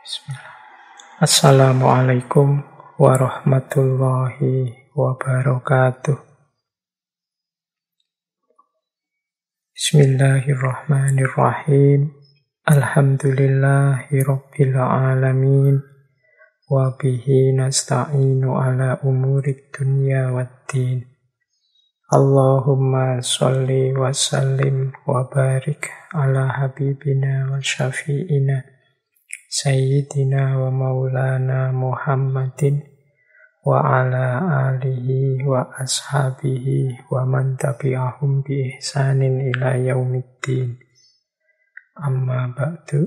Bismillah. Assalamualaikum warahmatullahi wabarakatuh. Bismillahirrahmanirrahim. Alhamdulillahi rabbil alamin. Wa bihi nasta'inu ala umurid dunya waddin. Allahumma sholli wa sallim wa barik ala habibina wa syafi'ina Sayyidina wa maulana Muhammadin wa ala alihi wa ashabihi wa man tabi'ahum bi ihsanin ila yaumiddin. Amma ba'du.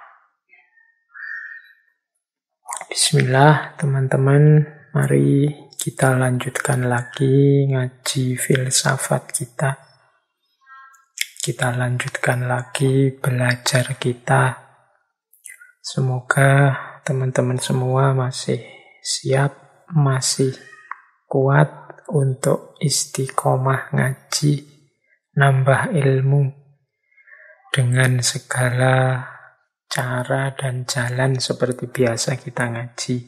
Bismillah teman-teman, mari kita lanjutkan lagi ngaji filsafat kita. Kita lanjutkan lagi belajar kita. Semoga teman-teman semua masih siap, masih kuat untuk istiqomah ngaji, nambah ilmu dengan segala cara dan jalan seperti biasa kita ngaji.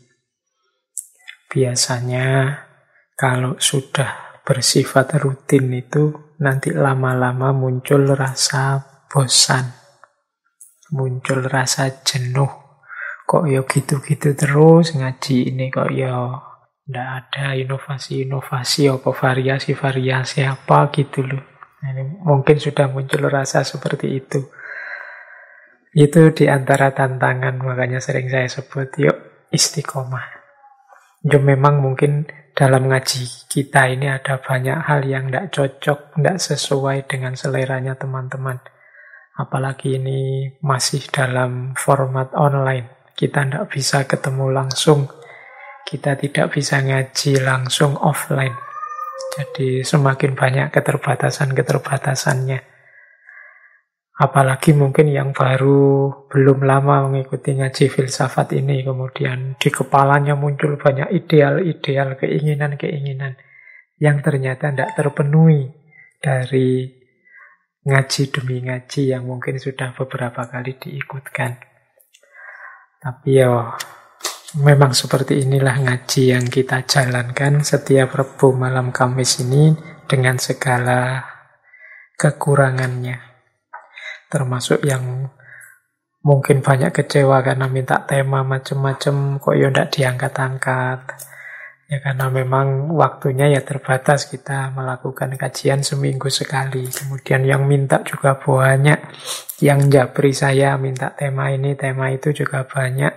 Biasanya kalau sudah bersifat rutin itu nanti lama-lama muncul rasa bosan. Muncul rasa jenuh. Kok ya gitu-gitu terus ngaji ini, kok ya ndak ada inovasi-inovasi apa variasi-variasi apa gitu loh. Ini mungkin sudah muncul rasa seperti itu. Itu di antara tantangan, makanya sering saya sebut yuk istiqomah. Ya memang mungkin dalam ngaji kita ini ada banyak hal yang ndak cocok, ndak sesuai dengan seleranya teman-teman. Apalagi ini masih dalam format online. Kita tidak bisa ketemu langsung. Kita tidak bisa ngaji langsung offline. Jadi semakin banyak keterbatasan-keterbatasannya. Apalagi mungkin yang baru belum lama mengikuti ngaji filsafat ini. Kemudian di kepalanya muncul banyak ideal-ideal, keinginan-keinginan. Yang ternyata tidak terpenuhi dari ngaji demi ngaji yang mungkin sudah beberapa kali diikutkan. Tapi ya memang seperti inilah ngaji yang kita jalankan setiap Rabu malam Kamis ini dengan segala kekurangannya. Termasuk yang mungkin banyak kecewa karena minta tema macam-macam kok ya tidak diangkat-angkat. Ya karena memang waktunya ya terbatas, kita melakukan kajian seminggu sekali. Kemudian yang minta juga banyak. Yang japri saya minta tema ini, tema itu juga banyak.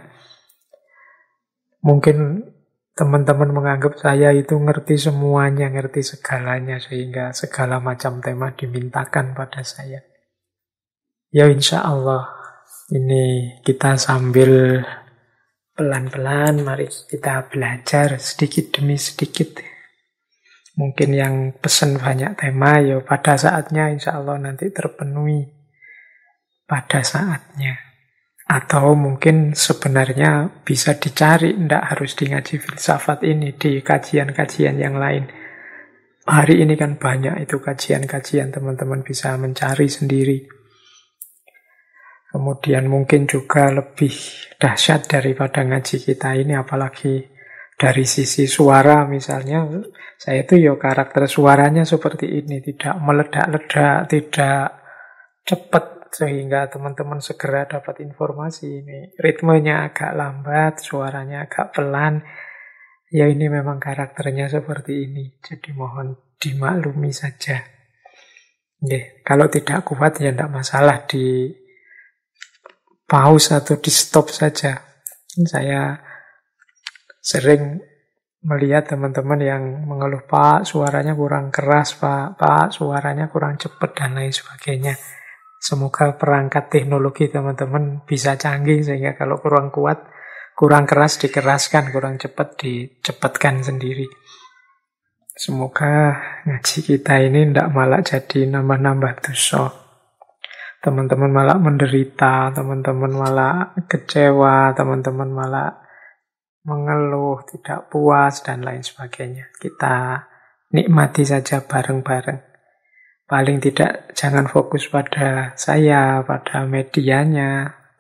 Mungkin teman-teman menganggap saya itu ngerti semuanya, ngerti segalanya. Sehingga segala macam tema dimintakan pada saya. Ya insya Allah ini kita sambil pelan-pelan, mari kita belajar sedikit demi sedikit. Mungkin yang pesen banyak tema, ya pada saatnya insya Allah nanti terpenuhi pada saatnya. Atau mungkin sebenarnya bisa dicari, tidak harus di ngaji filsafat ini, di kajian-kajian yang lain. Hari ini kan banyak itu kajian-kajian, teman-teman bisa mencari sendiri. Kemudian mungkin juga lebih dahsyat daripada ngaji kita ini, apalagi dari sisi suara misalnya. Saya itu ya karakter suaranya seperti ini, tidak meledak-ledak, tidak cepat, sehingga teman-teman segera dapat informasi. Ini ritmenya agak lambat, suaranya agak pelan. Ya ini memang karakternya seperti ini, jadi mohon dimaklumi saja. Kalau tidak kuat ya tidak masalah, di pause atau di stop saja. Saya sering melihat teman-teman yang mengeluh, Pak suaranya kurang keras, Pak suaranya kurang cepat dan lain sebagainya. Semoga perangkat teknologi teman-teman bisa canggih sehingga kalau kurang kuat, kurang keras dikeraskan, kurang cepat dicepatkan sendiri. Semoga ngaji kita ini tidak malah jadi nambah-nambah dosa. Teman-teman malah menderita, teman-teman malah kecewa, teman-teman malah mengeluh, tidak puas, dan lain sebagainya. Kita nikmati saja bareng-bareng. Paling tidak jangan fokus pada saya, pada medianya,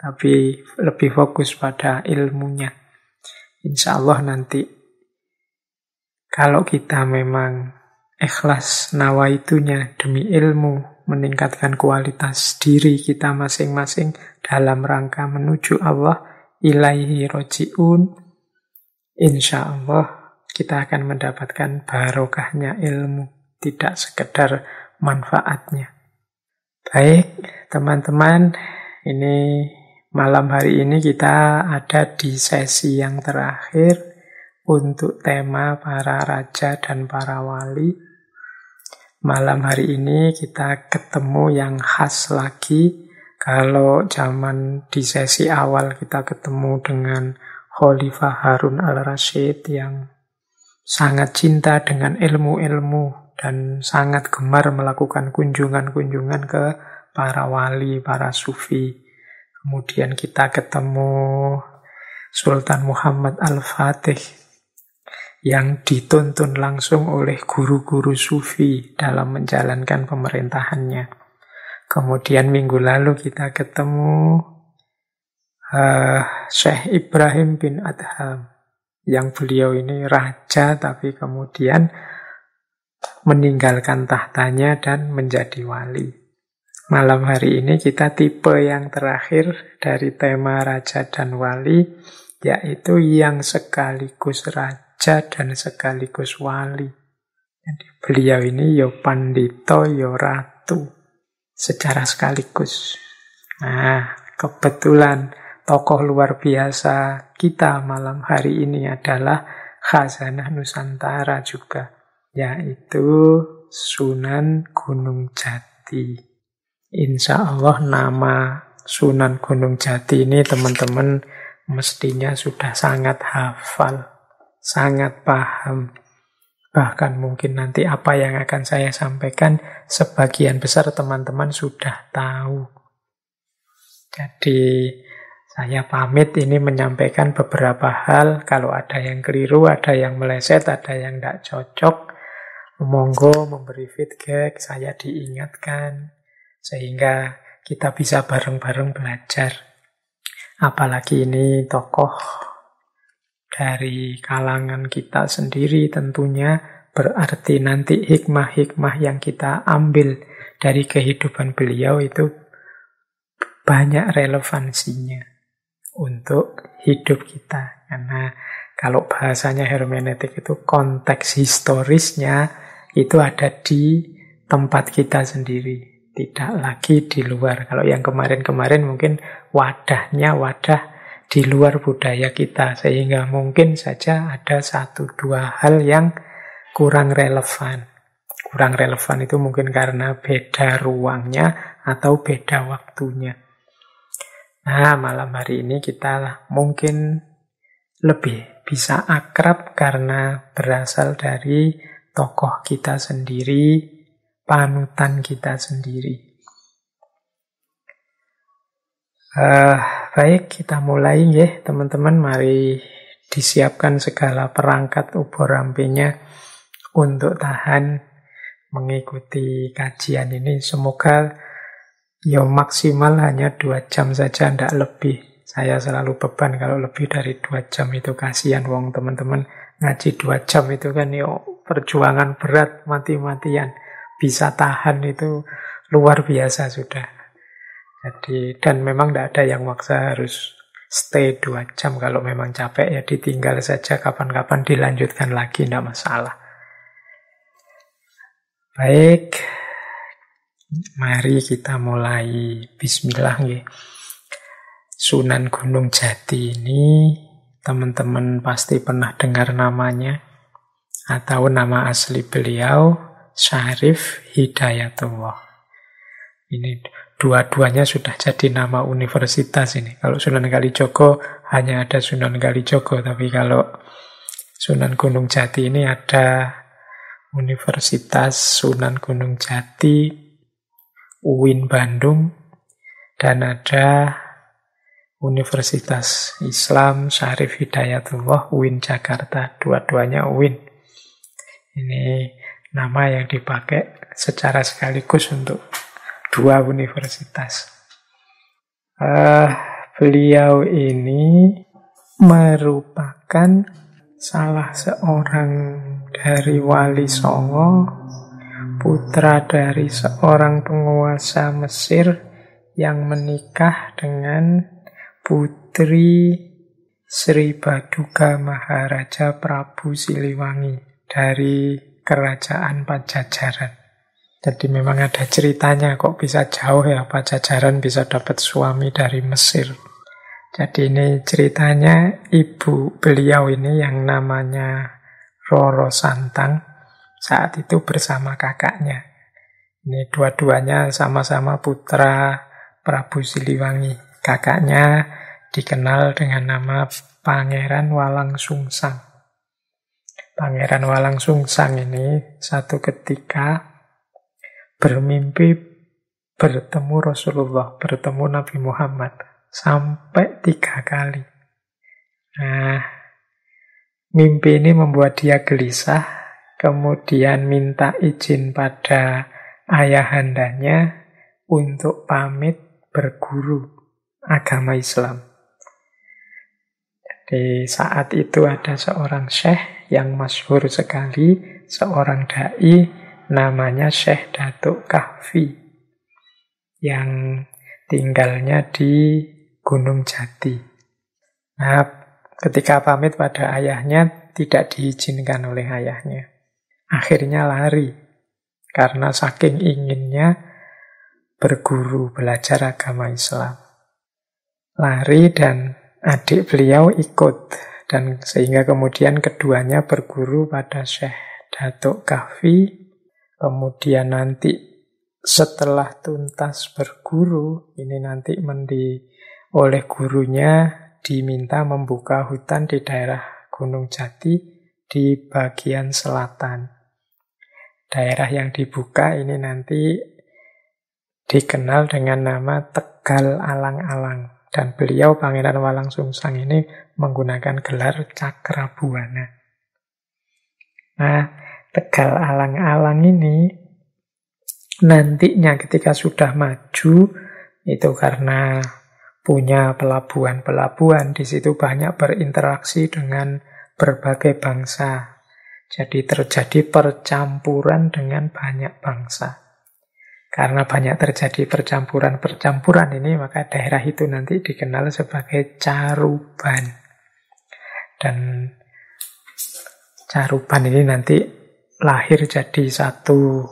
tapi lebih fokus pada ilmunya. Insya Allah nanti kalau kita memang ikhlas nawaitunya demi ilmu, meningkatkan kualitas diri kita masing-masing dalam rangka menuju Allah, ilaihi roji'un, insya Allah kita akan mendapatkan barokahnya ilmu, tidak sekedar manfaatnya. Baik, teman-teman, ini malam hari ini kita ada di sesi yang terakhir untuk tema para raja dan para wali. Malam hari ini kita ketemu yang khas lagi. Kalau zaman di sesi awal kita ketemu dengan Khalifah Harun al-Rasyid yang sangat cinta dengan ilmu-ilmu dan sangat gemar melakukan kunjungan-kunjungan ke para wali, para sufi. Kemudian kita ketemu Sultan Muhammad Al-Fatih yang dituntun langsung oleh guru-guru sufi dalam menjalankan pemerintahannya. Kemudian minggu lalu kita ketemu Syekh Ibrahim bin Adham, yang beliau ini raja tapi kemudian meninggalkan tahtanya dan menjadi wali. Malam hari ini kita tipe yang terakhir dari tema raja dan wali, yaitu yang sekaligus raja dan sekaligus wali. Jadi beliau ini yo pandito yo ratu secara sekaligus. Nah, kebetulan tokoh luar biasa kita malam hari ini adalah Khazanah Nusantara juga, yaitu Sunan Gunung Jati. Insya Allah nama Sunan Gunung Jati ini teman-teman mestinya sudah sangat hafal, sangat paham. Bahkan mungkin nanti apa yang akan saya sampaikan sebagian besar teman-teman sudah tahu. Jadi saya pamit ini menyampaikan beberapa hal. Kalau ada yang keliru, ada yang meleset, ada yang tidak cocok, monggo memberi feedback, saya diingatkan. Sehingga kita bisa bareng-bareng belajar. Apalagi ini tokoh dari kalangan kita sendiri tentunya, berarti nanti hikmah-hikmah yang kita ambil dari kehidupan beliau itu banyak relevansinya untuk hidup kita. Karena kalau bahasanya hermeneutik itu konteks historisnya itu ada di tempat kita sendiri, tidak lagi di luar. Kalau yang kemarin-kemarin mungkin wadahnya wadah di luar budaya kita, sehingga mungkin saja ada satu dua hal yang kurang relevan. Kurang relevan itu mungkin karena beda ruangnya atau beda waktunya. Nah, malam hari ini kita mungkin lebih bisa akrab karena berasal dari tokoh kita sendiri, panutan kita sendiri. Baik, kita mulai ya teman-teman. Mari disiapkan segala perangkat ubur rampenya untuk tahan mengikuti kajian ini. Semoga ya maksimal hanya 2 jam saja, tidak lebih. Saya selalu beban kalau lebih dari 2 jam itu kasihan wong teman-teman. Ngaji 2 jam itu kan ya perjuangan berat, mati-matian. Bisa tahan itu luar biasa sudah. Jadi, dan memang tidak ada yang maksa harus stay 2 jam. Kalau memang capek ya ditinggal saja, kapan-kapan dilanjutkan lagi, tidak masalah. Baik, mari kita mulai. Bismillah ya. Sunan Gunung Jati ini teman-teman pasti pernah dengar namanya, atau nama asli beliau Syarif Hidayatullah. Ini dua-duanya sudah jadi nama universitas ini. Kalau Sunan Kalijogo hanya ada Sunan Kalijogo, tapi kalau Sunan Gunung Jati ini ada Universitas Sunan Gunung Jati, UIN Bandung, dan ada Universitas Islam Syarif Hidayatullah UIN Jakarta. Dua-duanya UIN. Ini nama yang dipakai secara sekaligus untuk 2 universitas. beliau ini merupakan salah seorang dari Wali Songo, putra dari seorang penguasa Mesir yang menikah dengan putri Sri Baduga Maharaja Prabu Siliwangi dari kerajaan Pajajaran. Jadi memang ada ceritanya kok bisa jauh ya Pajajaran bisa dapat suami dari Mesir. Jadi ini ceritanya ibu beliau ini yang namanya Roro Santang saat itu bersama kakaknya. Ini dua-duanya sama-sama putra Prabu Siliwangi. Kakaknya dikenal dengan nama Pangeran Walang Sungsang. Pangeran Walang Sungsang ini satu ketika bermimpi bertemu Rasulullah, bertemu Nabi Muhammad sampai 3 kali. Nah, mimpi ini membuat dia gelisah, kemudian minta izin pada ayahandanya untuk pamit berguru agama Islam. Di saat itu ada seorang syekh yang masyhur sekali, seorang dai namanya Syekh Datuk Kahfi yang tinggalnya di Gunung Jati. Nah, ketika pamit pada ayahnya tidak diizinkan oleh ayahnya. Akhirnya lari karena saking inginnya berguru belajar agama Islam. Lari dan adik beliau ikut dan sehingga kemudian keduanya berguru pada Syekh Datuk Kahfi. Kemudian nanti setelah tuntas berguru, ini nanti oleh gurunya diminta membuka hutan di daerah Gunung Jati di bagian selatan. Daerah yang dibuka ini nanti dikenal dengan nama Tegal Alang-alang. Dan beliau, Pangeran Walang Sungsang ini menggunakan gelar Cakrabuana. Nah, Tegal Alang-alang ini nantinya ketika sudah maju, itu karena punya pelabuhan-pelabuhan, di situ banyak berinteraksi dengan berbagai bangsa. Jadi terjadi percampuran dengan banyak bangsa. Karena banyak terjadi percampuran-percampuran ini, maka daerah itu nanti dikenal sebagai Caruban. Dan Caruban ini nanti lahir jadi satu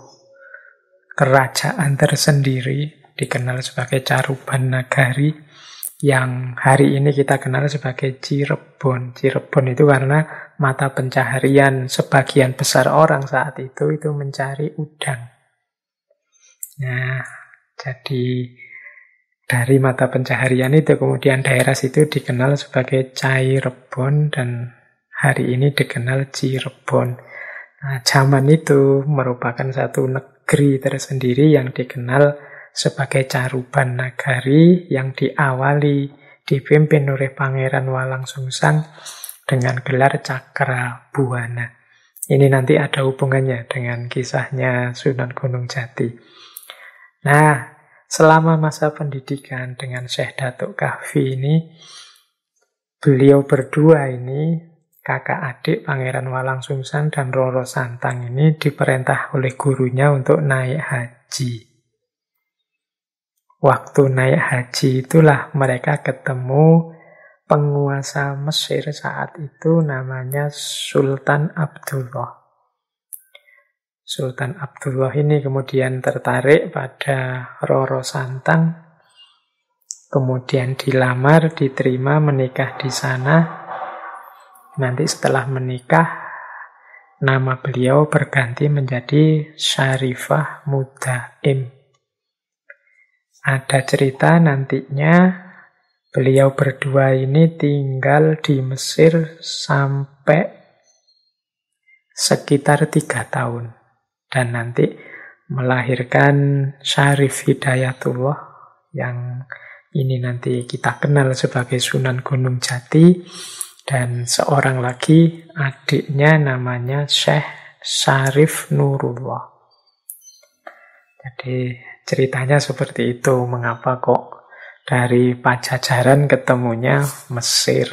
kerajaan tersendiri, dikenal sebagai Caruban Nagari, yang hari ini kita kenal sebagai Cirebon. Cirebon itu karena mata pencaharian sebagian besar orang saat itu mencari udang. Nah, jadi dari mata pencaharian itu kemudian daerah situ dikenal sebagai Cirebon dan hari ini dikenal Cirebon. Nah, zaman itu merupakan satu negeri tersendiri yang dikenal sebagai Caruban Nagari yang dipimpin oleh Pangeran Walang Sungsang dengan gelar Cakrabuana. Ini nanti ada hubungannya dengan kisahnya Sunan Gunung Jati. Nah, selama masa pendidikan dengan Syekh Datuk Kahfi ini, beliau berdua ini, kakak adik Pangeran Walang Sungsang dan Roro Santang ini diperintah oleh gurunya untuk naik haji. Waktu naik haji itulah mereka ketemu penguasa Mesir saat itu namanya Sultan Abdullah. Sultan Abdullah ini kemudian tertarik pada Roro Santang, kemudian dilamar, diterima, menikah di sana. Nanti setelah menikah, nama beliau berganti menjadi Syarifah Mudaim. Ada cerita nantinya beliau berdua ini tinggal di Mesir sampai sekitar 3 tahun. Dan nanti melahirkan Syarif Hidayatullah yang ini nanti kita kenal sebagai Sunan Gunung Jati. Dan seorang lagi adiknya namanya Syekh Syarif Nurullah. Jadi ceritanya seperti itu, mengapa kok Dari Pajajaran ketemunya Mesir.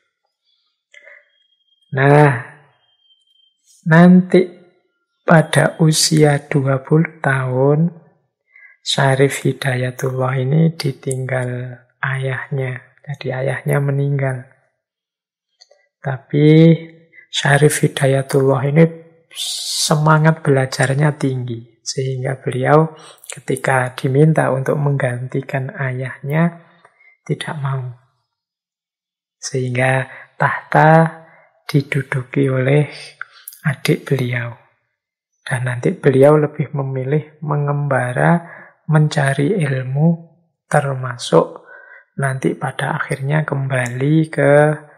Nah, nanti pada usia 20 tahun, Syarif Hidayatullah ini ditinggal ayahnya. Jadi ayahnya meninggal. Tapi Syarif Hidayatullah ini semangat belajarnya tinggi. Sehingga beliau ketika diminta untuk menggantikan ayahnya, tidak mau. Sehingga tahta diduduki oleh adik beliau. Dan nanti beliau lebih memilih mengembara, mencari ilmu, termasuk nanti pada akhirnya kembali ke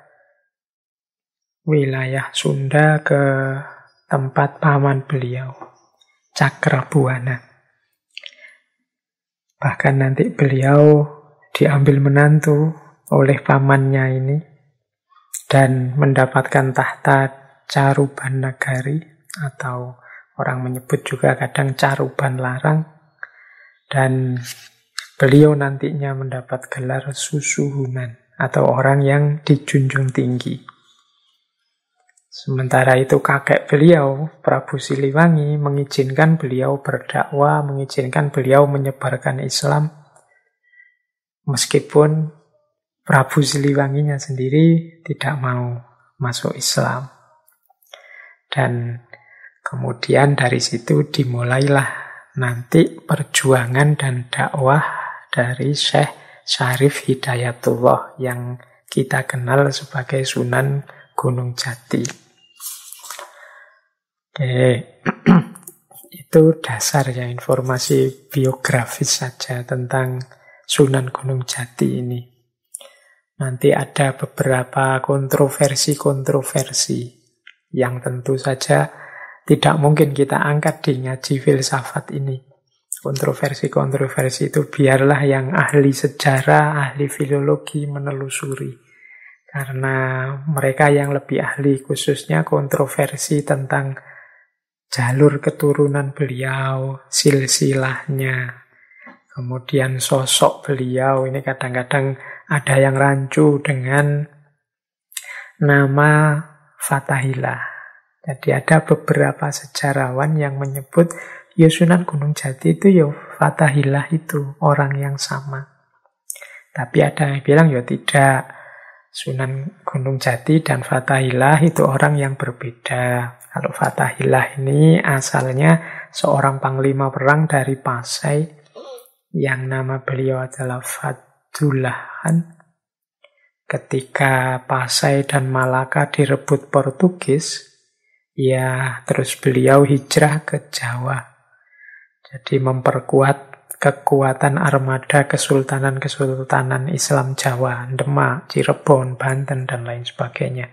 wilayah Sunda, ke tempat paman beliau, Cakrabuana. Bahkan nanti beliau diambil menantu oleh pamannya ini dan mendapatkan tahta Caruban Nagari, atau orang menyebut juga kadang Caruban Larang, dan beliau nantinya mendapat gelar Susuhunan atau orang yang dijunjung tinggi. Sementara itu kakek beliau, Prabu Siliwangi, mengizinkan beliau berdakwah, mengizinkan beliau menyebarkan Islam, meskipun Prabu Siliwanginya sendiri tidak mau masuk Islam. Dan kemudian dari situ dimulailah nanti perjuangan dan dakwah dari Syekh Syarif Hidayatullah yang kita kenal sebagai Sunan Gunung Jati. Oke, itu dasar ya, informasi biografis saja tentang Sunan Gunung Jati ini. Nanti ada beberapa kontroversi-kontroversi yang tentu saja tidak mungkin kita angkat di ngaji filsafat ini. Kontroversi-kontroversi itu biarlah yang ahli sejarah, ahli filologi menelusuri. Karena mereka yang lebih ahli, khususnya kontroversi tentang jalur keturunan beliau, silsilahnya, kemudian sosok beliau. Ini kadang-kadang ada yang rancu dengan nama Fathahillah. Jadi ada beberapa sejarawan yang menyebut ya Sunan Gunung Jati itu ya Fathahillah itu orang yang sama. Tapi ada yang bilang ya tidak, Sunan Gunung Jati dan Fathahillah itu orang yang berbeda. Kalau Fathahillah ini asalnya seorang panglima perang dari Pasai yang nama beliau adalah Fadulahan. Ketika Pasai dan Malaka direbut Portugis, ya terus beliau hijrah ke Jawa. Jadi memperkuat kekuatan armada kesultanan-kesultanan Islam Jawa, Demak, Cirebon, Banten, dan lain sebagainya.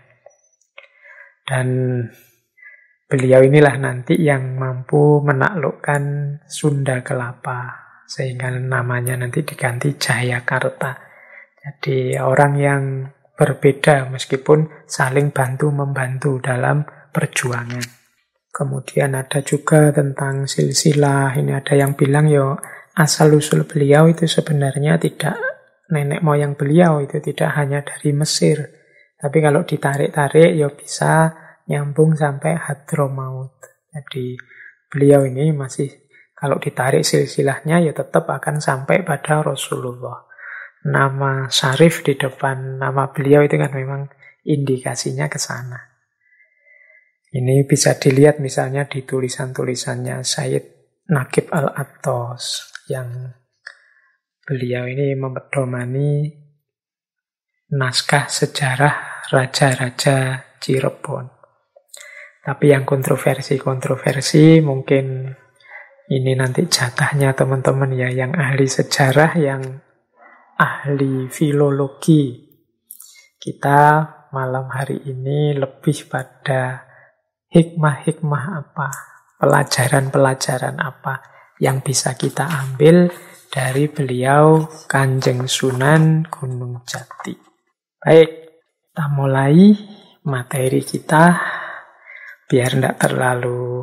Dan beliau inilah nanti yang mampu menaklukkan Sunda Kelapa, sehingga namanya nanti diganti Jayakarta. Jadi orang yang berbeda meskipun saling bantu-membantu dalam perjuangan. Kemudian ada juga tentang silsilah. Ini ada yang bilang yo asal-usul beliau itu sebenarnya tidak nenek moyang beliau itu tidak hanya dari Mesir. Tapi kalau ditarik-tarik yo bisa nyambung sampai Hadramaut. Jadi beliau ini masih, kalau ditarik silsilahnya ya tetap akan sampai pada Rasulullah. Nama Syarif di depan nama beliau itu kan memang indikasinya ke sana. Ini bisa dilihat misalnya di tulisan-tulisannya Sayyid Naqib Al-Attas, yang beliau ini memedomani naskah sejarah raja-raja Cirebon. Tapi yang kontroversi mungkin ini nanti jatahnya teman-teman ya, yang ahli sejarah, yang ahli filologi. Kita malam hari ini lebih pada hikmah-hikmah apa, pelajaran-pelajaran apa yang bisa kita ambil dari beliau Kanjeng Sunan Gunung Jati. Baik, kita mulai materi kita biar tidak terlalu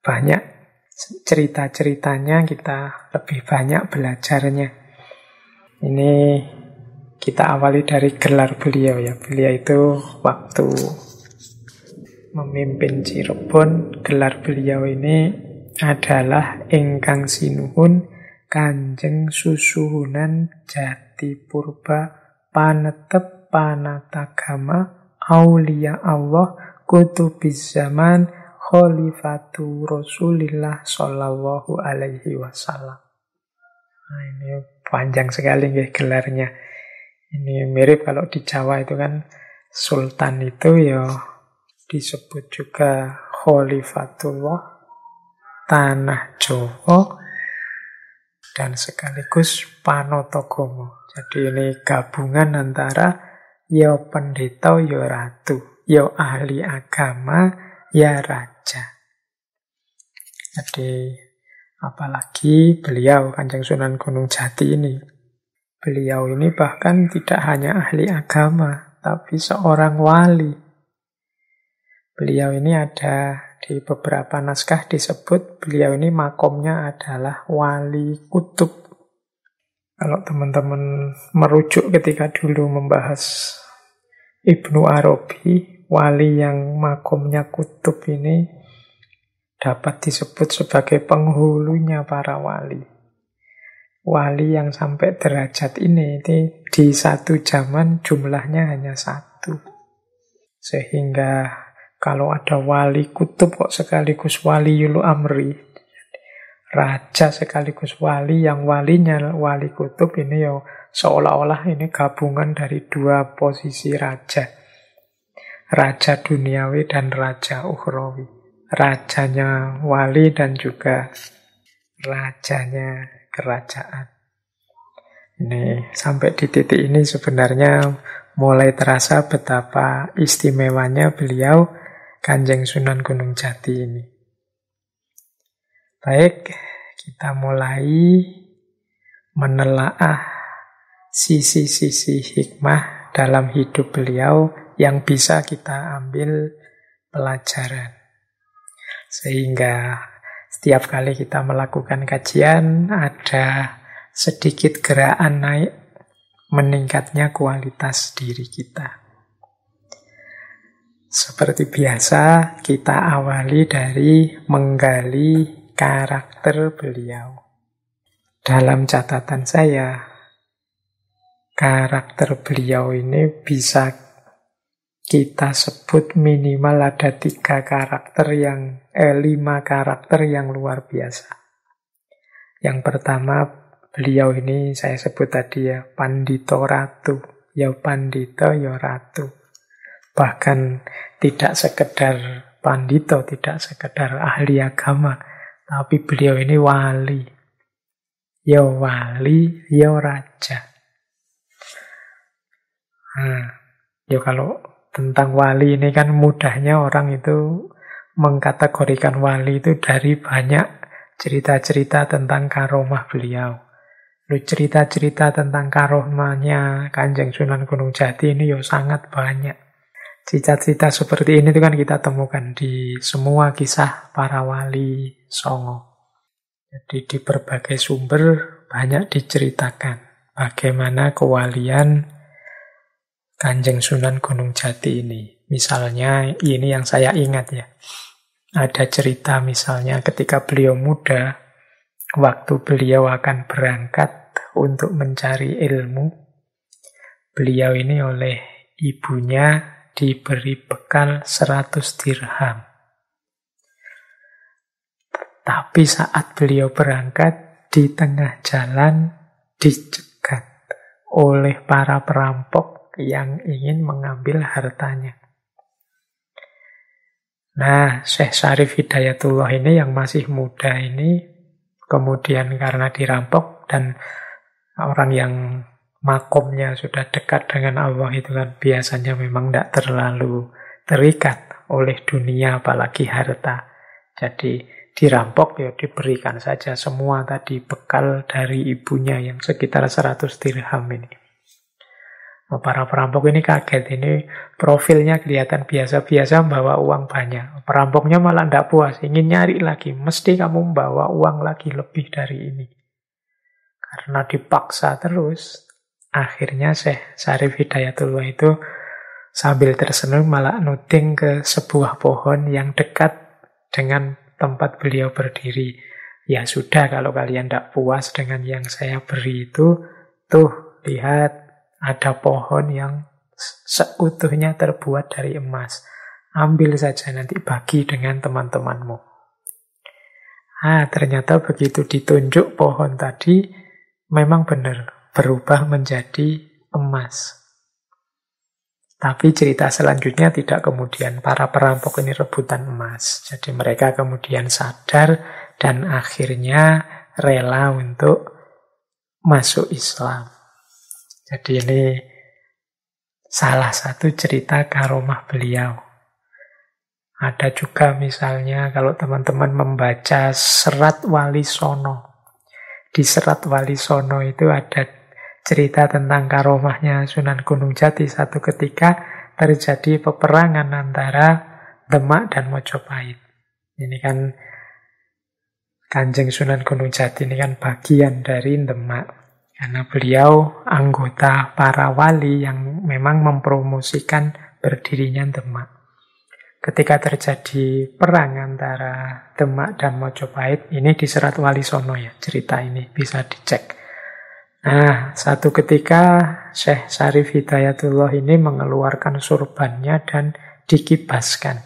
banyak cerita-ceritanya, kita lebih banyak belajarnya. Ini kita awali dari gelar beliau ya. Beliau itu waktu memimpin Cirebon, gelar beliau ini adalah Ingkang Sinuhun Kanjeng Susuhunan Jati Purba Panetep Panatagama Aulia Allah Kutubiz Zaman Khalifatu Rasulillah Sallallahu Alaihi Wasallam. Nah, ini panjang sekali nggih gelarnya. Ini mirip kalau di Jawa itu kan Sultan itu ya disebut juga Khalifatullah Tanah Jawa dan sekaligus Panatagomo. Jadi ini gabungan antara ya pendeta ya ratu, ya ahli agama ya raja. Jadi apalagi beliau Kanjeng Sunan Gunung Jati ini. Beliau ini bahkan tidak hanya ahli agama, tapi seorang wali. Beliau ini ada di beberapa naskah disebut beliau ini makomnya adalah wali kutub. Kalau teman-teman merujuk ketika dulu membahas Ibnu Arabi, wali yang makomnya kutub ini dapat disebut sebagai penghulunya para wali. Wali yang sampai derajat ini di satu zaman jumlahnya hanya satu. Sehingga kalau ada wali kutub kok sekaligus waliul amri, raja sekaligus wali, yang walinya wali kutub ini ya seolah-olah ini gabungan dari dua posisi raja. Raja duniawi dan raja ukhrawi. Rajanya wali dan juga rajanya kerajaan. Ini sampai di titik ini sebenarnya mulai terasa betapa istimewanya beliau Kanjeng Sunan Gunung Jati ini. Baik, kita mulai menelaah sisi-sisi hikmah dalam hidup beliau yang bisa kita ambil pelajaran. Sehingga setiap kali kita melakukan kajian ada sedikit gerakan naik meningkatnya kualitas diri kita. Seperti biasa, kita awali dari menggali karakter beliau. Dalam catatan saya, karakter beliau ini bisa kita sebut minimal ada 5 karakter yang luar biasa. Yang pertama, beliau ini saya sebut tadi ya, pandito ratu. Ya pandito, ya ratu. Bahkan tidak sekedar pandito, tidak sekedar ahli agama, tapi beliau ini wali. Ya wali, ya raja. Ya kalau tentang wali ini kan mudahnya orang itu mengkategorikan wali itu dari banyak cerita-cerita tentang karomah beliau. Cerita-cerita tentang karomahnya Kanjeng Sunan Gunung Jati ini ya sangat banyak. Cerita-cerita seperti ini itu kan kita temukan di semua kisah para wali songo. Jadi di berbagai sumber banyak diceritakan bagaimana kewalian Kanjeng Sunan Gunung Jati ini. Misalnya ini yang saya ingat ya. Ada cerita misalnya ketika beliau muda, waktu beliau akan berangkat untuk mencari ilmu, beliau ini oleh ibunya diberi bekal 100 dirham. Tapi saat beliau berangkat, di tengah jalan dicegat oleh para perampok yang ingin mengambil hartanya. Nah, Syekh Syarif Hidayatullah ini yang masih muda ini, kemudian karena dirampok dan orang yang makomnya sudah dekat dengan Allah itu kan biasanya memang tidak terlalu terikat oleh dunia apalagi harta. Jadi dirampok ya diberikan saja semua tadi bekal dari ibunya yang sekitar 100 dirham ini. Para perampok ini kaget, ini profilnya kelihatan biasa-biasa membawa uang banyak. Perampoknya malah tidak puas, ingin nyari lagi. Mesti kamu membawa uang lagi lebih dari ini. Karena dipaksa terus, Akhirnya Syekh Syarif Hidayatullah itu sambil tersenyum malah nuding ke sebuah pohon yang dekat dengan tempat beliau berdiri. Ya sudah, kalau kalian tidak puas dengan yang saya beri itu, tuh lihat ada pohon yang seutuhnya terbuat dari emas. Ambil saja nanti bagi dengan teman-temanmu. Ternyata begitu ditunjuk pohon tadi, memang benar berubah menjadi emas. Tapi cerita selanjutnya tidak kemudian para perampok ini rebutan emas. Jadi mereka kemudian sadar dan akhirnya rela untuk masuk Islam. Jadi ini salah satu cerita karomah beliau. Ada juga misalnya kalau teman-teman membaca Serat Wali Sono. Di Serat Wali Sono itu ada cerita tentang karomahnya Sunan Gunung Jati. Satu ketika terjadi peperangan antara Demak dan Mojopahit. Ini kan Kanjeng Sunan Gunung Jati ini kan bagian dari Demak. Karena beliau anggota para wali yang memang mempromosikan berdirinya Demak. Ketika terjadi perang antara Demak dan Mojopahit, ini di Serat Wali Sono ya, cerita ini bisa dicek. Satu ketika Syekh Syarif Hidayatullah ini mengeluarkan surbannya dan dikibaskan.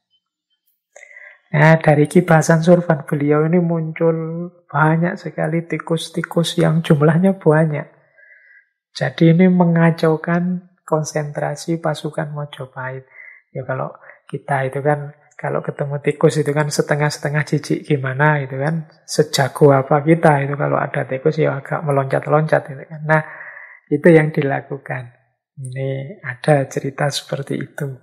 Dari kibasan surban beliau ini muncul banyak sekali tikus-tikus yang jumlahnya banyak. Jadi ini mengacaukan konsentrasi pasukan Mojopahit. Ya kalau kita itu kan, kalau ketemu tikus itu kan setengah-setengah jijik gimana itu kan. Sejago apa kita itu kalau ada tikus ya agak meloncat-loncat itu kan. Nah, itu yang dilakukan. Ini ada cerita seperti itu.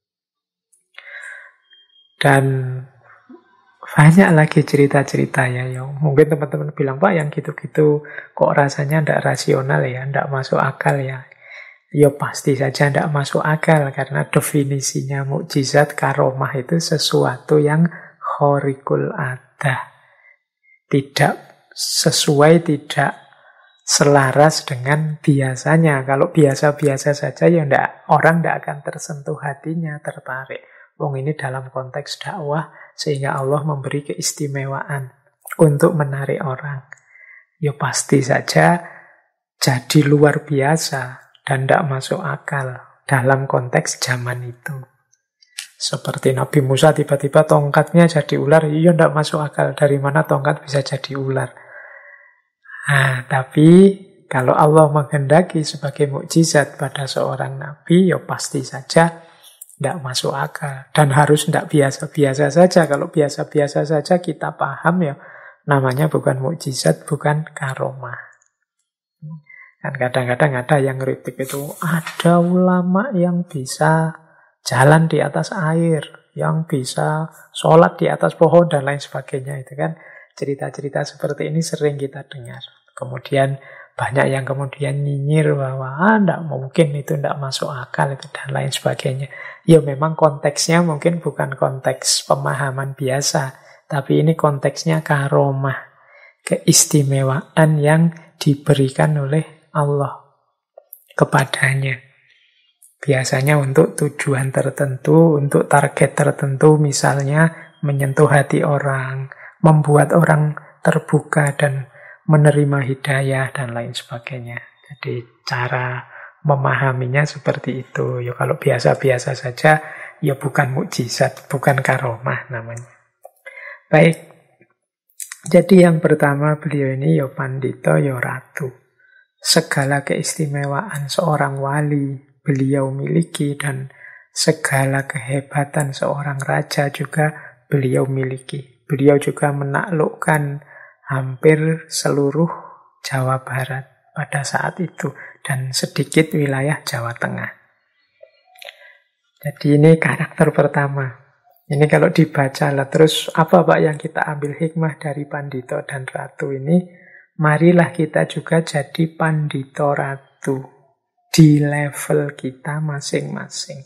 Dan banyak lagi cerita-cerita ya. Mungkin teman-teman bilang, Pak yang gitu-gitu kok rasanya tidak rasional ya, tidak masuk akal ya. Ya pasti saja tidak masuk akal, karena definisinya mukjizat karomah itu sesuatu yang khariqul adah. Tidak sesuai, tidak selaras dengan biasanya. Kalau biasa-biasa saja ya orang tidak akan tersentuh hatinya, tertarik. Ini dalam konteks dakwah, sehingga Allah memberi keistimewaan untuk menarik orang. Ya pasti saja jadi luar biasa dan tidak masuk akal dalam konteks zaman itu. Seperti Nabi Musa tiba-tiba tongkatnya jadi ular, iya tidak masuk akal. Dari mana tongkat bisa jadi ular? Tapi kalau Allah menghendaki sebagai mukjizat pada seorang Nabi, ya pasti saja tidak masuk akal. Dan harus tidak biasa-biasa saja. Kalau biasa-biasa saja kita paham ya, namanya bukan mukjizat, bukan karomah. Dan kadang-kadang ada yang kritik itu, ada ulama yang bisa jalan di atas air, yang bisa sholat di atas pohon, dan lain sebagainya. Itu kan cerita-cerita seperti ini sering kita dengar. Kemudian banyak yang kemudian nyinyir bahwa tidak mungkin, itu tidak masuk akal, itu dan lain sebagainya. Ya memang konteksnya mungkin bukan konteks pemahaman biasa, tapi ini konteksnya karomah, keistimewaan yang diberikan oleh Allah kepadanya. Biasanya untuk tujuan tertentu, untuk target tertentu, misalnya menyentuh hati orang, membuat orang terbuka dan menerima hidayah dan lain sebagainya. Jadi cara memahaminya seperti itu. Ya kalau biasa-biasa saja, ya bukan mukjizat, bukan karomah namanya. Baik. Jadi yang pertama beliau ini ya pandita, ya ratu. Segala keistimewaan seorang wali beliau miliki, dan segala kehebatan seorang raja juga beliau miliki. Beliau juga menaklukkan hampir seluruh Jawa Barat pada saat itu, dan sedikit wilayah Jawa Tengah. Jadi ini karakter pertama. Ini kalau dibaca lah, terus apa Pak yang kita ambil hikmah dari pandito dan ratu ini? Marilah kita juga jadi pandito ratu di level kita masing-masing.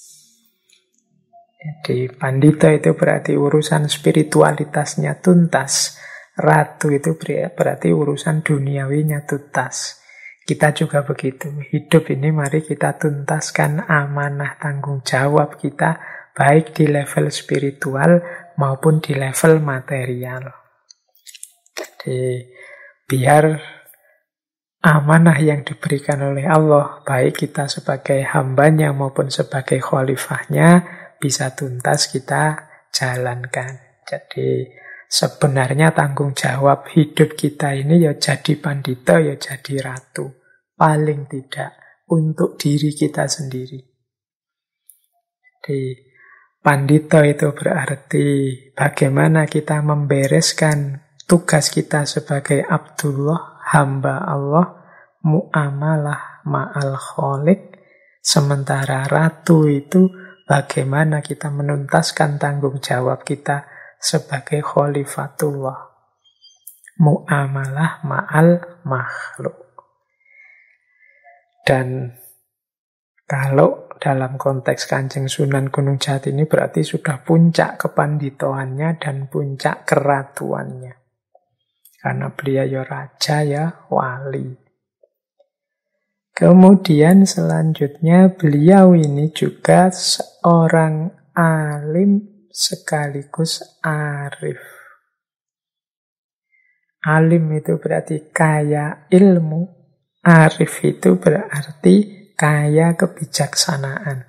Jadi pandito itu berarti urusan spiritualitasnya tuntas. Ratu itu berarti urusan duniawinya tuntas. Kita juga begitu. Hidup ini mari kita tuntaskan amanah tanggung jawab kita, baik di level spiritual maupun di level material. Jadi biar amanah yang diberikan oleh Allah, baik kita sebagai hambanya maupun sebagai khalifahnya, bisa tuntas kita jalankan. Jadi sebenarnya tanggung jawab hidup kita ini ya jadi pandita, ya jadi ratu. Paling tidak untuk diri kita sendiri. Jadi pandita itu berarti bagaimana kita membereskan tugas kita sebagai Abdullah, hamba Allah, muamalah ma'al khaliq. Sementara ratu itu bagaimana kita menuntaskan tanggung jawab kita sebagai khalifatullah, muamalah ma'al makhluk. Dan kalau dalam konteks Kanjeng Sunan Gunung Jati ini berarti sudah puncak kepanditoannya dan puncak keratuannya. Karena beliau ya raja, ya wali. Kemudian selanjutnya beliau ini juga seorang alim sekaligus arif. Alim itu berarti kaya ilmu, arif itu berarti kaya kebijaksanaan.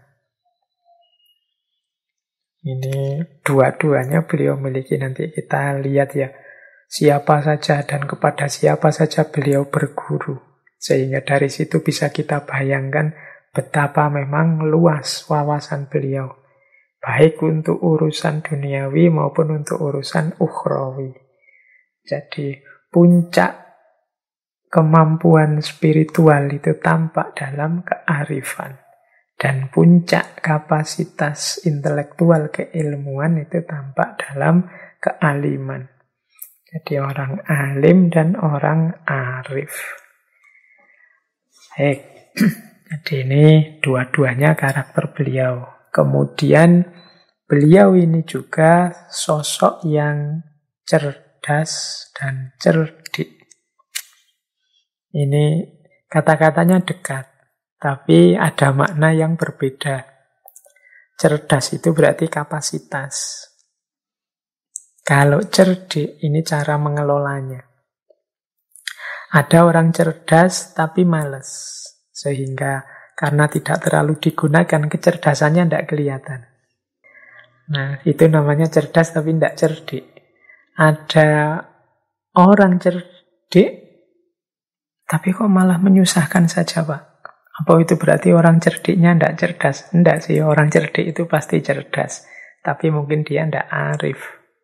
Ini dua-duanya beliau miliki, nanti kita lihat ya. Siapa saja dan kepada siapa saja beliau berguru. Sehingga dari situ bisa kita bayangkan betapa memang luas wawasan beliau. Baik untuk urusan duniawi maupun untuk urusan ukhrawi. Jadi puncak kemampuan spiritual itu tampak dalam kearifan. Dan puncak kapasitas intelektual keilmuan itu tampak dalam kealiman. Jadi orang alim dan orang arif. Baik, jadi ini dua-duanya karakter beliau. Kemudian beliau ini juga sosok yang cerdas dan cerdik. Ini kata-katanya dekat, tapi ada makna yang berbeda. Cerdas itu berarti kapasitas. Kalau cerdik, ini cara mengelolanya. Ada orang cerdas tapi malas. Sehingga karena tidak terlalu digunakan, kecerdasannya tidak kelihatan. Nah, itu namanya cerdas tapi tidak cerdik. Ada orang cerdik, tapi kok malah menyusahkan saja, Pak? Apa itu berarti orang cerdiknya tidak cerdas? Tidak sih, orang cerdik itu pasti cerdas. Tapi mungkin dia tidak arif.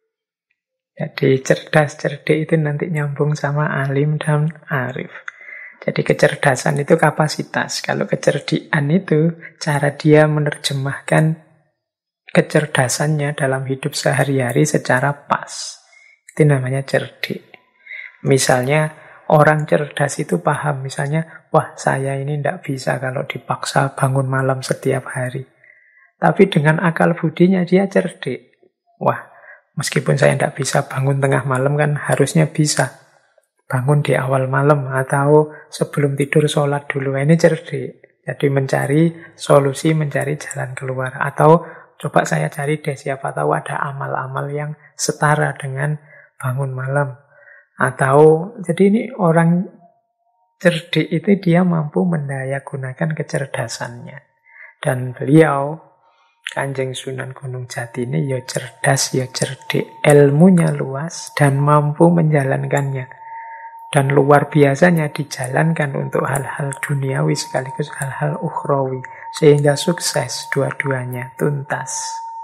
Jadi cerdas, cerdik itu nanti nyambung sama alim dan arif. Jadi kecerdasan itu kapasitas. Kalau kecerdikan itu cara dia menerjemahkan kecerdasannya dalam hidup sehari-hari secara pas. Itu namanya cerdik. Misalnya orang cerdas itu paham. Misalnya, wah saya ini tidak bisa kalau dipaksa bangun malam setiap hari. Tapi dengan akal budinya dia cerdik. Wah, meskipun saya tidak bisa bangun tengah malam kan harusnya bisa bangun di awal malam atau sebelum tidur sholat dulu. Ini cerdik. Jadi mencari solusi, mencari jalan keluar. Atau coba saya cari deh, siapa tahu ada amal-amal yang setara dengan bangun malam. Atau jadi ini orang cerdik itu dia mampu mendayagunakan kecerdasannya. Dan beliau Kanjeng Sunan Gunung Jati ini ya cerdas, ya cerdik, ilmunya luas dan mampu menjalankannya. Dan luar biasanya dijalankan untuk hal-hal duniawi sekaligus hal-hal ukhrawi. Sehingga sukses dua-duanya, tuntas.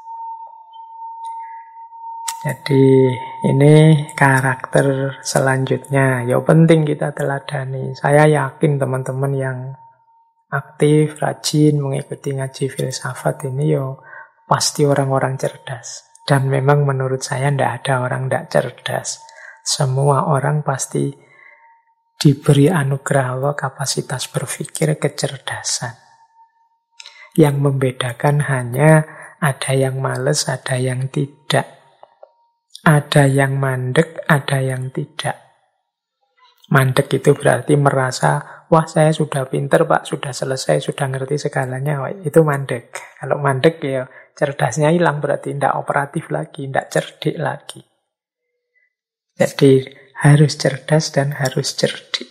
Jadi ini karakter selanjutnya. Ya penting kita teladani. Saya yakin teman-teman yang aktif, rajin, mengikuti ngaji filsafat ini yo pasti orang-orang cerdas. Dan memang menurut saya tidak ada orang tidak cerdas. Semua orang pasti diberi anugerah Allah kapasitas berpikir, kecerdasan. Yang membedakan hanya ada yang males, ada yang tidak. Ada yang mandek, ada yang tidak. Mandek itu berarti merasa wah saya sudah pinter Pak, sudah selesai, sudah ngerti segalanya. Wah, itu mandek. Kalau mandek ya cerdasnya hilang, berarti tidak operatif lagi, tidak cerdik lagi. Jadi harus cerdas dan harus cerdik.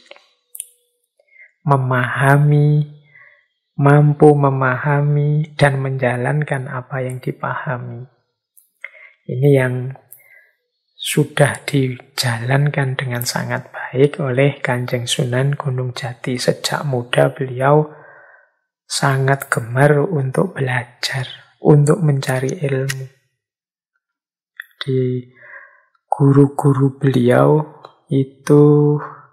Memahami, mampu memahami dan menjalankan apa yang dipahami. Ini yang sudah dijalankan dengan sangat baik oleh Kanjeng Sunan Gunung Jati. Sejak muda beliau sangat gemar untuk belajar, untuk mencari ilmu. Di guru-guru beliau itu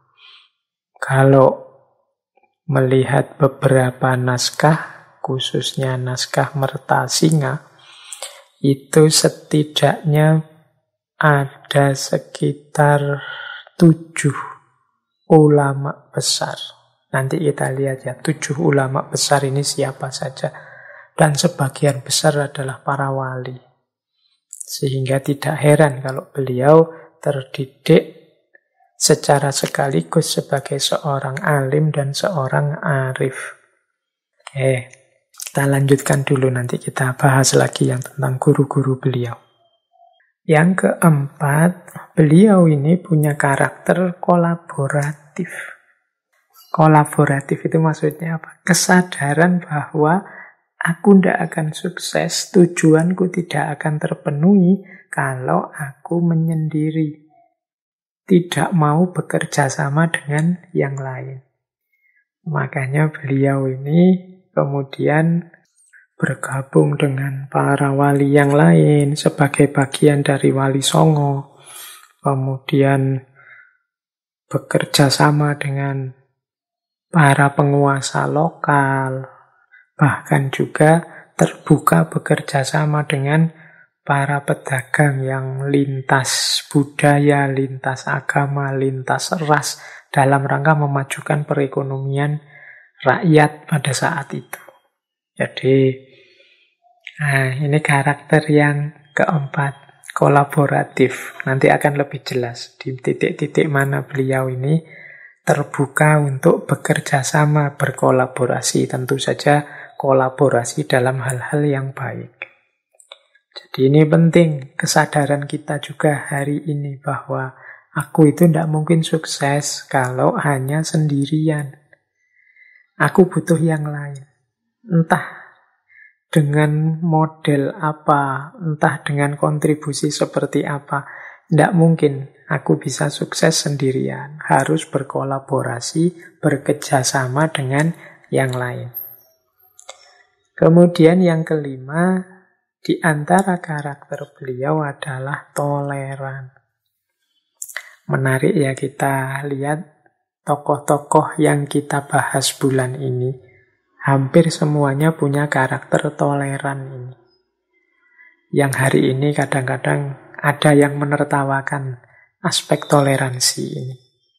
kalau melihat beberapa naskah, khususnya naskah Mertasinga, itu setidaknya ada sekitar 7 ulama besar. Nanti kita lihat ya, 7 ulama besar ini siapa saja. Dan sebagian besar adalah para wali. Sehingga tidak heran kalau beliau terdidik secara sekaligus sebagai seorang alim dan seorang arif. Oke, kita lanjutkan dulu, nanti kita bahas lagi yang tentang guru-guru beliau. Yang keempat, beliau ini punya karakter kolaboratif. Kolaboratif itu maksudnya apa? Kesadaran bahwa aku tidak akan sukses, tujuanku tidak akan terpenuhi kalau aku menyendiri. Tidak mau bekerja sama dengan yang lain. Makanya beliau ini kemudian bergabung dengan para wali yang lain sebagai bagian dari Wali Songo. Kemudian bekerja sama dengan para penguasa lokal. Bahkan juga terbuka bekerja sama dengan para pedagang yang lintas budaya, lintas agama, lintas ras dalam rangka memajukan perekonomian rakyat pada saat itu. Jadi, ini karakter yang keempat, kolaboratif. Nanti akan lebih jelas di titik-titik mana beliau ini terbuka untuk bekerja sama, berkolaborasi. Tentu saja kolaborasi dalam hal-hal yang baik. Jadi ini penting, kesadaran kita juga hari ini bahwa aku itu tidak mungkin sukses kalau hanya sendirian. Aku butuh yang lain. Entah dengan model apa, entah dengan kontribusi seperti apa. Tidak mungkin aku bisa sukses sendirian. Harus berkolaborasi, bekerjasama dengan yang lain. Kemudian yang kelima, di antara karakter beliau adalah toleran. Menarik ya, kita lihat tokoh-tokoh yang kita bahas bulan ini. Hampir semuanya punya karakter toleran ini. Yang hari ini kadang-kadang ada yang menertawakan aspek toleransi ini.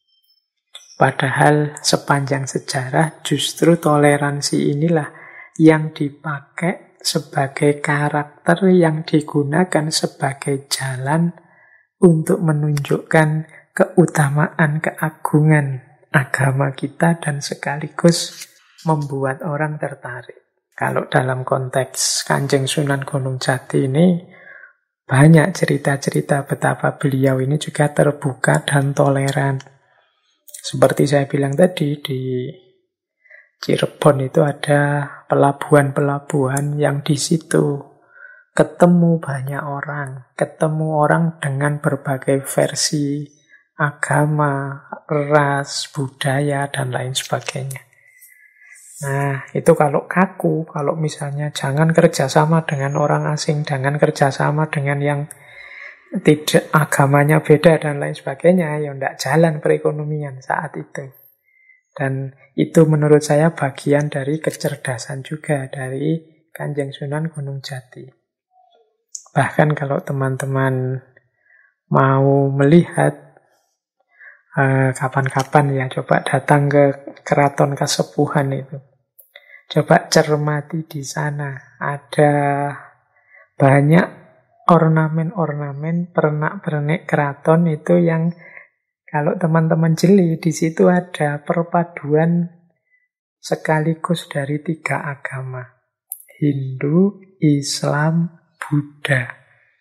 Padahal sepanjang sejarah justru toleransi inilah yang dipakai sebagai karakter yang digunakan sebagai jalan untuk menunjukkan keutamaan, keagungan agama kita dan sekaligus membuat orang tertarik. Kalau dalam konteks Kanjeng Sunan Gunung Jati ini banyak cerita-cerita betapa beliau ini juga terbuka dan toleran. Seperti saya bilang tadi, di Cirebon itu ada pelabuhan-pelabuhan yang di situ ketemu banyak orang, ketemu orang dengan berbagai versi agama, ras, budaya, dan lain sebagainya. Nah, itu kalau kaku, kalau misalnya jangan kerjasama dengan orang asing, jangan kerjasama dengan yang tidak agamanya beda dan lain sebagainya, ya tidak jalan perekonomian saat itu. Dan itu menurut saya bagian dari kecerdasan juga dari Kanjeng Sunan Gunung Jati. Bahkan kalau teman-teman mau melihat kapan-kapan ya, coba datang ke Keraton Kasepuhan itu. Coba cermati di sana. Ada banyak ornamen-ornamen, pernak-pernik keraton itu yang kalau teman-teman jeli, di situ ada perpaduan sekaligus dari 3 agama. Hindu, Islam, Buddha.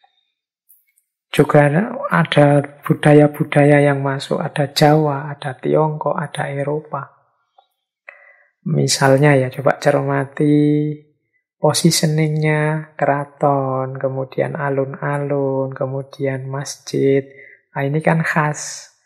Juga ada budaya-budaya yang masuk, ada Jawa, ada Tiongkok, ada Eropa. Misalnya ya, coba cermati positioningnya keraton, kemudian alun-alun, kemudian masjid. Nah, ini kan khas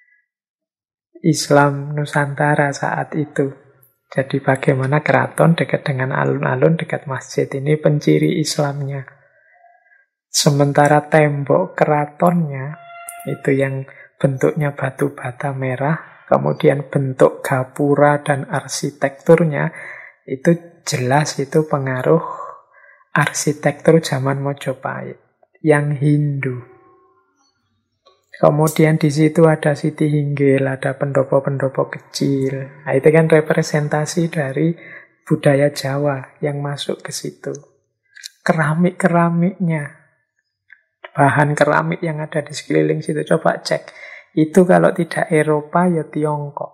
Islam Nusantara saat itu. Jadi bagaimana keraton dekat dengan alun-alun, dekat masjid. Ini penciri Islamnya. Sementara tembok keratonnya itu yang bentuknya batu bata merah, kemudian bentuk gapura dan arsitekturnya itu jelas itu pengaruh arsitektur zaman Mojopahit yang Hindu. Kemudian di situ ada Siti Hinggil, ada pendopo-pendopo kecil. Nah, itu kan representasi dari budaya Jawa yang masuk ke situ. Keramik-keramiknya, bahan keramik yang ada di sekeliling situ, coba cek. Itu kalau tidak Eropa, ya Tiongkok.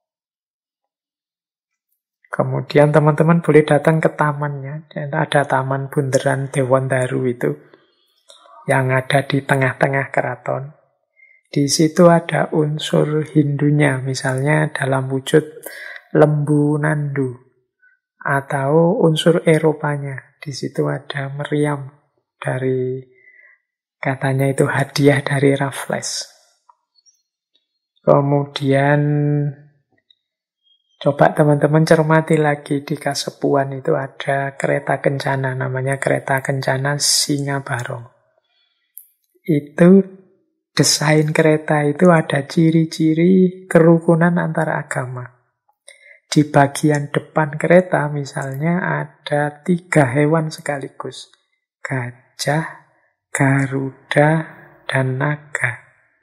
Kemudian teman-teman boleh datang ke tamannya. Ada Taman Bundaran Dewandaru itu, yang ada di tengah-tengah keraton. Di situ ada unsur Hindunya, misalnya dalam wujud lembu nandu. Atau unsur Eropanya. Di situ ada meriam dari... Katanya itu hadiah dari Raffles. Kemudian coba teman-teman cermati lagi di Kasepuan itu ada kereta kencana, namanya kereta kencana Singabarong. Itu desain kereta itu ada ciri-ciri kerukunan antara agama. Di bagian depan kereta misalnya ada 3 hewan sekaligus. Gajah, Garuda, dan naga.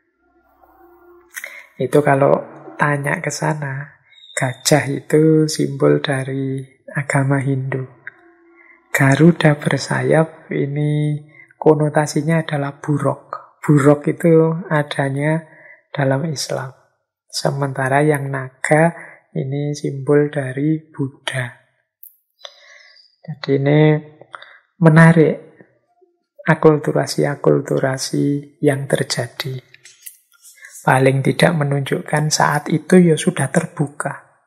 Itu kalau tanya ke sana, gajah itu simbol dari agama Hindu. Garuda bersayap ini konotasinya adalah buruk. Buruk itu adanya dalam Islam. Sementara yang naga ini simbol dari Buddha. Jadi ini menarik. Akulturasi-akulturasi yang terjadi. Paling tidak menunjukkan saat itu ya sudah terbuka.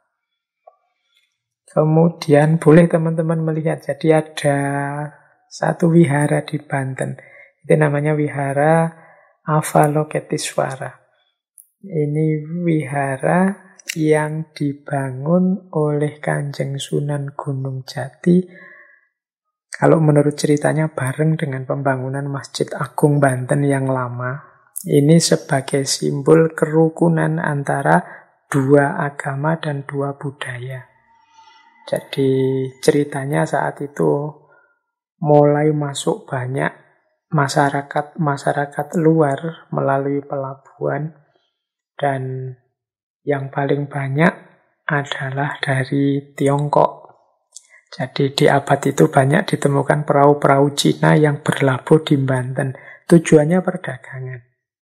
Kemudian boleh teman-teman melihat, jadi ada satu wihara di Banten. Itu namanya Wihara Avalokitesvara. Ini wihara yang dibangun oleh Kanjeng Sunan Gunung Jati. Kalau menurut ceritanya bareng dengan pembangunan Masjid Agung Banten yang lama, ini sebagai simbol kerukunan antara 2 agama dan 2 budaya. Jadi ceritanya saat itu mulai masuk banyak masyarakat luar melalui pelabuhan, dan yang paling banyak adalah dari Tiongkok. Jadi di abad itu banyak ditemukan perahu-perahu Cina yang berlabuh di Banten. Tujuannya perdagangan.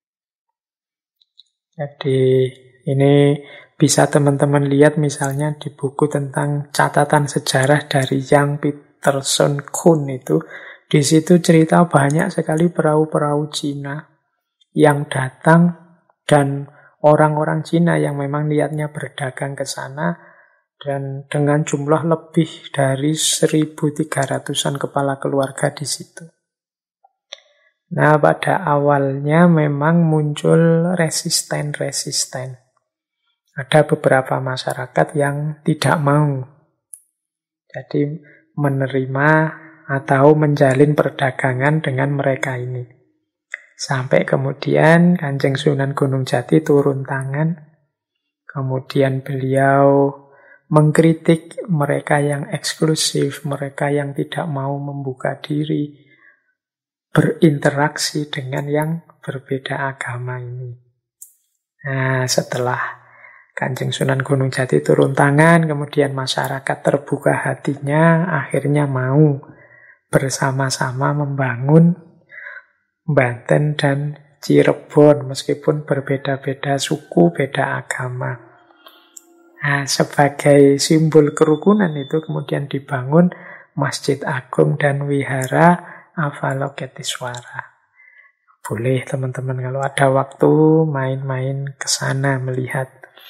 Jadi ini bisa teman-teman lihat misalnya di buku tentang catatan sejarah dari Yang Peterson Kuhn itu. Di situ cerita banyak sekali perahu-perahu Cina yang datang, dan orang-orang Cina yang memang niatnya berdagang ke sana. Dan dengan jumlah lebih dari 1.300-an kepala keluarga di situ. Nah, pada awalnya memang muncul resisten. Ada beberapa masyarakat yang tidak mau. Jadi menerima atau menjalin perdagangan dengan mereka ini. Sampai kemudian Kanjeng Sunan Gunung Jati turun tangan. Kemudian beliau mengkritik mereka yang eksklusif, mereka yang tidak mau membuka diri, berinteraksi dengan yang berbeda agama ini. Nah, setelah Kanjeng Sunan Gunung Jati turun tangan, kemudian masyarakat terbuka hatinya, akhirnya mau bersama-sama membangun Banten dan Cirebon, meskipun berbeda-beda suku, beda agama. Nah, sebagai simbol kerukunan itu kemudian dibangun Masjid Agung dan Wihara Avalokitesvara. Boleh teman-teman kalau ada waktu main-main ke sana melihat.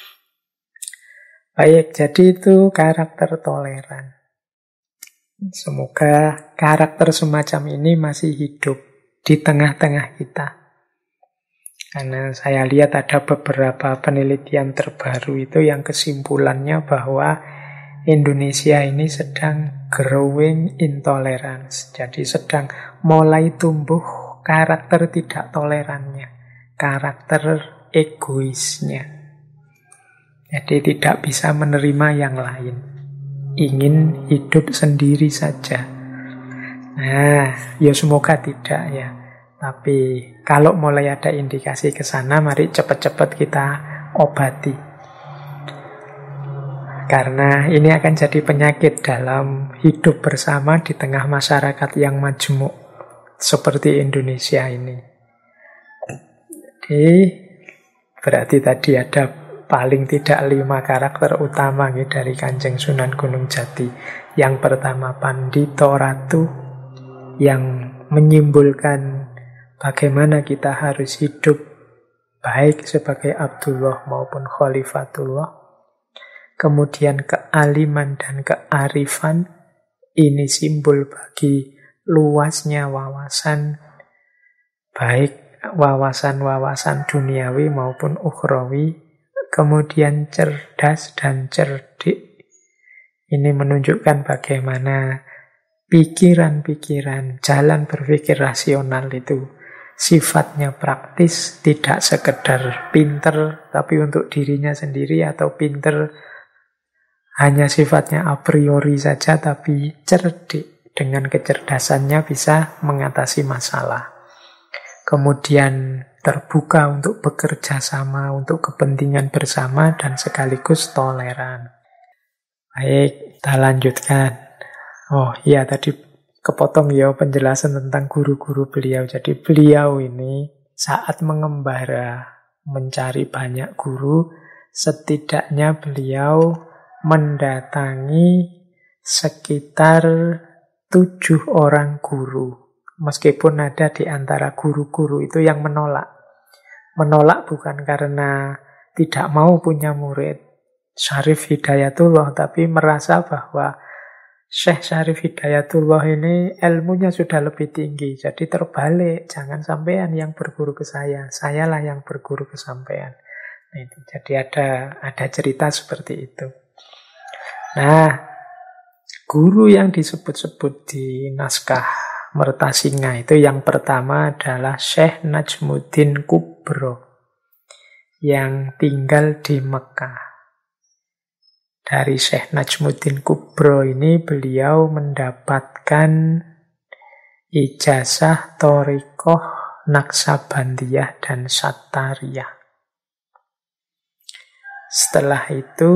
Baik, jadi itu karakter toleran. Semoga karakter semacam ini masih hidup di tengah-tengah kita. Karena saya lihat ada beberapa penelitian terbaru itu yang kesimpulannya bahwa Indonesia ini sedang growing intolerance. Jadi sedang mulai tumbuh karakter tidak tolerannya, karakter egoisnya. Jadi tidak bisa menerima yang lain. Ingin hidup sendiri saja. Nah, ya semoga tidak ya. Tapi kalau mulai ada indikasi ke sana, mari cepat-cepat kita obati. Karena ini akan jadi penyakit dalam hidup bersama di tengah masyarakat yang majemuk seperti Indonesia ini. Jadi berarti tadi ada paling tidak 5 karakter utama nih dari Kanjeng Sunan Gunung Jati. Yang pertama Pandito Ratu, yang menyimbolkan bagaimana kita harus hidup baik sebagai Abdullah maupun Khalifatullah. Kemudian kealiman dan kearifan, ini simbol bagi luasnya wawasan, baik wawasan-wawasan duniawi maupun ukhrawi. Kemudian cerdas dan cerdik, ini menunjukkan bagaimana pikiran-pikiran, jalan berpikir rasional itu sifatnya praktis, tidak sekedar pinter tapi untuk dirinya sendiri, atau pinter hanya sifatnya a priori saja, tapi cerdik, dengan kecerdasannya bisa mengatasi masalah. Kemudian terbuka untuk bekerja sama, untuk kepentingan bersama, dan sekaligus toleran. Baik, kita lanjutkan. Oh iya, tadi kepotong ya penjelasan tentang guru-guru beliau. Jadi beliau ini saat mengembara, mencari banyak guru, setidaknya beliau mendatangi sekitar 7 orang guru. Meskipun ada di antara guru-guru itu yang menolak. Menolak bukan karena tidak mau punya murid Syarif Hidayatullah, tapi merasa bahwa Syekh Syarif Hidayatullah ini ilmunya sudah lebih tinggi. Jadi terbalik, jangan sampean yang berguru ke sayalah yang berguru ke sampean. Jadi ada cerita seperti itu. Nah, guru yang disebut-sebut di naskah Mertasinga itu yang pertama adalah Syekh Najmuddin Kubro yang tinggal di Mekah. Dari Syekh Najmuddin Kubro ini beliau mendapatkan ijazah Thariqah, Naksabandiyah dan Sattariyah. Setelah itu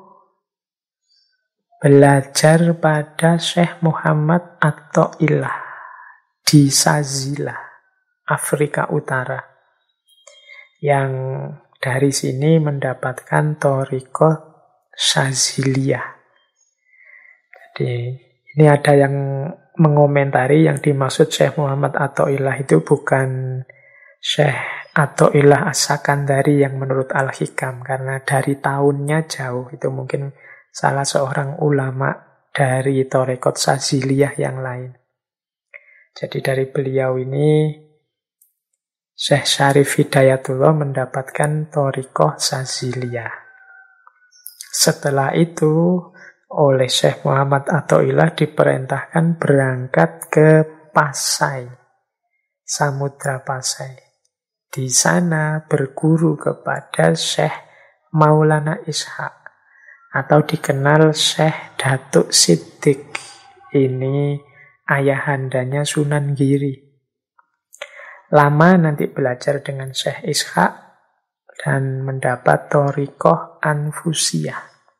belajar pada Syekh Muhammad At-Ta'illah di Sazila, Afrika Utara, yang dari sini mendapatkan Thariqah Saziliyah. Jadi ini ada yang mengomentari yang dimaksud Syekh Muhammad At-Ta'illah itu bukan Syekh At-Ta'illah As-Sakandari yang menurut Al-Hikam, karena dari tahunnya jauh. Itu mungkin salah seorang ulama dari Thariqah Saziliyah yang lain. Jadi dari beliau ini Syekh Syarif Hidayatullah mendapatkan Thariqah Saziliyah. Setelah itu oleh Syekh Muhammad At-Ta'illah diperintahkan berangkat ke Pasai, Samudra Pasai. Di sana berguru kepada Syekh Maulana Ishaq, atau dikenal Syekh Datuk Siddiq. Ini ayahandanya Sunan Giri. Lama nanti belajar dengan Syekh Ishaq dan mendapat Thariqah Anfusiyah.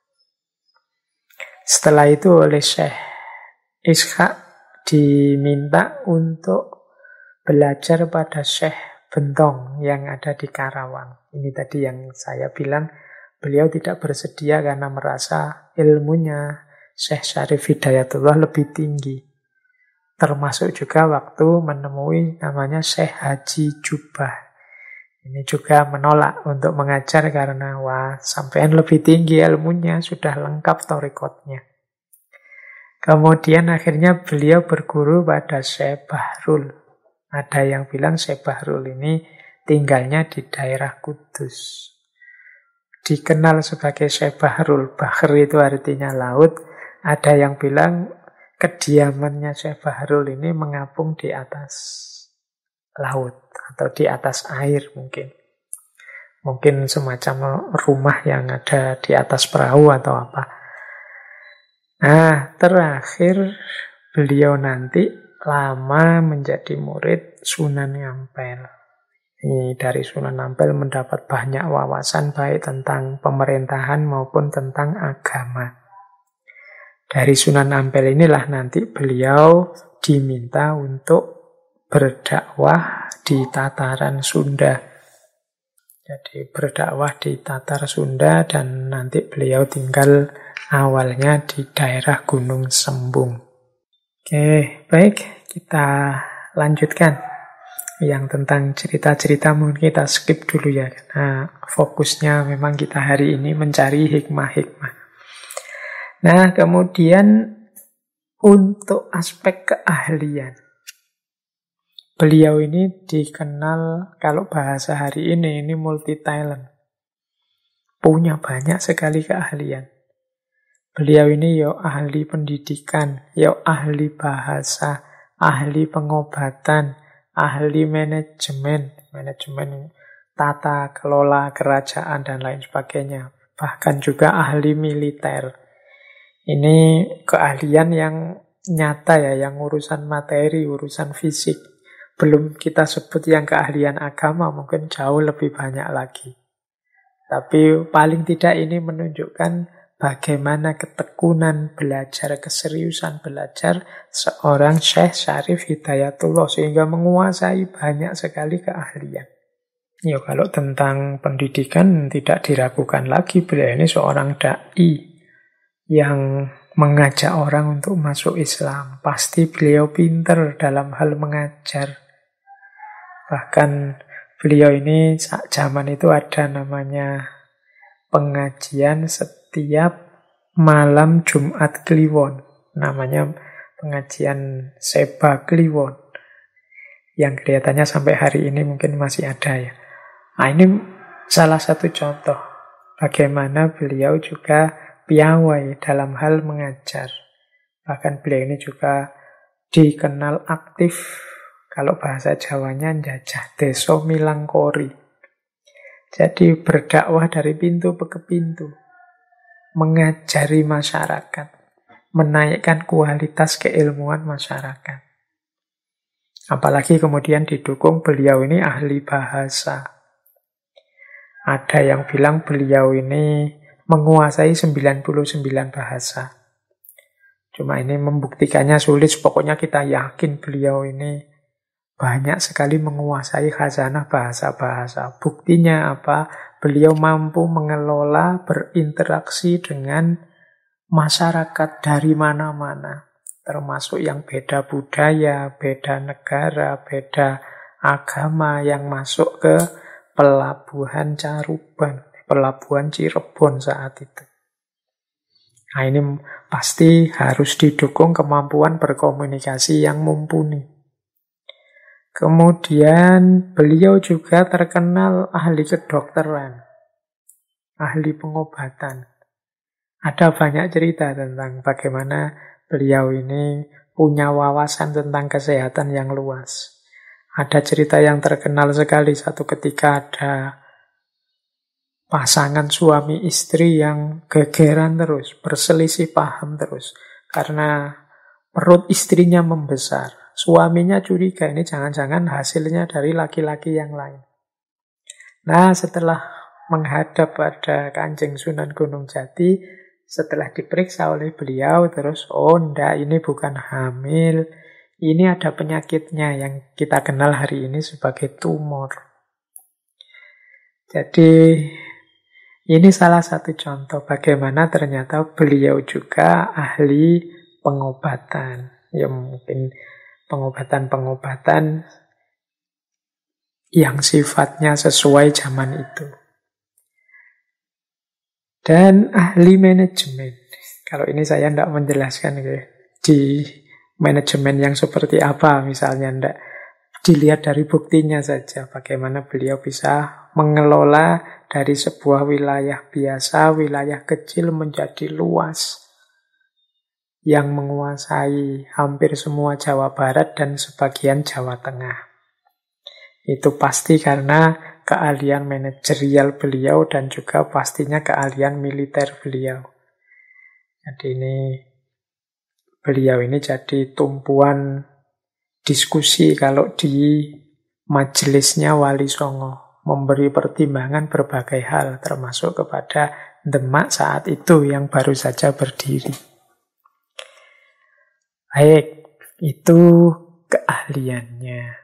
Setelah itu oleh Syekh Ishaq diminta untuk belajar pada Syekh Bentong yang ada di Karawang. Ini tadi yang saya bilang, Beliau tidak bersedia karena merasa ilmunya Syekh Syarif Hidayatullah lebih tinggi. Termasuk juga waktu menemui namanya Syekh Haji Jubah. Ini juga menolak untuk mengajar karena wah, sampean lebih tinggi ilmunya, sudah lengkap thariqatnya. Kemudian akhirnya beliau berguru pada Syekh Bahrul. Ada yang bilang Syekh Bahrul ini tinggalnya di daerah Kudus. Dikenal sebagai Syekh Bahrul. Bahr itu artinya laut. Ada yang bilang kediamannya Syekh Bahrul ini mengapung di atas laut atau di atas air mungkin. Mungkin semacam rumah yang ada di atas perahu atau apa. Nah, terakhir beliau nanti lama menjadi murid Sunan Ampel. Ini dari Sunan Ampel mendapat banyak wawasan baik tentang pemerintahan maupun tentang agama. Dari Sunan Ampel inilah nanti beliau diminta untuk berdakwah di tataran Sunda. Jadi berdakwah di Tatar Sunda dan nanti beliau tinggal awalnya di daerah Gunung Sembung. Oke, baik, kita lanjutkan. Yang tentang cerita-cerita mungkin kita skip dulu ya. Karena fokusnya memang kita hari ini mencari hikmah-hikmah. Nah, kemudian untuk aspek keahlian. Beliau ini dikenal, kalau bahasa hari ini multi talent. Punya banyak sekali keahlian. Beliau ini yo ahli pendidikan, yo ahli bahasa, ahli pengobatan, ahli manajemen tata kelola kerajaan dan lain sebagainya. Bahkan juga ahli militer. Ini keahlian yang nyata ya, yang urusan materi, urusan fisik. Belum kita sebut yang keahlian agama, mungkin jauh lebih banyak lagi. Tapi paling tidak ini menunjukkan bagaimana ketekunan belajar, keseriusan belajar seorang Syekh Syarif Hidayatullah sehingga menguasai banyak sekali keahlian. Ya, kalau tentang pendidikan tidak diragukan lagi, beliau ini seorang da'i yang mengajak orang untuk masuk Islam. Pasti beliau pinter dalam hal mengajar. Bahkan beliau ini saat zaman itu ada namanya pengajian setiap malam Jumat Kliwon. Namanya pengajian Seba Kliwon. Yang kelihatannya sampai hari ini mungkin masih ada ya. Nah, ini salah satu contoh bagaimana beliau juga piawai dalam hal mengajar. Bahkan beliau ini juga dikenal aktif, kalau bahasa Jawanya njajah desa milangkori. Jadi berdakwah dari pintu ke pintu, mengajari masyarakat, menaikkan kualitas keilmuan masyarakat. Apalagi kemudian didukung beliau ini ahli bahasa. Ada yang bilang beliau ini menguasai 99 bahasa. Cuma ini membuktikannya sulit, pokoknya kita yakin beliau ini banyak sekali menguasai khazanah bahasa-bahasa. Buktinya apa? Beliau mampu mengelola, berinteraksi dengan masyarakat dari mana-mana. Termasuk yang beda budaya, beda negara, beda agama yang masuk ke pelabuhan Caruban, pelabuhan Cirebon saat itu. Nah, ini pasti harus didukung kemampuan berkomunikasi yang mumpuni. Kemudian beliau juga terkenal ahli kedokteran, ahli pengobatan. Ada banyak cerita tentang bagaimana beliau ini punya wawasan tentang kesehatan yang luas. Ada cerita yang terkenal sekali, satu ketika ada pasangan suami istri yang gegeran terus, berselisih paham terus. Karena perut istrinya membesar. Suaminya curiga, ini jangan-jangan hasilnya dari laki-laki yang lain. Nah, setelah menghadap pada Kanjeng Sunan Gunung Jati, setelah diperiksa oleh beliau, terus, oh enggak, ini bukan hamil, ini ada penyakitnya yang kita kenal hari ini sebagai tumor. Jadi, Ini salah satu contoh bagaimana ternyata beliau juga ahli pengobatan. Ya mungkin pengobatan-pengobatan yang sifatnya sesuai zaman itu. Dan ahli manajemen. Kalau ini saya tidak menjelaskan di manajemen yang seperti apa misalnya, tidak. Dilihat dari buktinya saja bagaimana beliau bisa mengelola dari sebuah wilayah biasa, wilayah kecil menjadi luas yang menguasai hampir semua Jawa Barat dan sebagian Jawa Tengah. Itu pasti karena keahlian manajerial beliau dan juga pastinya keahlian militer beliau. Jadi beliau ini jadi tumpuan diskusi kalau di majelisnya Wali Songo, memberi pertimbangan berbagai hal termasuk kepada Demak saat itu yang baru saja berdiri. Baik, itu keahliannya.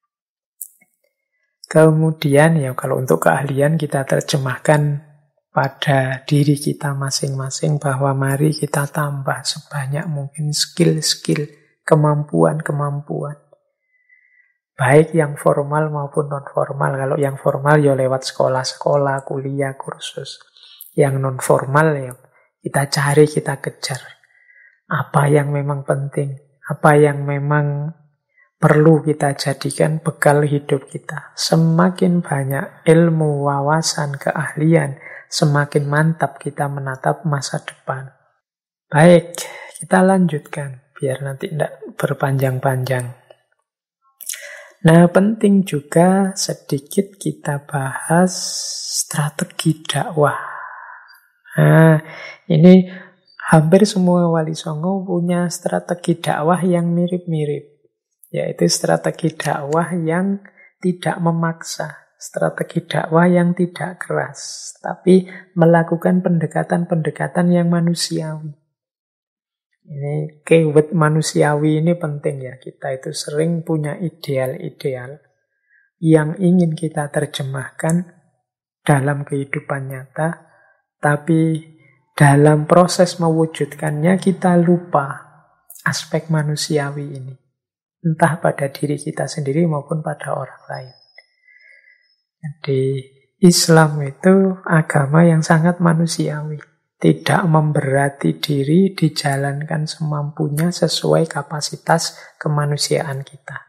Kemudian ya kalau untuk keahlian kita terjemahkan pada diri kita masing-masing bahwa mari kita tambah sebanyak mungkin skill-skill, kemampuan-kemampuan. Baik yang formal maupun non-formal. Kalau yang formal ya lewat sekolah-sekolah, kuliah, kursus. Yang non-formal ya kita cari, kita kejar. Apa yang memang penting, apa yang memang perlu kita jadikan bekal hidup kita. Semakin banyak ilmu, wawasan, keahlian, semakin mantap kita menatap masa depan. Baik, kita lanjutkan biar nanti tidak berpanjang-panjang. Nah, penting juga sedikit kita bahas strategi dakwah. Nah, ini hampir semua Wali Songo punya strategi dakwah yang mirip-mirip. Yaitu strategi dakwah yang tidak memaksa. Strategi dakwah yang tidak keras. Tapi melakukan pendekatan-pendekatan yang manusiawi. Ini keyword manusiawi ini penting ya. Kita itu sering punya ideal-ideal yang ingin kita terjemahkan dalam kehidupan nyata, tapi dalam proses mewujudkannya kita lupa aspek manusiawi ini. Entah pada diri kita sendiri maupun pada orang lain. Jadi Islam itu agama yang sangat manusiawi. Tidak memberati diri, dijalankan semampunya sesuai kapasitas kemanusiaan kita.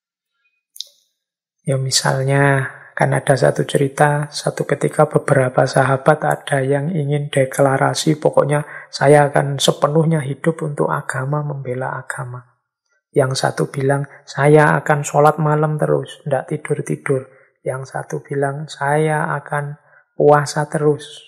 Ya misalnya, kan ada satu cerita, satu ketika beberapa sahabat ada yang ingin deklarasi, pokoknya saya akan sepenuhnya hidup untuk agama, membela agama. Yang satu bilang, saya akan sholat malam terus, tidak tidur-tidur. Yang satu bilang, saya akan puasa terus,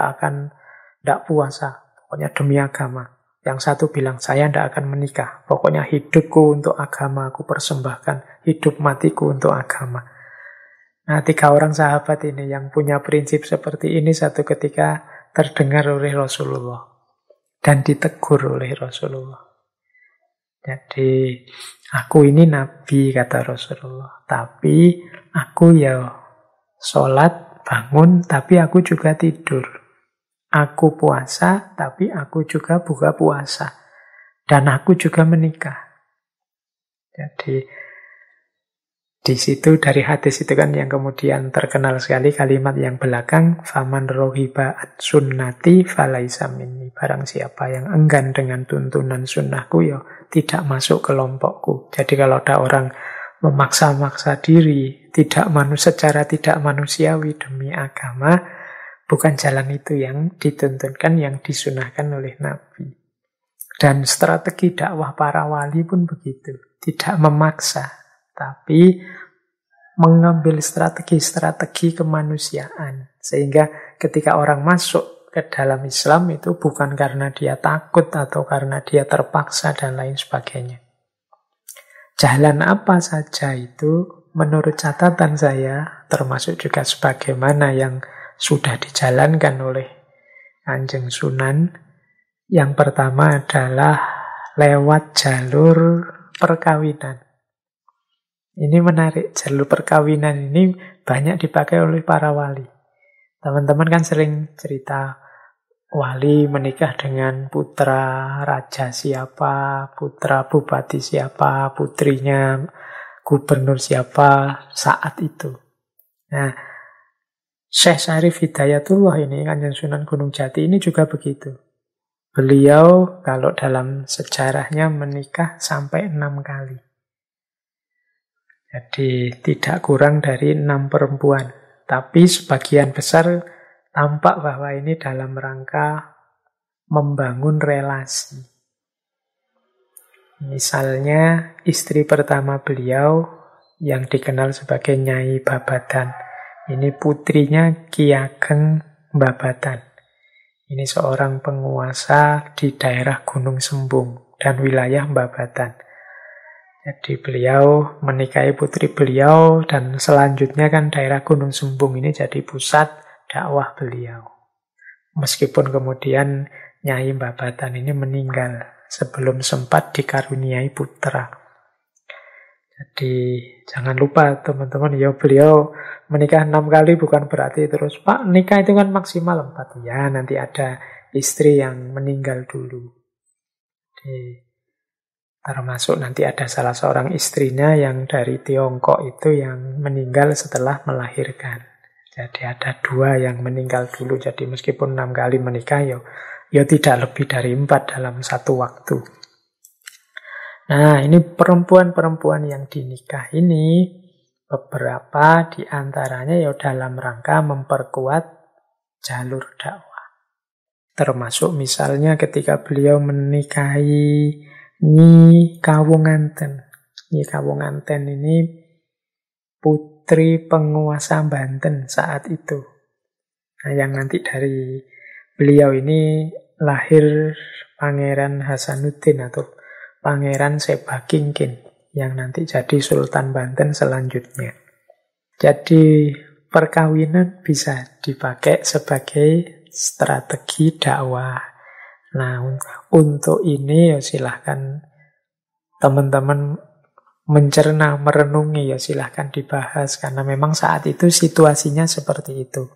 tidak puasa, pokoknya demi agama. Yang satu bilang, saya tidak akan menikah, pokoknya hidupku untuk agama, aku persembahkan hidup matiku untuk agama. Nah, 3 orang sahabat ini yang punya prinsip seperti ini satu ketika terdengar oleh Rasulullah dan ditegur oleh Rasulullah. Jadi, aku ini nabi, kata Rasulullah, tapi aku ya sholat, bangun, tapi aku juga tidur. Aku puasa, tapi aku juga buka puasa. Dan aku juga menikah. Jadi, di situ dari hadis itu kan yang kemudian terkenal sekali kalimat yang belakang, faman rohiba an sunnati falaisa minni. Barang siapa yang enggan dengan tuntunan sunnahku, ya tidak masuk kelompokku. Jadi kalau ada orang memaksa-maksa diri, secara tidak manusiawi demi agama, bukan jalan itu yang dituntunkan, yang disunahkan oleh Nabi. Dan strategi dakwah para wali pun begitu. Tidak memaksa, tapi mengambil strategi-strategi kemanusiaan. Sehingga ketika orang masuk ke dalam Islam itu bukan karena dia takut atau karena dia terpaksa dan lain sebagainya. Jalan apa saja itu menurut catatan saya, termasuk juga sebagaimana yang sudah dijalankan oleh Kanjeng Sunan. Yang pertama adalah lewat jalur perkawinan. Ini menarik, jalur perkawinan ini banyak dipakai oleh para wali. Teman-teman kan sering cerita wali menikah dengan putra raja siapa, putra bupati siapa, putrinya gubernur siapa saat itu. Nah, Syekh Syarif Hidayatullah ini, Kanjeng Sunan Gunung Jati ini juga begitu. Beliau kalau dalam sejarahnya menikah sampai 6 kali. Jadi tidak kurang dari 6 perempuan. Tapi sebagian besar tampak bahwa ini dalam rangka membangun relasi. Misalnya istri pertama beliau yang dikenal sebagai Nyai Babadan. Ini putrinya Ki Ageng Babadan. Ini seorang penguasa di daerah Gunung Sembung dan wilayah Babadan. Jadi beliau menikahi putri beliau dan selanjutnya kan daerah Gunung Sembung ini jadi pusat dakwah beliau. Meskipun kemudian Nyai Babadan ini meninggal sebelum sempat dikaruniai putra. Jadi jangan lupa teman-teman, ya beliau menikah 6 kali bukan berarti terus, Pak nikah itu kan maksimal 4. Ya nanti ada istri yang meninggal dulu. Jadi, termasuk nanti ada salah seorang istrinya yang dari Tiongkok itu yang meninggal setelah melahirkan. Jadi ada 2 yang meninggal dulu. Jadi meskipun 6 kali menikah, ya tidak lebih dari 4 dalam satu waktu. Nah, ini perempuan-perempuan yang dinikah ini, beberapa di antaranya ya dalam rangka memperkuat jalur dakwah. Termasuk misalnya ketika beliau menikahi Nyi Kawunganten. Nyi Kawunganten ini putri penguasa Banten saat itu. Nah, yang nanti dari beliau ini lahir Pangeran Hasanuddin atau Pangeran Sebakingkin yang nanti jadi Sultan Banten selanjutnya. Jadi perkawinan bisa dipakai sebagai strategi dakwah. Nah, untuk ini ya silahkan teman-teman mencerna, merenungi, ya silahkan dibahas karena memang saat itu situasinya seperti itu.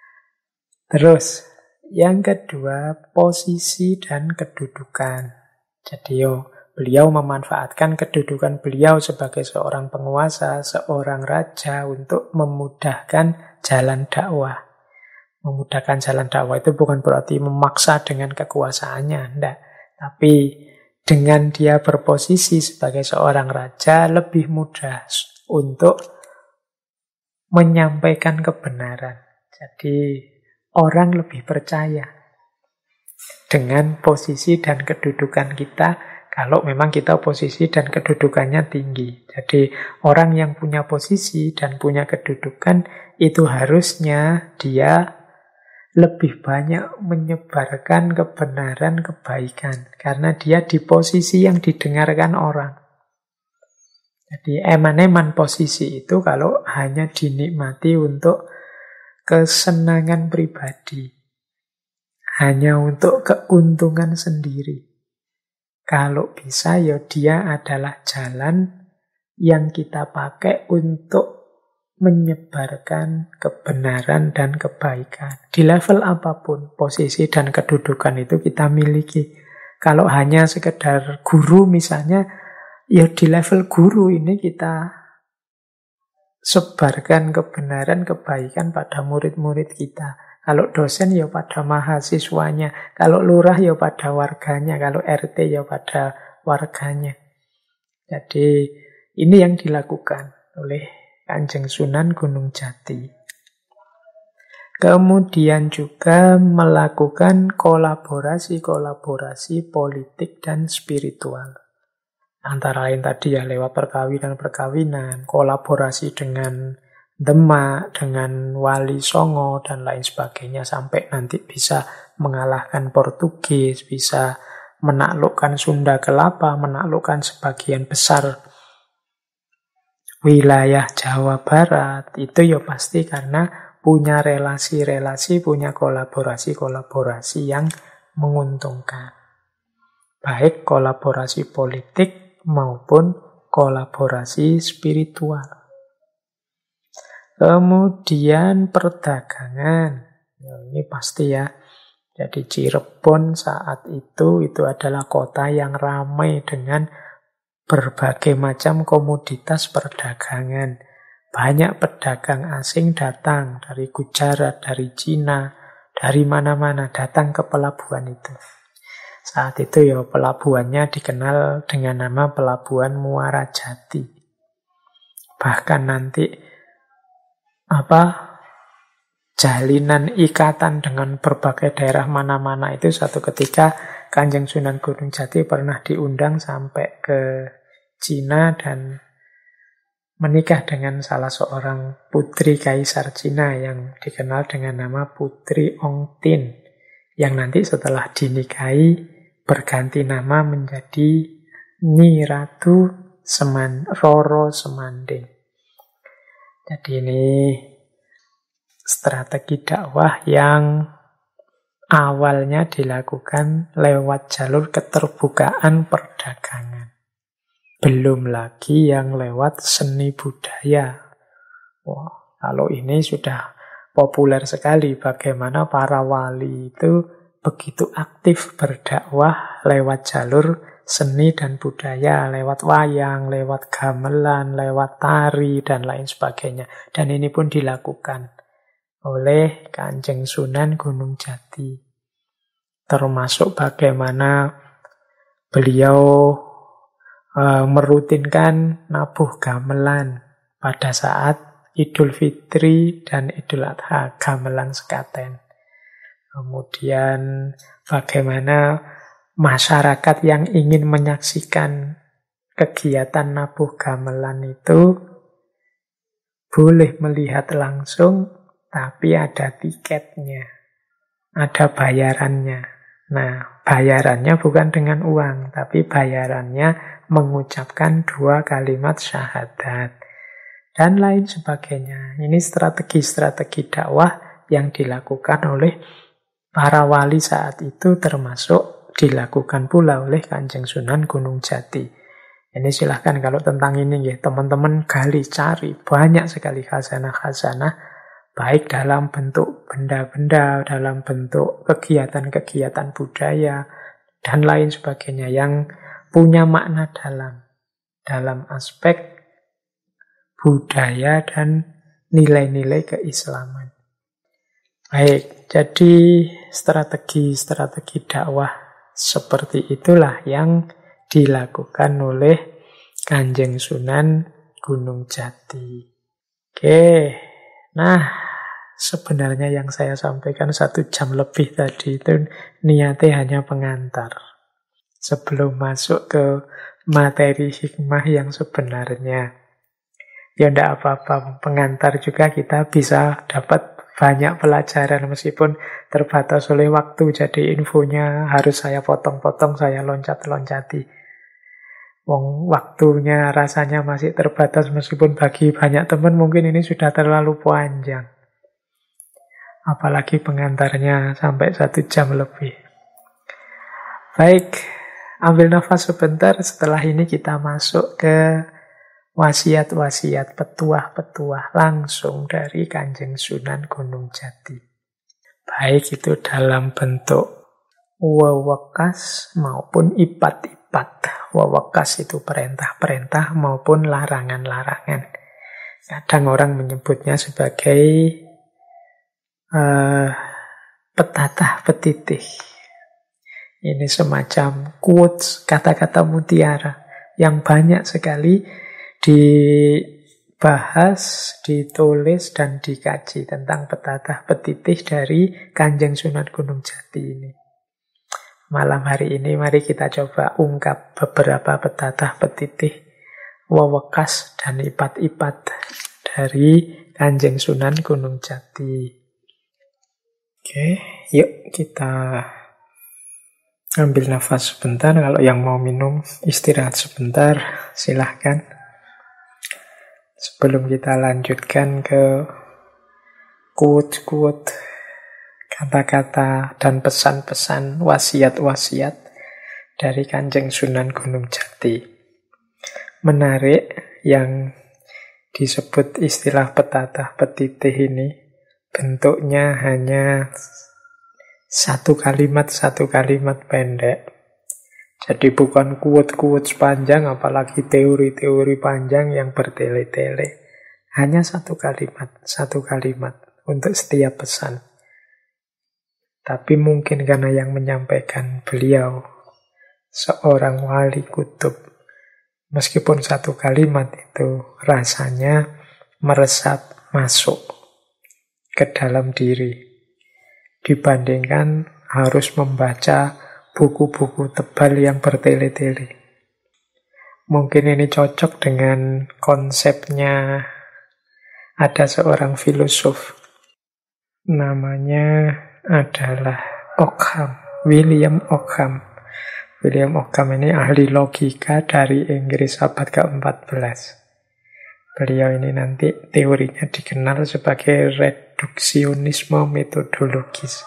Terus yang kedua, posisi dan kedudukan. Jadi beliau memanfaatkan kedudukan beliau sebagai seorang penguasa, seorang raja untuk memudahkan jalan dakwah. Memudahkan jalan dakwah itu bukan berarti memaksa dengan kekuasaannya, enggak. Tapi dengan dia berposisi sebagai seorang raja lebih mudah untuk menyampaikan kebenaran. Jadi orang lebih percaya dengan posisi dan kedudukan kita kalau memang kita posisi dan kedudukannya tinggi. Jadi orang yang punya posisi dan punya kedudukan itu harusnya dia lebih banyak menyebarkan kebenaran, kebaikan. Karena dia di posisi yang didengarkan orang. Jadi eman-eman posisi itu kalau hanya dinikmati untuk kesenangan pribadi. Hanya untuk keuntungan sendiri. Kalau bisa ya dia adalah jalan yang kita pakai untuk menyebarkan kebenaran dan kebaikan. Di level apapun, posisi dan kedudukan itu kita miliki. Kalau hanya sekedar guru misalnya, ya di level guru ini kita sebarkan kebenaran, kebaikan pada murid-murid kita. Kalau dosen ya pada mahasiswanya. Kalau lurah ya pada warganya. Kalau RT ya pada warganya. Jadi ini yang dilakukan oleh Kanjeng Sunan Gunung Jati. Kemudian juga melakukan kolaborasi-kolaborasi politik dan spiritual. Antara lain tadi ya lewat perkawinan-perkawinan, kolaborasi dengan Demak, dengan Wali Songo, dan lain sebagainya. Sampai nanti bisa mengalahkan Portugis, bisa menaklukkan Sunda Kelapa, menaklukkan sebagian besar wilayah Jawa Barat. Itu ya pasti karena punya relasi-relasi, punya kolaborasi-kolaborasi yang menguntungkan. Baik kolaborasi politik maupun kolaborasi spiritual. Kemudian perdagangan. Ya, ini pasti ya. Jadi Cirebon saat itu adalah kota yang ramai dengan berbagai macam komoditas perdagangan. Banyak pedagang asing datang dari Gujarat, dari Cina, dari mana-mana datang ke pelabuhan itu. Saat itu ya pelabuhannya dikenal dengan nama Pelabuhan Muara Jati. Bahkan nanti jalinan ikatan dengan berbagai daerah mana-mana itu suatu ketika Kanjeng Sunan Gunung Jati pernah diundang sampai ke Cina dan menikah dengan salah seorang putri kaisar Cina yang dikenal dengan nama Putri Ong Tin, yang nanti setelah dinikahi berganti nama menjadi Nyi Ratu Roro Semanding. Jadi ini strategi dakwah yang awalnya dilakukan lewat jalur keterbukaan perdagangan. Belum lagi yang lewat seni budaya. Wah, kalau ini sudah populer sekali bagaimana para wali itu begitu aktif berdakwah lewat jalur seni dan budaya, lewat wayang, lewat gamelan, lewat tari, dan lain sebagainya. Dan ini pun dilakukan oleh Kanjeng Sunan Gunung Jati. Termasuk bagaimana beliau merutinkan nabuh gamelan pada saat Idul Fitri dan Idul Adha, gamelan sekaten. Kemudian bagaimana masyarakat yang ingin menyaksikan kegiatan nabuh gamelan itu boleh melihat langsung, tapi ada tiketnya, ada bayarannya. Nah, bayarannya bukan dengan uang, tapi bayarannya mengucapkan 2 kalimat syahadat, dan lain sebagainya. Ini strategi-strategi dakwah yang dilakukan oleh para wali saat itu, termasuk dilakukan pula oleh Kanjeng Sunan Gunung Jati. Ini silahkan kalau tentang ini ya, teman-teman gali, cari. Banyak sekali khazanah-khazanah, baik dalam bentuk benda-benda, dalam bentuk kegiatan-kegiatan budaya, dan lain sebagainya yang punya makna dalam aspek budaya dan nilai-nilai keislaman. Baik, jadi strategi-strategi dakwah seperti itulah yang dilakukan oleh Kanjeng Sunan Gunung Jati. Oke, nah sebenarnya yang saya sampaikan 1 jam lebih tadi itu niatnya hanya pengantar. Sebelum masuk ke materi hikmah yang sebenarnya. Ya enggak apa-apa, pengantar juga kita bisa dapat banyak pelajaran meskipun terbatas oleh waktu. Jadi infonya harus saya potong-potong, saya loncat-loncati. Wong waktunya rasanya masih terbatas meskipun bagi banyak teman mungkin ini sudah terlalu panjang. Apalagi pengantarnya sampai 1 jam lebih. Baik, ambil nafas sebentar. Setelah ini kita masuk ke wasiat-wasiat, petuah-petuah langsung dari Kanjeng Sunan Gunung Jati. Baik itu dalam bentuk wewekas maupun ipat-ipat. Wewekas itu perintah-perintah maupun larangan-larangan. Kadang orang menyebutnya sebagai petatah petitih. Ini semacam quotes, kata-kata mutiara yang banyak sekali dibahas, ditulis, dan dikaji tentang petatah petitih dari Kanjeng Sunan Gunung Jati ini. Malam hari ini mari kita coba ungkap beberapa petatah petitih, wewekas, dan ipat-ipat dari Kanjeng Sunan Gunung Jati. Oke, yuk kita ambil nafas sebentar. Kalau yang mau minum, istirahat sebentar, silahkan. Sebelum kita lanjutkan ke quote-quote, kata-kata dan pesan-pesan, wasiat-wasiat dari Kanjeng Sunan Gunung Jati. Menarik yang disebut istilah petatah petitih ini. bentuknya hanya satu kalimat pendek. Jadi bukan quote-quote panjang, apalagi teori-teori panjang yang bertele-tele. Hanya satu kalimat untuk setiap pesan. Tapi mungkin karena yang menyampaikan beliau seorang wali kutub, meskipun satu kalimat itu rasanya meresap masuk ke dalam diri, dibandingkan harus membaca buku-buku tebal yang bertele-tele. Mungkin ini cocok dengan konsepnya ada seorang filosof, namanya adalah Ockham, William Ockham. William Ockham ini ahli logika dari Inggris abad ke-14. Beliau ini nanti teorinya dikenal sebagai reduksionisme metodologis.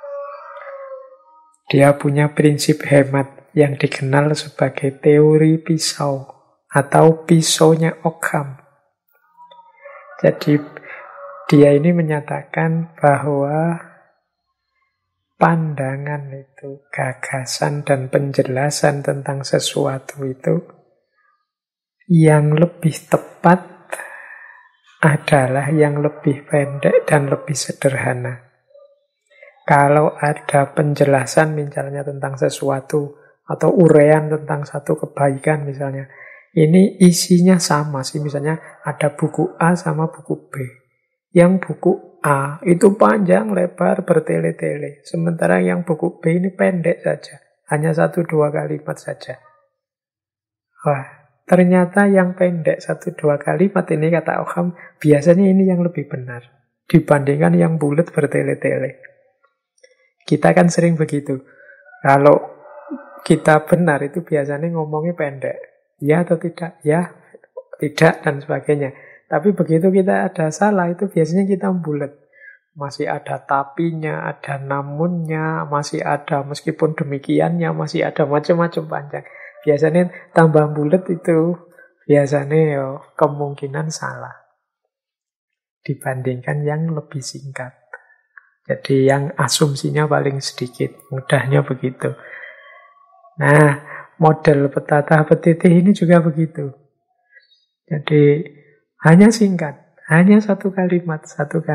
Dia punya prinsip hemat yang dikenal sebagai teori pisau atau pisaunya Ockham. Jadi dia ini menyatakan bahwa pandangan itu, gagasan dan penjelasan tentang sesuatu itu yang lebih tepat adalah yang lebih pendek dan lebih sederhana. Kalau ada penjelasan misalnya tentang sesuatu atau uraian tentang satu kebaikan misalnya, ini isinya sama sih, misalnya ada buku A sama buku B. Yang buku A itu panjang, lebar, bertele-tele. Sementara yang buku B ini pendek saja, hanya 1-2 kalimat saja. Wah, ternyata yang pendek 1-2 kalimat ini, kata Ockham, biasanya ini yang lebih benar dibandingkan yang bulat bertele-tele. Kita kan sering begitu. Kalau kita benar itu biasanya ngomongnya pendek. Ya atau tidak? Ya, tidak, dan sebagainya. Tapi begitu kita ada salah, itu biasanya kita bulat. Masih ada tapinya, ada namunnya, masih ada meskipun demikiannya, masih ada macam-macam panjang. Biasanya tambah bulat itu biasanya kemungkinan salah dibandingkan yang lebih singkat. Jadi yang asumsinya paling sedikit, mudahnya begitu. Nah, model petata petitih ini juga begitu. Jadi hanya singkat, hanya satu kalimat.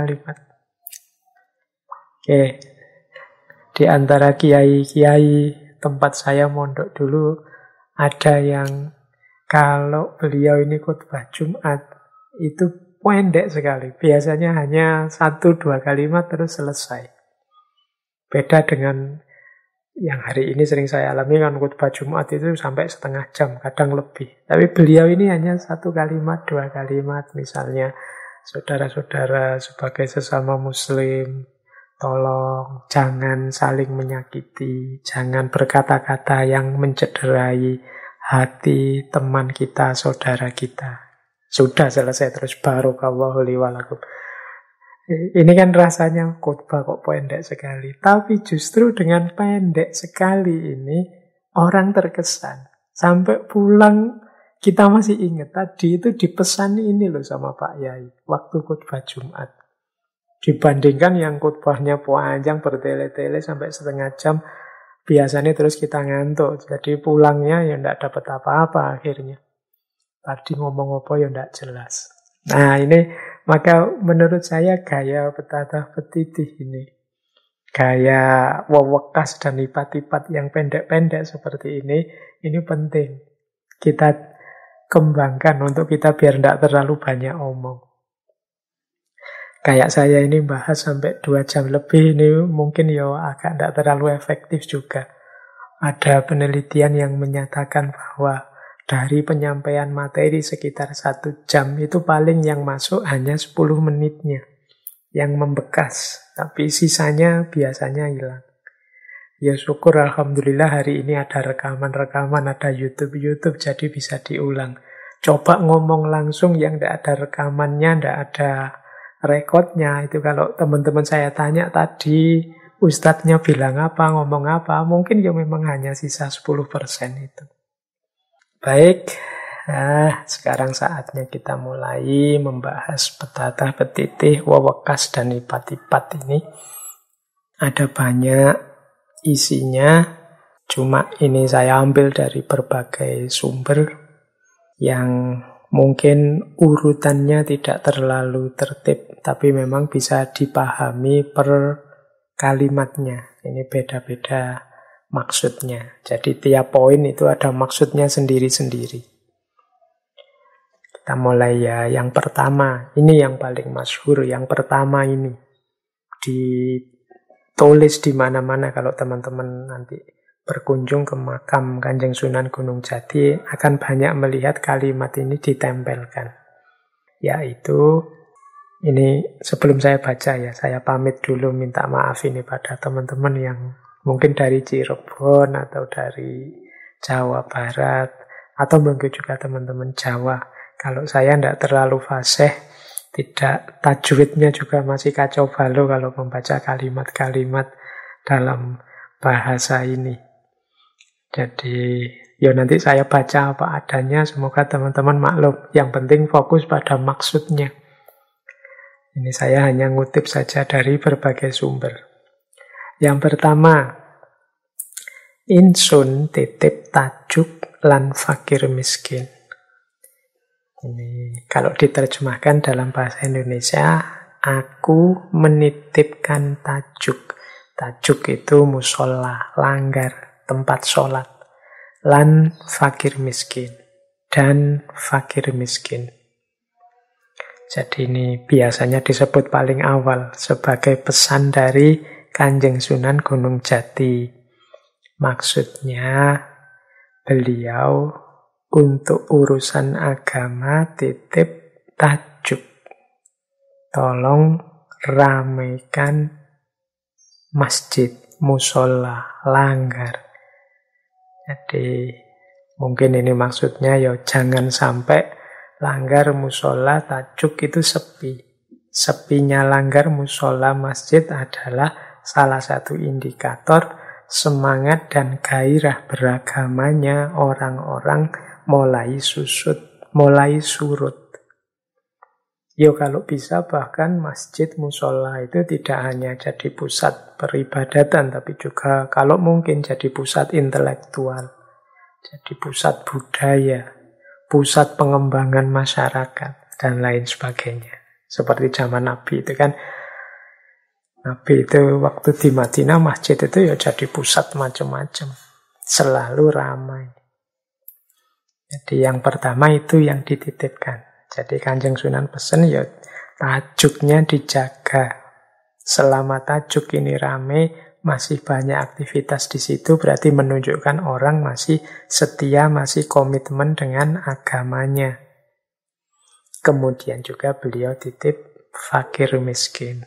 Oke, di antara kiai-kiai tempat saya mondok dulu, ada yang kalau beliau ini khutbah Jumat, itu pendek sekali. Biasanya hanya 1-2 kalimat terus selesai. Beda dengan yang hari ini sering saya alami, kan khutbah Jumat itu sampai setengah jam, kadang lebih. Tapi beliau ini hanya 1 kalimat, 2 kalimat. Misalnya, saudara-saudara sebagai sesama muslim, tolong jangan saling menyakiti, jangan berkata-kata yang mencederai hati teman kita, saudara kita. Sudah selesai, terus barokallahu li wa lakum. Ini kan rasanya khutbah kok pendek sekali. Tapi justru dengan pendek sekali ini orang terkesan. Sampai pulang kita masih ingat tadi itu dipesan ini loh sama Pak Yai waktu khutbah Jumat. Dibandingkan yang khutbahnya panjang bertele-tele sampai setengah jam, biasanya terus kita ngantuk. Jadi pulangnya ya enggak dapat apa-apa akhirnya. Tadi ngomong apa ya enggak jelas. Nah ini, maka menurut saya gaya petata petitih ini, gaya wewekas dan lipat-lipat yang pendek-pendek seperti ini penting. Kita kembangkan untuk kita biar enggak terlalu banyak omong. Kayak saya ini bahas sampai 2 jam lebih, ini mungkin ya agak enggak terlalu efektif juga. Ada penelitian yang menyatakan bahwa dari penyampaian materi sekitar 1 jam itu paling yang masuk hanya 10 menitnya yang membekas, tapi sisanya biasanya hilang. Ya syukur alhamdulillah hari ini ada rekaman-rekaman, ada YouTube jadi bisa diulang. Coba ngomong langsung yang tidak ada rekamannya, tidak ada rekodnya, itu kalau teman-teman saya tanya tadi ustadznya bilang apa, ngomong apa, mungkin ya memang hanya sisa 10% itu. Baik, Sekarang saatnya kita mulai membahas petata, petitih, wewekas, dan ipat-ipat ini. Ada banyak isinya, cuma ini saya ambil dari berbagai sumber yang mungkin urutannya tidak terlalu tertib, tapi memang bisa dipahami per kalimatnya. Ini beda-beda maksudnya. Jadi tiap poin itu ada maksudnya sendiri-sendiri. Kita mulai ya, yang pertama. Ini yang paling masyhur. Yang pertama ini ditulis di mana-mana. Kalau teman-teman nanti berkunjung ke makam Kanjeng Sunan Gunung Jati, akan banyak melihat kalimat ini ditempelkan. Yaitu, ini sebelum saya baca ya, saya pamit dulu minta maaf ini pada teman-teman yang mungkin dari Cirebon atau dari Jawa Barat, atau mungkin juga teman-teman Jawa. Kalau saya tidak terlalu fasih, tidak tajwidnya juga masih kacau balau kalau membaca kalimat-kalimat dalam bahasa ini. Jadi, ya nanti saya baca apa adanya, semoga teman-teman maklum. Yang penting fokus pada maksudnya. Ini saya hanya ngutip saja dari berbagai sumber. Yang pertama, Insun titip tajuk lan fakir miskin. Ini kalau diterjemahkan dalam bahasa Indonesia, aku menitipkan tajuk. Tajuk itu musola, langgar, tempat sholat. Lan fakir miskin. Dan fakir miskin. Jadi ini biasanya disebut paling awal sebagai pesan dari Kanjeng Sunan Gunung Jati. Maksudnya beliau untuk urusan agama titip tajuk. Tolong ramaikan masjid, musola, langgar. Jadi mungkin ini maksudnya ya jangan sampai langgar, musola, tajuk itu sepi. Sepinya langgar, musola, masjid adalah salah satu indikator semangat dan gairah beragamanya orang-orang mulai susut, mulai surut. Yo kalau bisa bahkan masjid, musola itu tidak hanya jadi pusat peribadatan, tapi juga kalau mungkin jadi pusat intelektual, jadi pusat budaya, pusat pengembangan masyarakat, dan lain sebagainya. Seperti zaman Nabi itu kan, Nabi itu waktu di Madinah, masjid itu ya jadi pusat macam-macam, selalu ramai. Jadi yang pertama itu yang dititipkan. Jadi Kanjeng Sunan pesen ya tajuknya dijaga. Selama tajuk ini ramai, masih banyak aktivitas di situ, berarti menunjukkan orang masih setia, masih komitmen dengan agamanya. Kemudian juga beliau titip fakir miskin.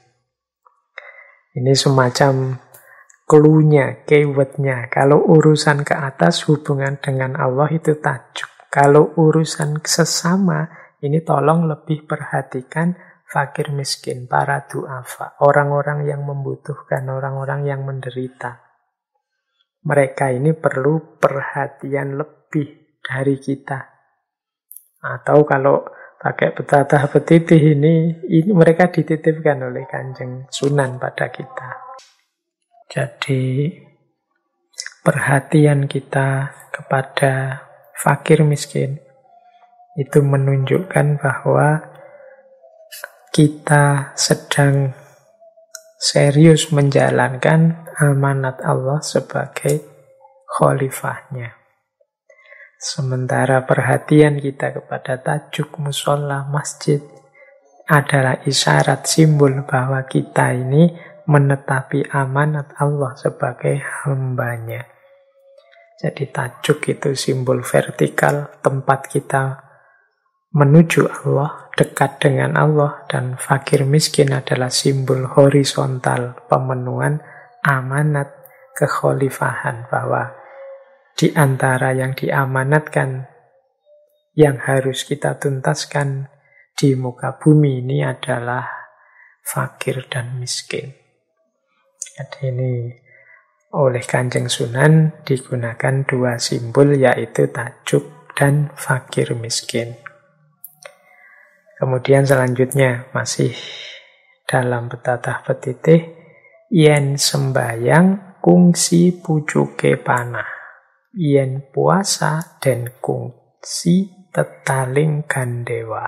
Ini semacam clue-nya, keyword-nya. Kalau urusan ke atas hubungan dengan Allah itu tajuk. Kalau urusan sesama, ini tolong lebih perhatikan fakir miskin, para du'afa, orang-orang yang membutuhkan, orang-orang yang menderita. Mereka ini perlu perhatian lebih dari kita. Atau kalau pakai petata petitih ini mereka dititipkan oleh Kanjeng Sunan pada kita. Jadi perhatian kita kepada fakir miskin itu menunjukkan bahwa kita sedang serius menjalankan amanat Allah sebagai khalifahnya. Sementara perhatian kita kepada tajuk musola, masjid adalah isyarat simbol bahwa kita ini menetapi amanat Allah sebagai hambanya. Jadi tajuk itu simbol vertikal, tempat kita menuju Allah, dekat dengan Allah, dan fakir miskin adalah simbol horizontal, pemenuhan amanat kekhalifahan, bahwa di antara yang diamanatkan yang harus kita tuntaskan di muka bumi ini adalah fakir dan miskin. Jadi ini oleh Kanjeng Sunan digunakan dua simbol, yaitu tajuk dan fakir miskin. Kemudian selanjutnya masih dalam betatah betitih, yen sembayang kungsi pucuke panah, yen puasa den kungsi tetaling gandewa.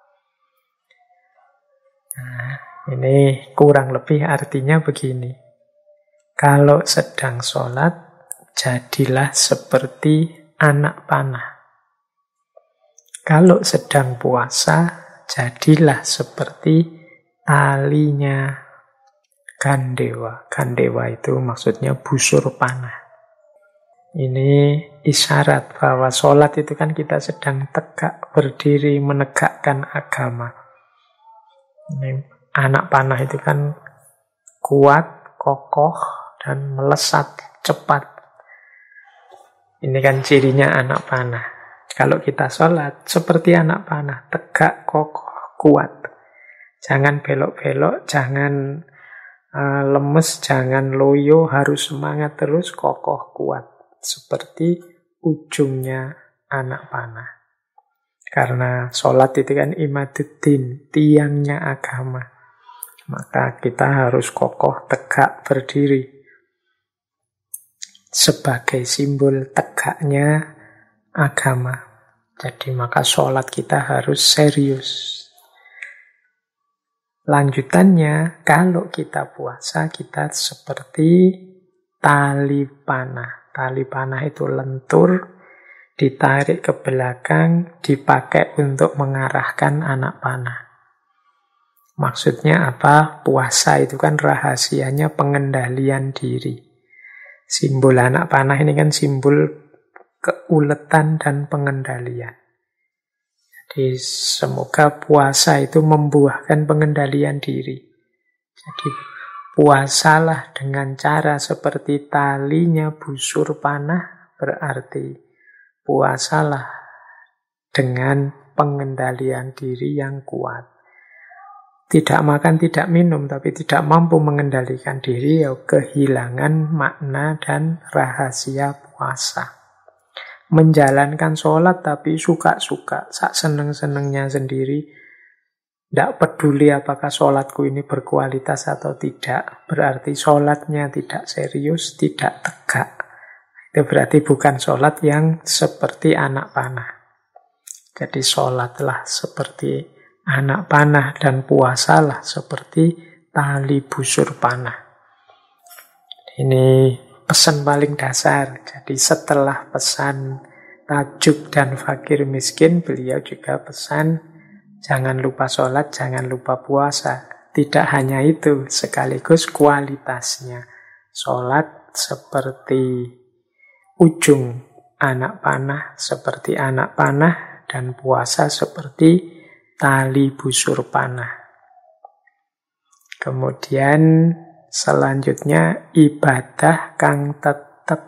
Nah, ini kurang lebih artinya begini. Kalau sedang sholat, jadilah seperti anak panah. Kalau sedang puasa, jadilah seperti talinya gandewa. Gandewa itu maksudnya busur panah. Ini isyarat bahwa sholat itu kan kita sedang tegak berdiri menegakkan agama. Ini anak panah itu kan kuat, kokoh, dan melesat cepat. Ini kan cirinya anak panah. Kalau kita sholat, seperti anak panah, tegak, kokoh, kuat. Jangan belok-belok, jangan lemes, jangan loyo, harus semangat terus, kokoh, kuat. Seperti ujungnya anak panah. Karena sholat itu kan imaduddin, tiangnya agama. Maka kita harus kokoh, tegak, berdiri. Sebagai simbol tegaknya agama. Jadi maka sholat kita harus serius. Lanjutannya, kalau kita puasa, kita seperti tali panah. Tali panah itu lentur, ditarik ke belakang, dipakai untuk mengarahkan anak panah. Maksudnya apa? Puasa itu kan rahasianya pengendalian diri. Simbol anak panah ini kan simbol keuletan dan pengendalian. Jadi semoga puasa itu membuahkan pengendalian diri. Jadi puasalah dengan cara seperti talinya busur panah, berarti puasalah dengan pengendalian diri yang kuat. Tidak makan, tidak minum, tapi tidak mampu mengendalikan diri, ya kehilangan makna dan rahasia puasa. Menjalankan sholat tapi suka-suka, sak seneng-senengnya sendiri, tidak peduli apakah sholatku ini berkualitas atau tidak, berarti sholatnya tidak serius, tidak tegak. Itu berarti bukan sholat yang seperti anak panah. Jadi sholatlah seperti anak panah dan puasalah seperti tali busur panah. Ini pesan paling dasar. Jadi setelah pesan tajuk dan fakir miskin, beliau juga pesan jangan lupa sholat, jangan lupa puasa. Tidak hanya itu, sekaligus kualitasnya. Sholat seperti ujung anak panah, seperti anak panah, dan puasa seperti tali busur panah. Kemudian selanjutnya ibadah kang tetep.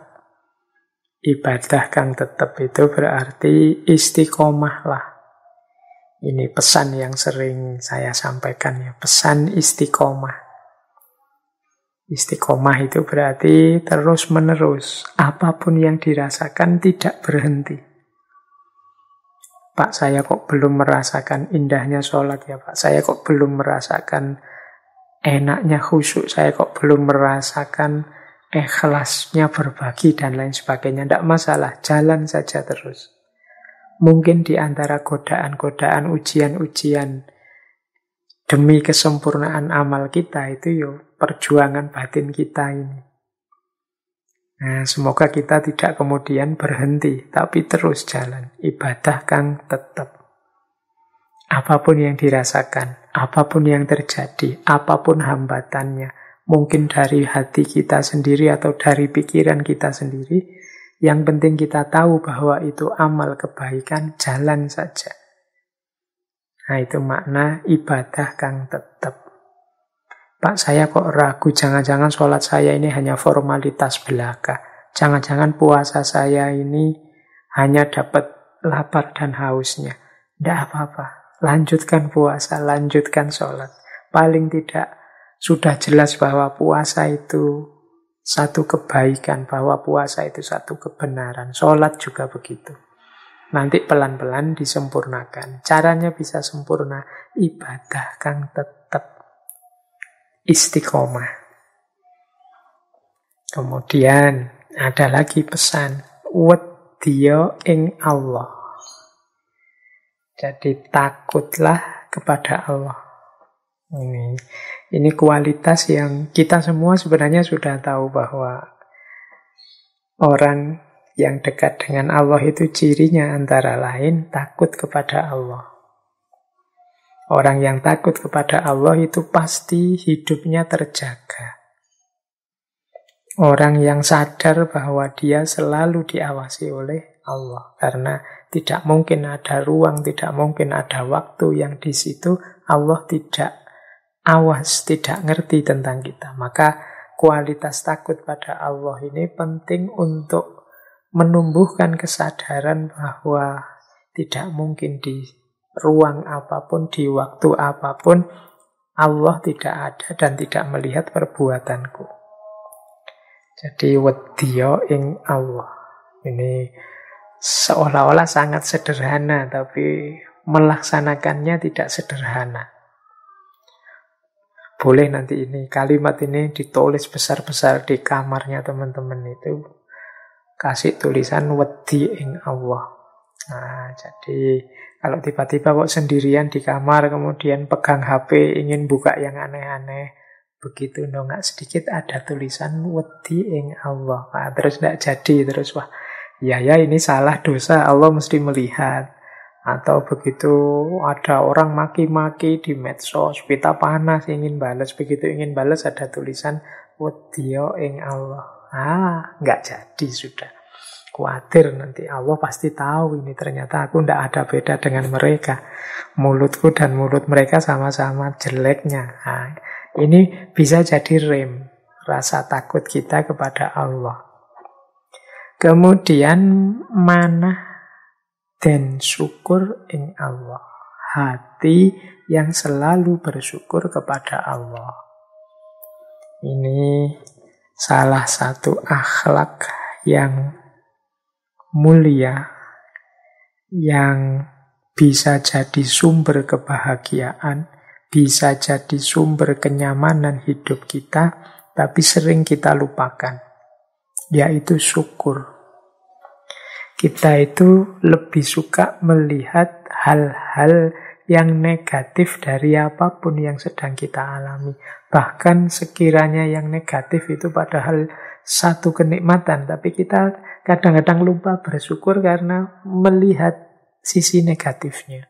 Ibadah kang tetep itu berarti istiqomahlah. Ini pesan yang sering saya sampaikan ya, pesan istiqomah. Istiqomah itu berarti terus menerus, apapun yang dirasakan tidak berhenti. Pak, saya kok belum merasakan indahnya sholat ya Pak, saya kok belum merasakan enaknya khusyuk, saya kok belum merasakan ikhlasnya berbagi dan lain sebagainya. Tidak masalah, jalan saja terus. Mungkin di antara godaan-godaan, ujian-ujian demi kesempurnaan amal kita itu perjuangan batin kita ini. Nah, semoga kita tidak kemudian berhenti, tapi terus jalan. Ibadah kang tetap. Apapun yang dirasakan, apapun yang terjadi, apapun hambatannya, mungkin dari hati kita sendiri atau dari pikiran kita sendiri, yang penting kita tahu bahwa itu amal kebaikan, jalan saja. Nah, itu makna ibadah kang tetap. Pak, saya kok ragu, jangan-jangan sholat saya ini hanya formalitas belaka. Jangan-jangan puasa saya ini hanya dapat lapar dan hausnya. Tidak apa-apa, lanjutkan puasa, lanjutkan sholat. Paling tidak sudah jelas bahwa puasa itu satu kebaikan, bahwa puasa itu satu kebenaran. Sholat juga begitu. Nanti pelan-pelan disempurnakan. Caranya bisa sempurna, ibadah kang tetap istiqomah. Kemudian ada lagi pesan, wedya ing Allah. Jadi takutlah kepada Allah. Ini kualitas yang kita semua sebenarnya sudah tahu, bahwa orang yang dekat dengan Allah itu cirinya antara lain takut kepada Allah. Orang yang takut kepada Allah itu pasti hidupnya terjaga. Orang yang sadar bahwa dia selalu diawasi oleh Allah. Karena tidak mungkin ada ruang, tidak mungkin ada waktu yang di situ Allah tidak awas, tidak ngerti tentang kita. Maka kualitas takut pada Allah ini penting untuk menumbuhkan kesadaran bahwa tidak mungkin di ruang apapun, di waktu apapun, Allah tidak ada dan tidak melihat perbuatanku. Jadi wedya ing Allah. Ini seolah-olah sangat sederhana, tapi melaksanakannya tidak sederhana. Boleh nanti ini kalimat ini ditulis besar-besar di kamarnya teman-teman itu. Kasih tulisan wedi ing Allah. Nah, jadi kalau tiba-tiba kok sendirian di kamar, kemudian pegang HP, ingin buka yang aneh-aneh, begitu nongak sedikit ada tulisan wedi ing Allah. Nah, terus tidak jadi, terus wah, ya ini salah dosa, Allah mesti melihat. Atau begitu ada orang maki-maki di medsos, kita panas ingin balas, begitu ingin balas ada tulisan wedya ing Allah. Nggak jadi sudah. Khawatir nanti Allah pasti tahu ini ternyata aku nggak ada beda dengan mereka. Mulutku dan mulut mereka sama-sama jeleknya. Ini bisa jadi rem rasa takut kita kepada Allah. Kemudian manah dan syukur ing Allah. Hati yang selalu bersyukur kepada Allah. Ini salah satu akhlak yang mulia, yang bisa jadi sumber kebahagiaan, bisa jadi sumber kenyamanan hidup kita, tapi sering kita lupakan, yaitu syukur. Kita itu lebih suka melihat hal-hal yang negatif dari apapun yang sedang kita alami. Bahkan sekiranya yang negatif itu padahal satu kenikmatan, tapi kita kadang-kadang lupa bersyukur karena melihat sisi negatifnya.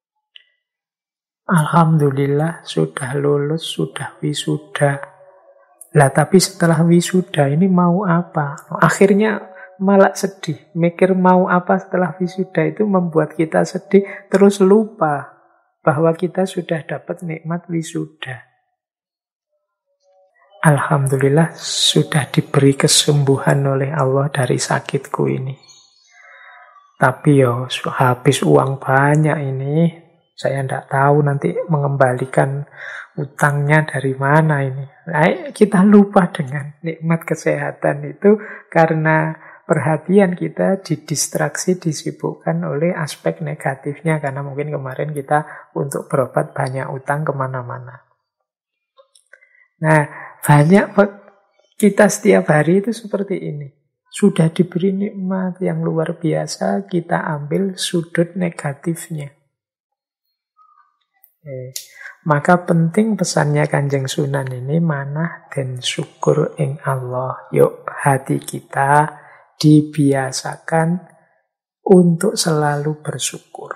Alhamdulillah sudah lulus, sudah wisuda. Lah tapi setelah wisuda ini mau apa? Akhirnya malah sedih. Mikir mau apa setelah wisuda itu membuat kita sedih, terus lupa bahwa kita sudah dapat nikmat wisuda. Alhamdulillah sudah diberi kesembuhan oleh Allah dari sakitku ini. Tapi habis uang banyak ini, saya tidak tahu nanti mengembalikan utangnya dari mana ini. Kita lupa dengan nikmat kesehatan itu karena perhatian kita didistraksi, disibukkan oleh aspek negatifnya. Karena mungkin kemarin kita untuk berobat banyak utang kemana-mana. Nah, banyak kita setiap hari itu seperti ini. Sudah diberi nikmat yang luar biasa, kita ambil sudut negatifnya. Maka penting pesannya Kanjeng Sunan ini, manah dan syukur ing Allah. Yuk hati kita dibiasakan untuk selalu bersyukur.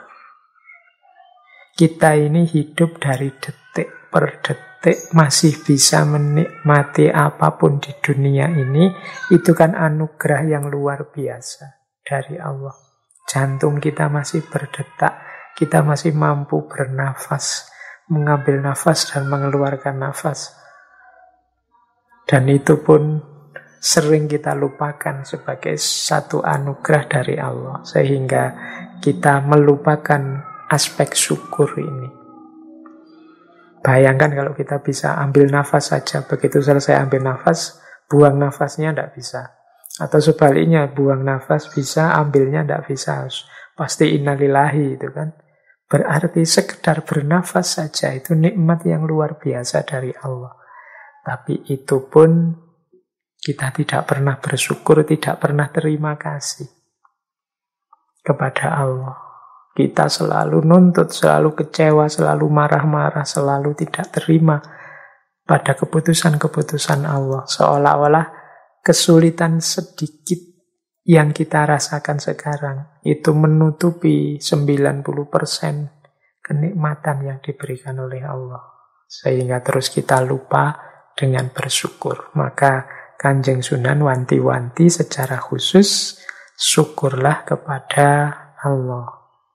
Kita ini hidup dari detik per detik, masih bisa menikmati apapun di dunia ini, itu kan anugerah yang luar biasa dari Allah. Jantung kita masih berdetak, kita masih mampu bernafas, mengambil nafas dan mengeluarkan nafas. Dan itu pun sering kita lupakan sebagai satu anugerah dari Allah, sehingga kita melupakan aspek syukur ini. Bayangkan kalau kita bisa ambil nafas saja, begitu selesai ambil nafas, buang nafasnya tidak bisa. Atau sebaliknya, buang nafas bisa, ambilnya tidak bisa. pasti innalillahi itu kan. Berarti sekedar bernafas saja itu nikmat yang luar biasa dari Allah. Tapi itu pun kita tidak pernah bersyukur, tidak pernah terima kasih kepada Allah. Kita selalu nuntut, selalu kecewa, selalu marah-marah, selalu tidak terima pada keputusan-keputusan Allah. Seolah-olah kesulitan sedikit yang kita rasakan sekarang itu menutupi 90% kenikmatan yang diberikan oleh Allah. Sehingga terus kita lupa dengan bersyukur. Maka Kanjeng Sunan wanti-wanti secara khusus, syukurlah kepada Allah.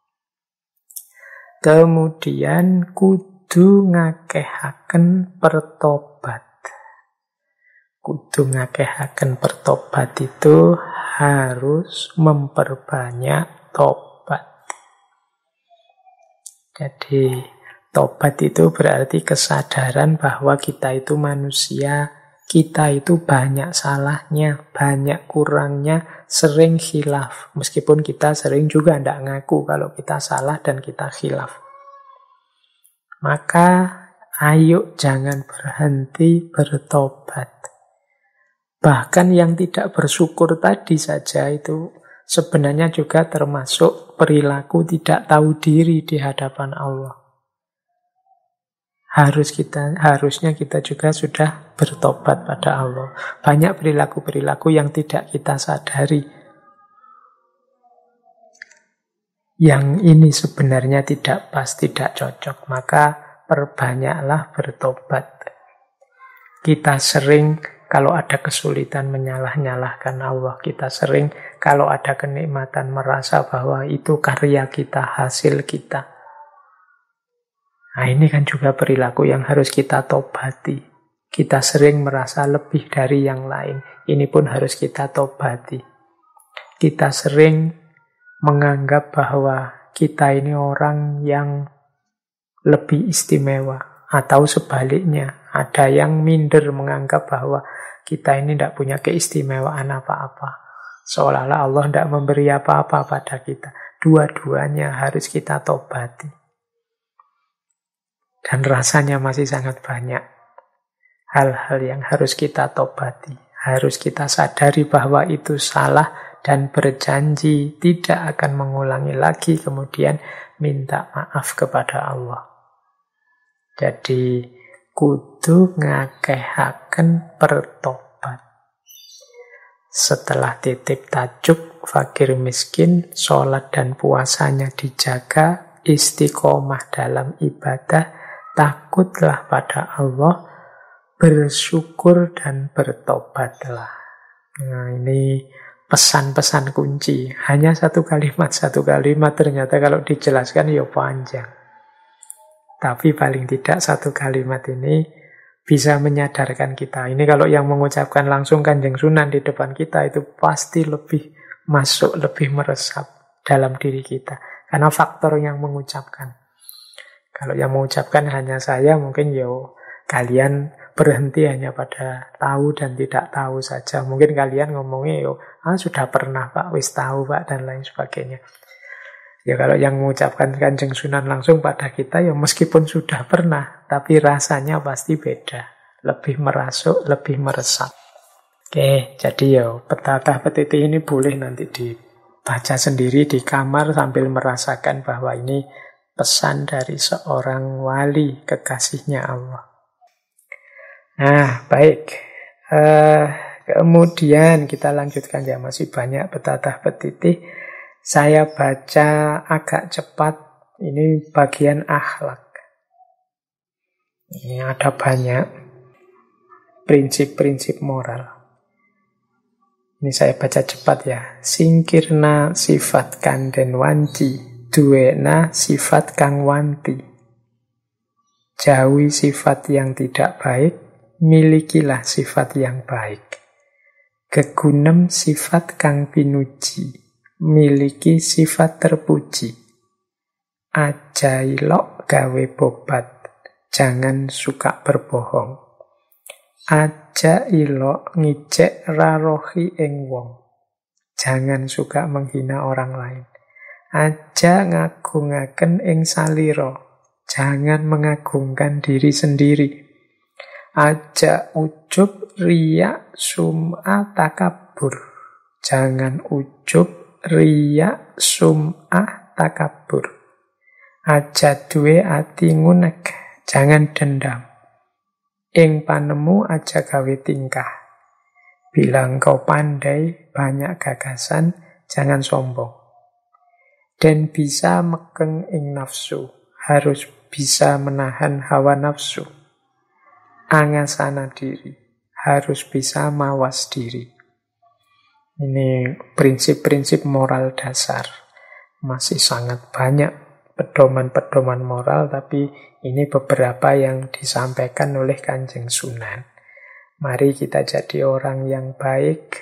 Kemudian kudu ngakehaken pertobat. Kudu ngakehaken pertobat itu harus memperbanyak tobat. Jadi tobat itu berarti kesadaran bahwa kita itu manusia, kita itu banyak salahnya, banyak kurangnya, sering khilaf. Meskipun kita sering juga tidak ngaku kalau kita salah dan kita khilaf. Maka ayo jangan berhenti bertobat. Bahkan yang tidak bersyukur tadi saja itu sebenarnya juga termasuk perilaku tidak tahu diri di hadapan Allah. Harusnya kita juga sudah bertobat pada Allah. Banyak perilaku-perilaku yang tidak kita sadari. Yang ini sebenarnya tidak pas, tidak cocok. Maka perbanyaklah bertobat. Kita sering kalau ada kesulitan menyalah-nyalahkan Allah. Kita sering kalau ada kenikmatan merasa bahwa itu karya kita, hasil kita. Nah ini kan juga perilaku yang harus kita tobati. Kita sering merasa lebih dari yang lain. Ini pun harus kita tobati. Kita sering menganggap bahwa kita ini orang yang lebih istimewa. Atau sebaliknya, ada yang minder menganggap bahwa kita ini tidak punya keistimewaan apa-apa. Seolah-olah Allah tidak memberi apa-apa pada kita. Dua-duanya harus kita tobati. Dan rasanya masih sangat banyak hal-hal yang harus kita tobati. Harus kita sadari bahwa itu salah dan berjanji tidak akan mengulangi lagi, kemudian minta maaf kepada Allah. Jadi kudu ngakehaken pertobat. Setelah titip tajuk fakir miskin, sholat dan puasanya dijaga, istiqomah dalam ibadah, takutlah pada Allah, bersyukur dan bertobatlah. Nah ini pesan-pesan kunci. Hanya satu kalimat ternyata kalau dijelaskan ya panjang. Tapi paling tidak satu kalimat ini bisa menyadarkan kita. Ini kalau yang mengucapkan langsung Kanjeng Sunan di depan kita itu pasti lebih masuk, lebih meresap dalam diri kita. Karena faktor yang mengucapkan. Kalau yang mengucapkan hanya saya, mungkin kalian berhenti hanya pada tahu dan tidak tahu saja. Mungkin kalian ngomongnya sudah pernah Pak, wis tahu Pak, dan lain sebagainya. Ya kalau yang mengucapkan Kanjeng Sunan langsung pada kita, ya meskipun sudah pernah, tapi rasanya pasti beda. Lebih merasuk, lebih meresap. Oke, jadi petata petiti ini boleh nanti dibaca sendiri di kamar sambil merasakan bahwa ini pesan dari seorang wali kekasihnya Allah. Nah, baik. Kemudian kita lanjutkan ya, masih banyak petata petiti. Saya baca agak cepat, ini bagian akhlak. Ini ada banyak prinsip-prinsip moral. Ini saya baca cepat ya. Singkirna sifat kanden wanci, duwena sifat kang wanti. Jauhi sifat yang tidak baik, milikilah sifat yang baik. Gegunem sifat kang pinuji, miliki sifat terpuji. Ajailok gawe bobat, jangan suka berbohong. Aja ilok ngicek rarohi ing wong, jangan suka menghina orang lain. Aja ngagungaken ing salira. Jangan mengagungkan diri sendiri. Aja ujub, riya, sum'ah, takabur. Jangan ujub, riya, sum'ah, takabur. Aja duwe ati ngunek. Jangan dendam. Ing panemu aja gawe tingkah. Bilang kau pandai, banyak gagasan, jangan sombong. Dan bisa mekeng ing nafsu. Harus bisa menahan hawa nafsu. Angasana diri. Harus bisa mawas diri. Ini prinsip-prinsip moral dasar. Masih sangat banyak pedoman-pedoman moral, tapi ini beberapa yang disampaikan oleh Kanjeng Sunan. Mari kita jadi orang yang baik,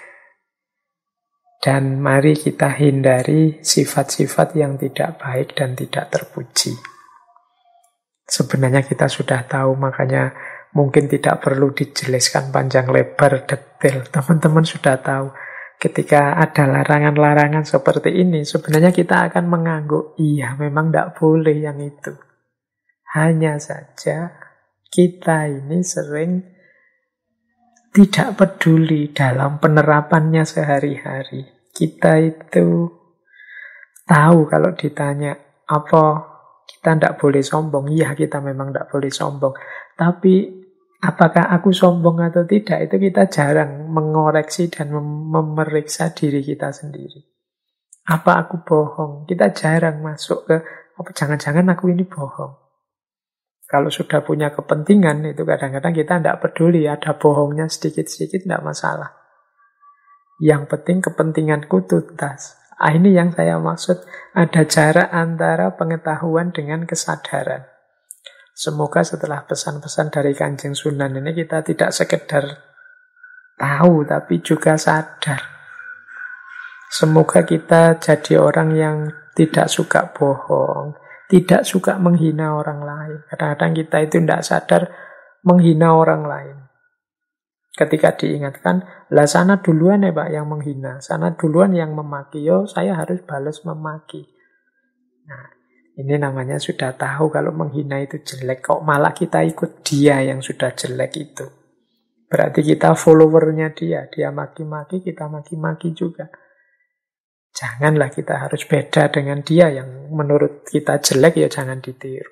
dan mari kita hindari sifat-sifat yang tidak baik dan tidak terpuji. Sebenarnya kita sudah tahu, makanya mungkin tidak perlu dijelaskan panjang lebar detail. Teman-teman sudah tahu. Ketika ada larangan-larangan seperti ini, sebenarnya kita akan mengangguk, iya memang tidak boleh yang itu. Hanya saja kita ini sering tidak peduli dalam penerapannya sehari-hari. Kita itu tahu kalau ditanya, apa kita tidak boleh sombong? Iya, kita memang tidak boleh sombong. Tapi apakah aku sombong atau tidak, itu kita jarang mengoreksi dan memeriksa diri kita sendiri. Apa aku bohong? Kita jarang masuk ke, apa jangan-jangan aku ini bohong. Kalau sudah punya kepentingan, itu kadang-kadang kita tidak peduli, ada bohongnya sedikit-sedikit, tidak masalah. Yang penting kepentinganku tuntas. Ini yang saya maksud, ada jarak antara pengetahuan dengan kesadaran. Semoga setelah pesan-pesan dari Kanjeng Sunan ini kita tidak sekedar tahu, tapi juga sadar. Semoga kita jadi orang yang tidak suka bohong, tidak suka menghina orang lain. Kadang-kadang kita itu tidak sadar menghina orang lain. Ketika diingatkan, lah sana duluan ya Pak yang menghina, sana duluan yang memaki, yo saya harus balas memaki. Nah, ini namanya sudah tahu kalau menghina itu jelek, kok malah kita ikut dia yang sudah jelek itu. Berarti kita followernya dia maki-maki, kita maki-maki juga. Janganlah kita harus beda dengan dia yang menurut kita jelek, ya jangan ditiru.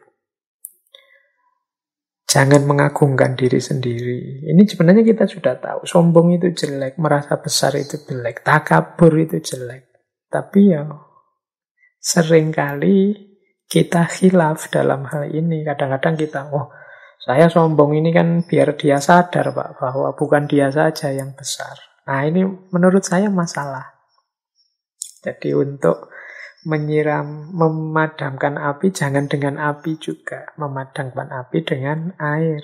Jangan mengagungkan diri sendiri. Ini sebenarnya kita sudah tahu, sombong itu jelek, merasa besar itu jelek, takabur itu jelek. Tapi ya seringkali kita khilaf dalam hal ini. Kadang-kadang kita, saya sombong ini kan biar dia sadar Pak, bahwa bukan dia saja yang besar. Nah ini menurut saya masalah. Jadi untuk memadamkan api, jangan dengan api juga. Memadamkan api dengan air.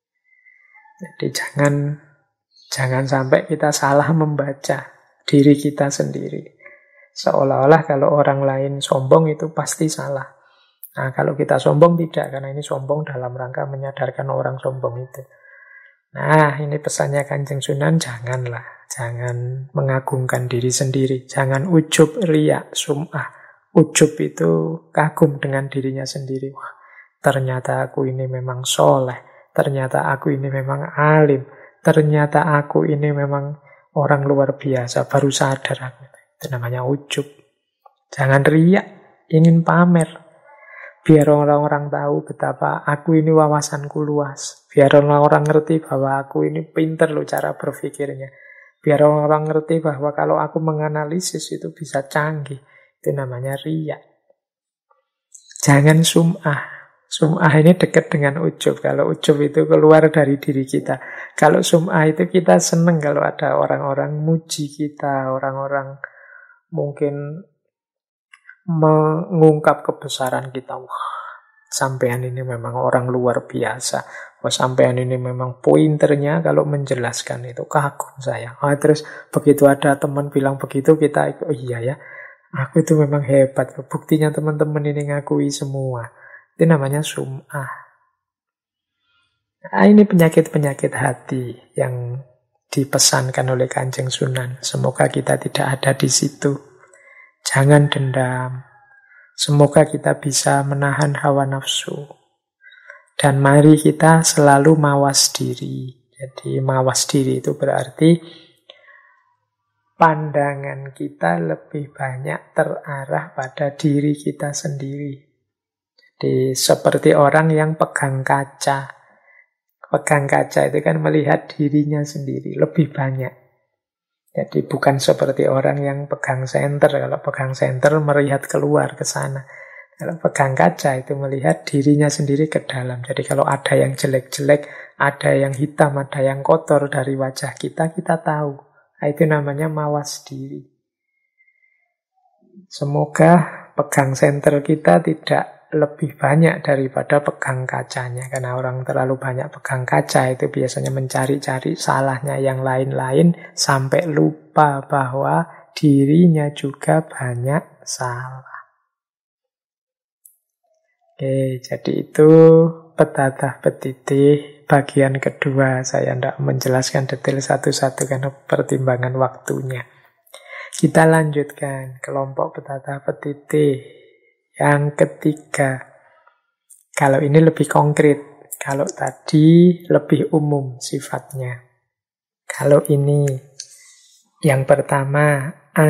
Jadi jangan sampai kita salah membaca diri kita sendiri. Seolah-olah kalau orang lain sombong itu pasti salah. Nah, kalau kita sombong tidak, karena ini sombong dalam rangka menyadarkan orang sombong itu. Nah, ini pesannya Kanjeng Sunan, jangan mengagungkan diri sendiri, jangan ujub, riya, sum'ah. Ujub itu kagum dengan dirinya sendiri. Wah, ternyata aku ini memang soleh, ternyata aku ini memang alim, ternyata aku ini memang orang luar biasa, baru sadar aku. Itu namanya ujub. Jangan riya, ingin pamer. Biar orang-orang tahu betapa aku ini wawasanku luas. Biar orang-orang ngerti bahwa aku ini pinter loh cara berpikirnya. Biar orang-orang ngerti bahwa kalau aku menganalisis itu bisa canggih. Itu namanya riya. Jangan sum'ah. Sum'ah ini dekat dengan ujub. Kalau ujub itu keluar dari diri kita. Kalau sum'ah itu kita seneng kalau ada orang-orang muji kita. Orang-orang mungkin mengungkap kebesaran kita. Wah, sampean ini memang orang luar biasa. Wah, sampean ini memang pointernya kalau menjelaskan itu kagum saya. Terus begitu ada teman bilang begitu, kita ikut, iya ya, aku itu memang hebat. Buktinya teman-teman ini ngakui semua. Itu namanya sum'ah. Nah, ini penyakit-penyakit hati yang dipesankan oleh Kanjeng Sunan. Semoga kita tidak ada di situ. Jangan dendam. Semoga kita bisa menahan hawa nafsu. Dan mari kita selalu mawas diri. Jadi mawas diri itu berarti pandangan kita lebih banyak terarah pada diri kita sendiri. Jadi seperti orang yang pegang kaca. Pegang kaca itu kan melihat dirinya sendiri lebih banyak. Jadi bukan seperti orang yang pegang senter. Kalau pegang senter melihat keluar ke sana. Kalau pegang kaca itu melihat dirinya sendiri ke dalam. Jadi kalau ada yang jelek-jelek, ada yang hitam, ada yang kotor dari wajah kita, kita tahu. Nah, itu namanya mawas diri. Semoga pegang senter kita tidak lebih banyak daripada pegang kacanya. Karena orang terlalu banyak pegang kaca itu biasanya mencari-cari salahnya yang lain-lain sampai lupa bahwa dirinya juga banyak salah. Oke, jadi itu petatah petitih bagian kedua. Saya tidak menjelaskan detail satu-satu karena pertimbangan waktunya. Kita lanjutkan kelompok petatah petitih yang ketiga. Kalau ini lebih konkret, kalau tadi lebih umum sifatnya. Kalau ini yang pertama,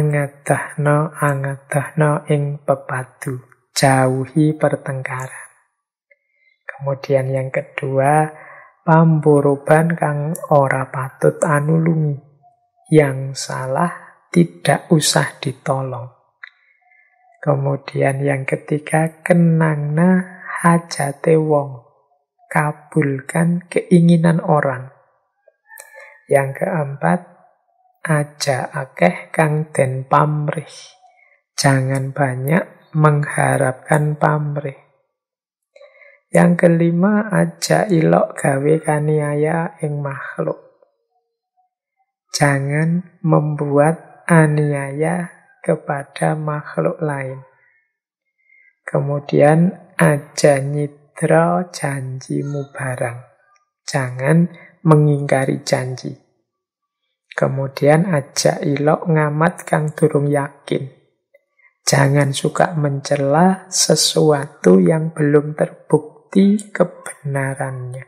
angadahno ing pepadu, jauhi pertengkaran. Kemudian yang kedua, pamboroban kang ora patut anulungi, yang salah tidak usah ditolong. Kemudian yang ketiga, kenangna hajate wong, kabulkan keinginan orang. Yang keempat, aja akeh kang den pamrih, jangan banyak mengharapkan pamrih. Yang kelima, aja ilok gawe kaniaya ing makhluk, jangan membuat aniaya kepada makhluk lain. Kemudian aja nyidra janjimu barang, jangan mengingkari janji. Kemudian aja ilok ngamat kang durung yakin, jangan suka mencela sesuatu yang belum terbukti kebenarannya.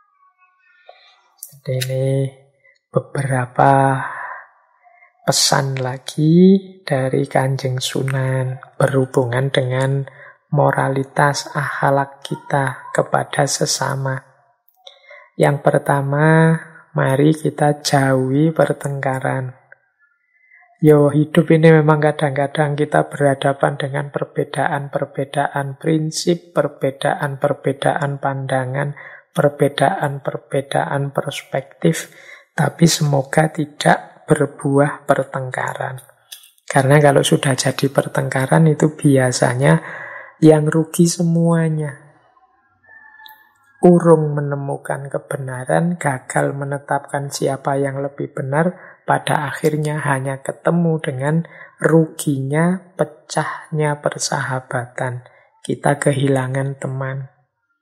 Jadi ini beberapa pesan lagi dari Kanjeng Sunan berhubungan dengan moralitas akhlak kita kepada sesama. Yang pertama, mari kita jauhi pertengkaran. Hidup ini memang kadang-kadang kita berhadapan dengan perbedaan-perbedaan prinsip, perbedaan-perbedaan pandangan, perbedaan-perbedaan perspektif, tapi semoga tidak berbuah pertengkaran. Karena kalau sudah jadi pertengkaran itu biasanya yang rugi semuanya. Urung menemukan kebenaran, gagal menetapkan siapa yang lebih benar, pada akhirnya hanya ketemu dengan ruginya, pecahnya persahabatan. Kita kehilangan teman.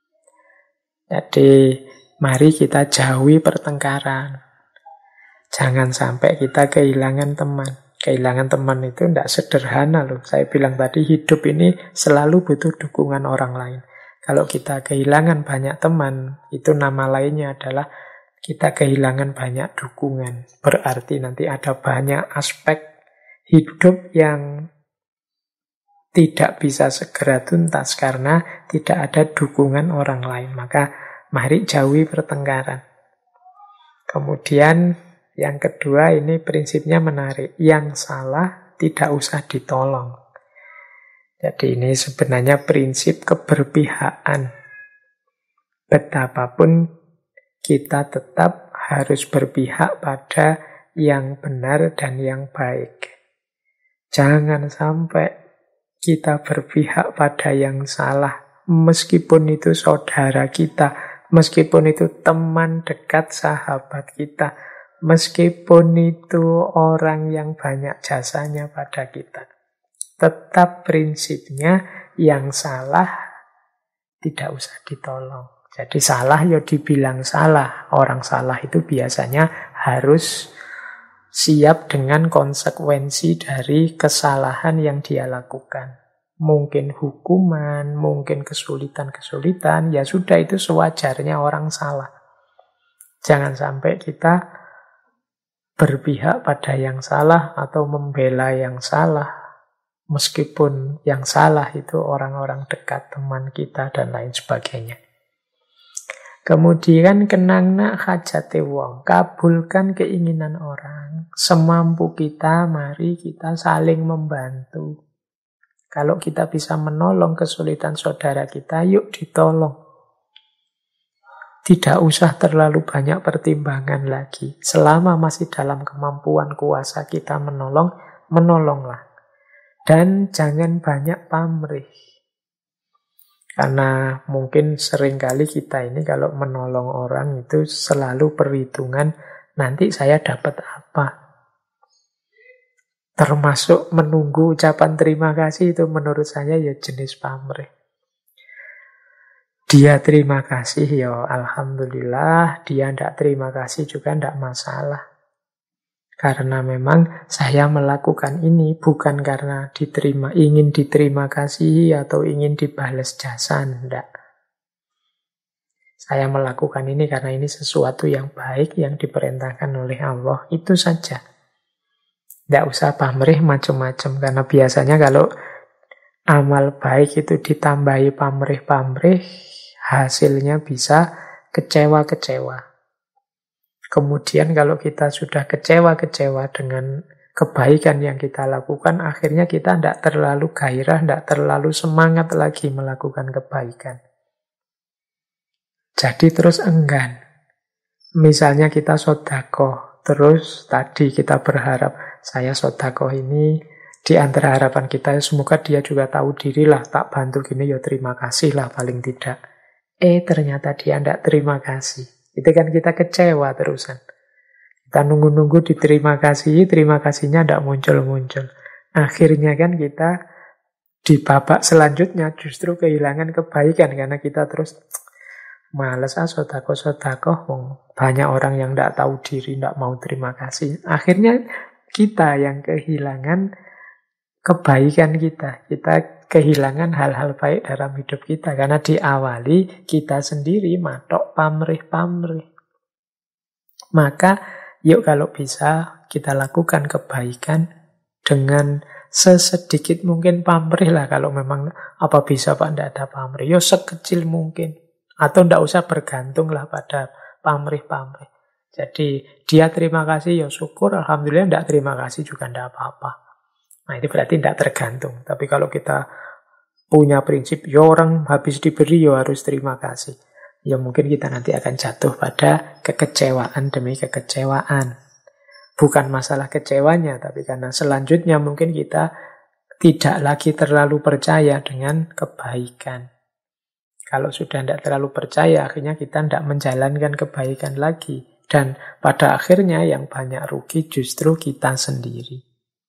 Jadi mari kita jauhi pertengkaran. Jangan sampai kita kehilangan teman. Kehilangan teman itu tidak sederhana loh. Saya bilang tadi hidup ini selalu butuh dukungan orang lain. Kalau kita kehilangan banyak teman, itu nama lainnya adalah kita kehilangan banyak dukungan. Berarti nanti ada banyak aspek hidup yang tidak bisa segera tuntas karena tidak ada dukungan orang lain. Maka mari jauhi pertengkaran. Kemudian yang kedua, ini prinsipnya menarik. Yang salah tidak usah ditolong. Jadi ini sebenarnya prinsip keberpihakan. Betapapun kita tetap harus berpihak pada yang benar dan yang baik. Jangan sampai kita berpihak pada yang salah. Meskipun itu saudara kita, meskipun itu teman dekat sahabat kita, meskipun itu orang yang banyak jasanya pada kita. Tetap prinsipnya yang salah tidak usah ditolong. Jadi salah ya dibilang salah. Orang salah itu biasanya harus siap dengan konsekuensi dari kesalahan yang dia lakukan. mungkin hukuman, mungkin kesulitan-kesulitan, ya sudah itu sewajarnya orang salah. Jangan sampai kita berpihak pada yang salah atau membela yang salah, meskipun yang salah itu orang-orang dekat, teman kita, dan lain sebagainya. Kemudian kenangna hajate wong, kabulkan keinginan orang. Semampu kita, mari kita saling membantu. Kalau kita bisa menolong kesulitan saudara kita, yuk ditolong. Tidak usah terlalu banyak pertimbangan lagi. Selama masih dalam kemampuan kuasa kita menolong, menolonglah. Dan jangan banyak pamrih. Karena mungkin seringkali kita ini kalau menolong orang itu selalu perhitungan, nanti saya dapat apa. Termasuk menunggu ucapan terima kasih itu menurut saya ya jenis pamrih. Dia terima kasih, ya alhamdulillah. Dia tidak terima kasih juga tidak masalah. Karena memang saya melakukan ini bukan karena ingin diterima kasih atau ingin dibalas jasa, tidak. Saya melakukan ini karena ini sesuatu yang baik yang diperintahkan oleh Allah. Itu saja. Tidak usah pamrih macam-macam. Karena biasanya kalau amal baik itu ditambahi pamrih-pamrih, hasilnya bisa kecewa-kecewa. Kemudian kalau kita sudah kecewa-kecewa dengan kebaikan yang kita lakukan, akhirnya kita tidak terlalu gairah, tidak terlalu semangat lagi melakukan kebaikan. Jadi terus enggan. Misalnya kita sedekah, terus tadi kita berharap, saya sedekah ini di antara harapan kita, semoga dia juga tahu diri lah, tak bantu gini, ya terima kasih lah paling tidak. Ternyata dia tidak terima kasih. Itu kan kita kecewa terusan. Kita nunggu-nunggu diterima kasih, terima kasihnya tidak muncul-muncul. Akhirnya kan kita di babak selanjutnya justru kehilangan kebaikan karena kita terus males sedekah. Banyak orang yang tidak tahu diri, tidak mau terima kasih. Akhirnya kita yang kehilangan kebaikan kita. Kita kehilangan hal-hal baik dalam hidup kita. Karena diawali kita sendiri matok pamrih-pamrih. Maka yuk kalau bisa kita lakukan kebaikan dengan sesedikit mungkin pamrih lah. Kalau memang apa bisa Pak tidak ada pamrih. Yuk sekecil mungkin. Atau tidak usah bergantung lah pada pamrih-pamrih. Jadi dia terima kasih ya syukur. Alhamdulillah tidak terima kasih juga tidak apa-apa. Nah itu berarti tidak tergantung. Tapi kalau kita punya prinsip, ya orang habis diberi ya harus terima kasih. Ya mungkin kita nanti akan jatuh pada kekecewaan demi kekecewaan. Bukan masalah kecewanya, tapi karena selanjutnya mungkin kita tidak lagi terlalu percaya dengan kebaikan. Kalau sudah tidak terlalu percaya, akhirnya kita tidak menjalankan kebaikan lagi. Dan pada akhirnya yang banyak rugi justru kita sendiri.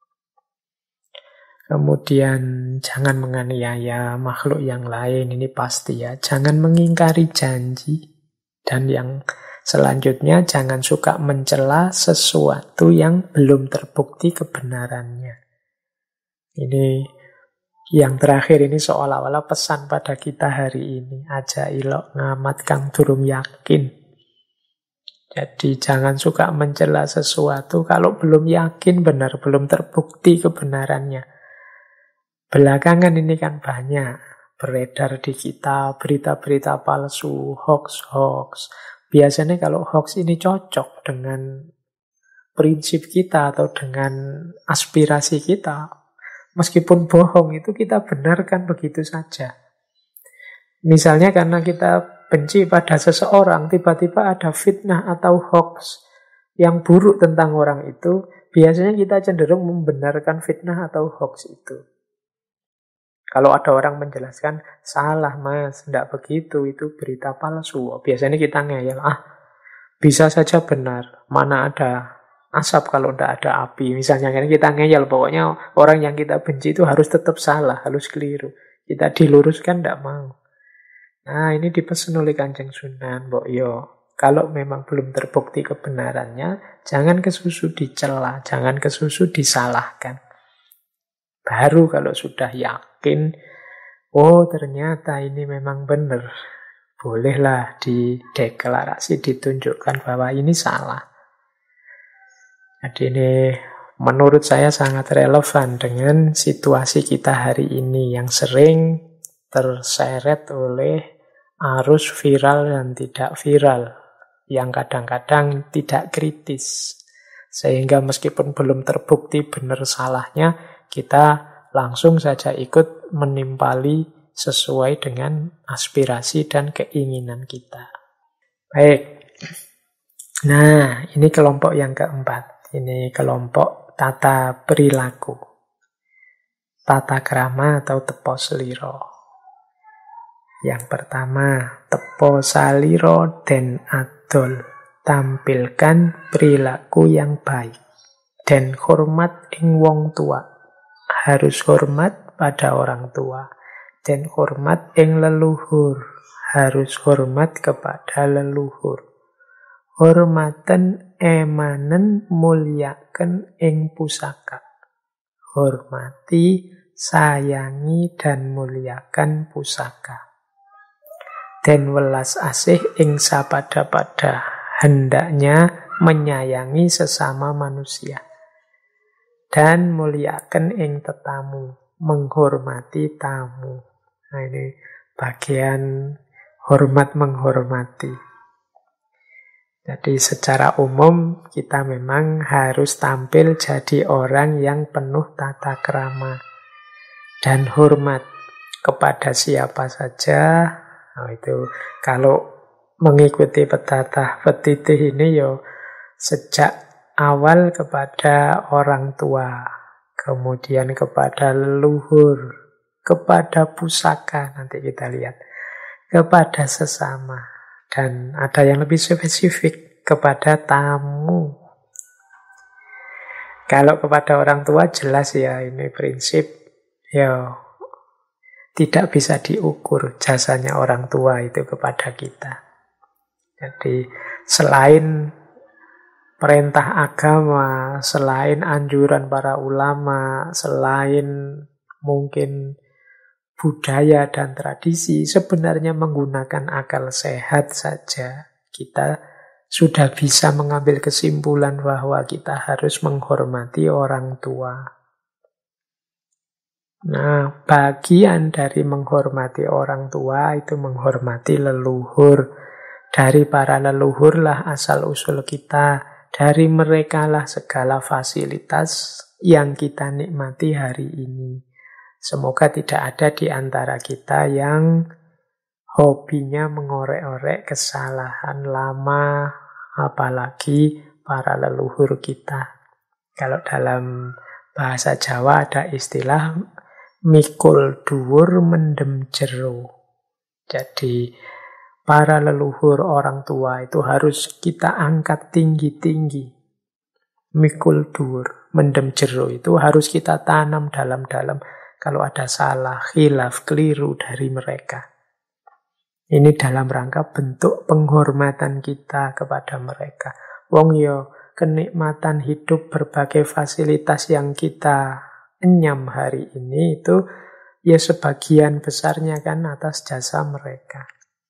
Kemudian jangan menganiaya makhluk yang lain, ini pasti ya. Jangan mengingkari janji. Dan yang selanjutnya jangan suka mencela sesuatu yang belum terbukti kebenarannya. Ini yang terakhir ini seolah-olah pesan pada kita hari ini. Aja ilok ngamat kang durung yakin. Jadi jangan suka mencela sesuatu kalau belum yakin benar, belum terbukti kebenarannya. Belakangan ini kan banyak beredar di kita berita-berita palsu, hoax-hoax. Biasanya kalau hoax ini cocok dengan prinsip kita atau dengan aspirasi kita. Meskipun bohong itu kita benarkan begitu saja. Misalnya karena kita benci pada seseorang, tiba-tiba ada fitnah atau hoax yang buruk tentang orang itu, biasanya kita cenderung membenarkan fitnah atau hoax itu. Kalau ada orang menjelaskan, salah mas, tidak begitu, itu berita palsu. Biasanya kita ngeyel, bisa saja benar, mana ada asap kalau tidak ada api. Misalnya kita ngeyel, pokoknya orang yang kita benci itu harus tetap salah, harus keliru. Kita diluruskan, tidak mau. Nah ini dipesan oleh Kanjeng Sunan, Mbok Yo. Kalau memang belum terbukti kebenarannya, jangan kesusu dicela, jangan kesusu disalahkan. Baru kalau sudah yakin, yakin, oh ternyata ini memang benar. Bolehlah dideklarasi, ditunjukkan bahwa ini salah. Jadi ini menurut saya sangat relevan dengan situasi kita hari ini yang sering terseret oleh arus viral dan tidak viral, yang kadang-kadang tidak kritis. Sehingga meskipun belum terbukti benar salahnya, kita langsung saja ikut menimpali sesuai dengan aspirasi dan keinginan kita. Baik. Nah, ini kelompok yang keempat. Ini kelompok tata perilaku. Tata krama atau tepo seliro. Yang pertama, tepo saliro den adol. Tampilkan perilaku yang baik. Dan hormat ing wong tua. Harus hormat pada orang tua. Dan hormat ing leluhur. Harus hormat kepada leluhur. Hormaten emanen mulyaken ing pusaka. Hormati, sayangi, dan muliakan pusaka. Den welas asih ing sapada-pada. Hendaknya menyayangi sesama manusia. Dan muliakan ing tetamu. Menghormati tamu. Nah ini bagian hormat menghormati. Jadi secara umum kita memang harus tampil jadi orang yang penuh tata krama dan hormat kepada siapa saja. Nah, itu kalau mengikuti petatah petitih ini yo sejak awal kepada orang tua, kemudian kepada leluhur, kepada pusaka, nanti kita lihat, kepada sesama, dan ada yang lebih spesifik, kepada tamu. Kalau kepada orang tua jelas ya, ini prinsip ya tidak bisa diukur jasanya orang tua itu kepada kita. Jadi selain perintah agama, selain anjuran para ulama, selain mungkin budaya dan tradisi, sebenarnya menggunakan akal sehat saja kita sudah bisa mengambil kesimpulan bahwa kita harus menghormati orang tua. Nah, bagian dari menghormati orang tua itu menghormati leluhur. Dari para leluhurlah asal-usul kita, dari merekalah segala fasilitas yang kita nikmati hari ini. Semoga tidak ada di antara kita yang hobinya mengorek-orek kesalahan lama, apalagi para leluhur kita. Kalau dalam bahasa Jawa ada istilah mikul dhuwur mendem jero. Jadi para leluhur orang tua itu harus kita angkat tinggi-tinggi. Mikul dhuwur mendem jero itu harus kita tanam dalam-dalam. Kalau ada salah, khilaf, keliru dari mereka. Ini dalam rangka bentuk penghormatan kita kepada mereka. Wong yo, kenikmatan hidup berbagai fasilitas yang kita enyam hari ini itu ya sebagian besarnya kan atas jasa mereka.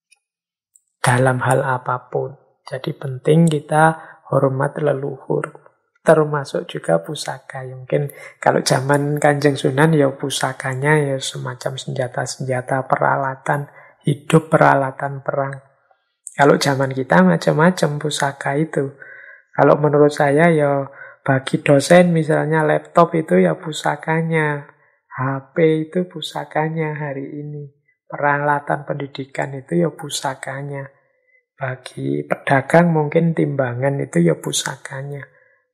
Dalam hal apapun. Jadi penting kita hormat leluhur. Termasuk juga pusaka. Mungkin kalau zaman Kanjeng Sunan ya pusakanya ya semacam senjata-senjata peralatan hidup, peralatan perang. Kalau zaman kita macam-macam pusaka itu. Kalau menurut saya ya bagi dosen misalnya laptop itu ya pusakanya. HP itu pusakanya hari ini. Peralatan pendidikan itu ya pusakanya. Bagi pedagang mungkin timbangan itu ya pusakanya.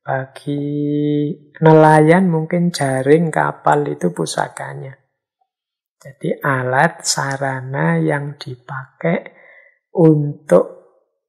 Bagi nelayan mungkin jaring kapal itu pusakanya. Jadi alat sarana yang dipakai untuk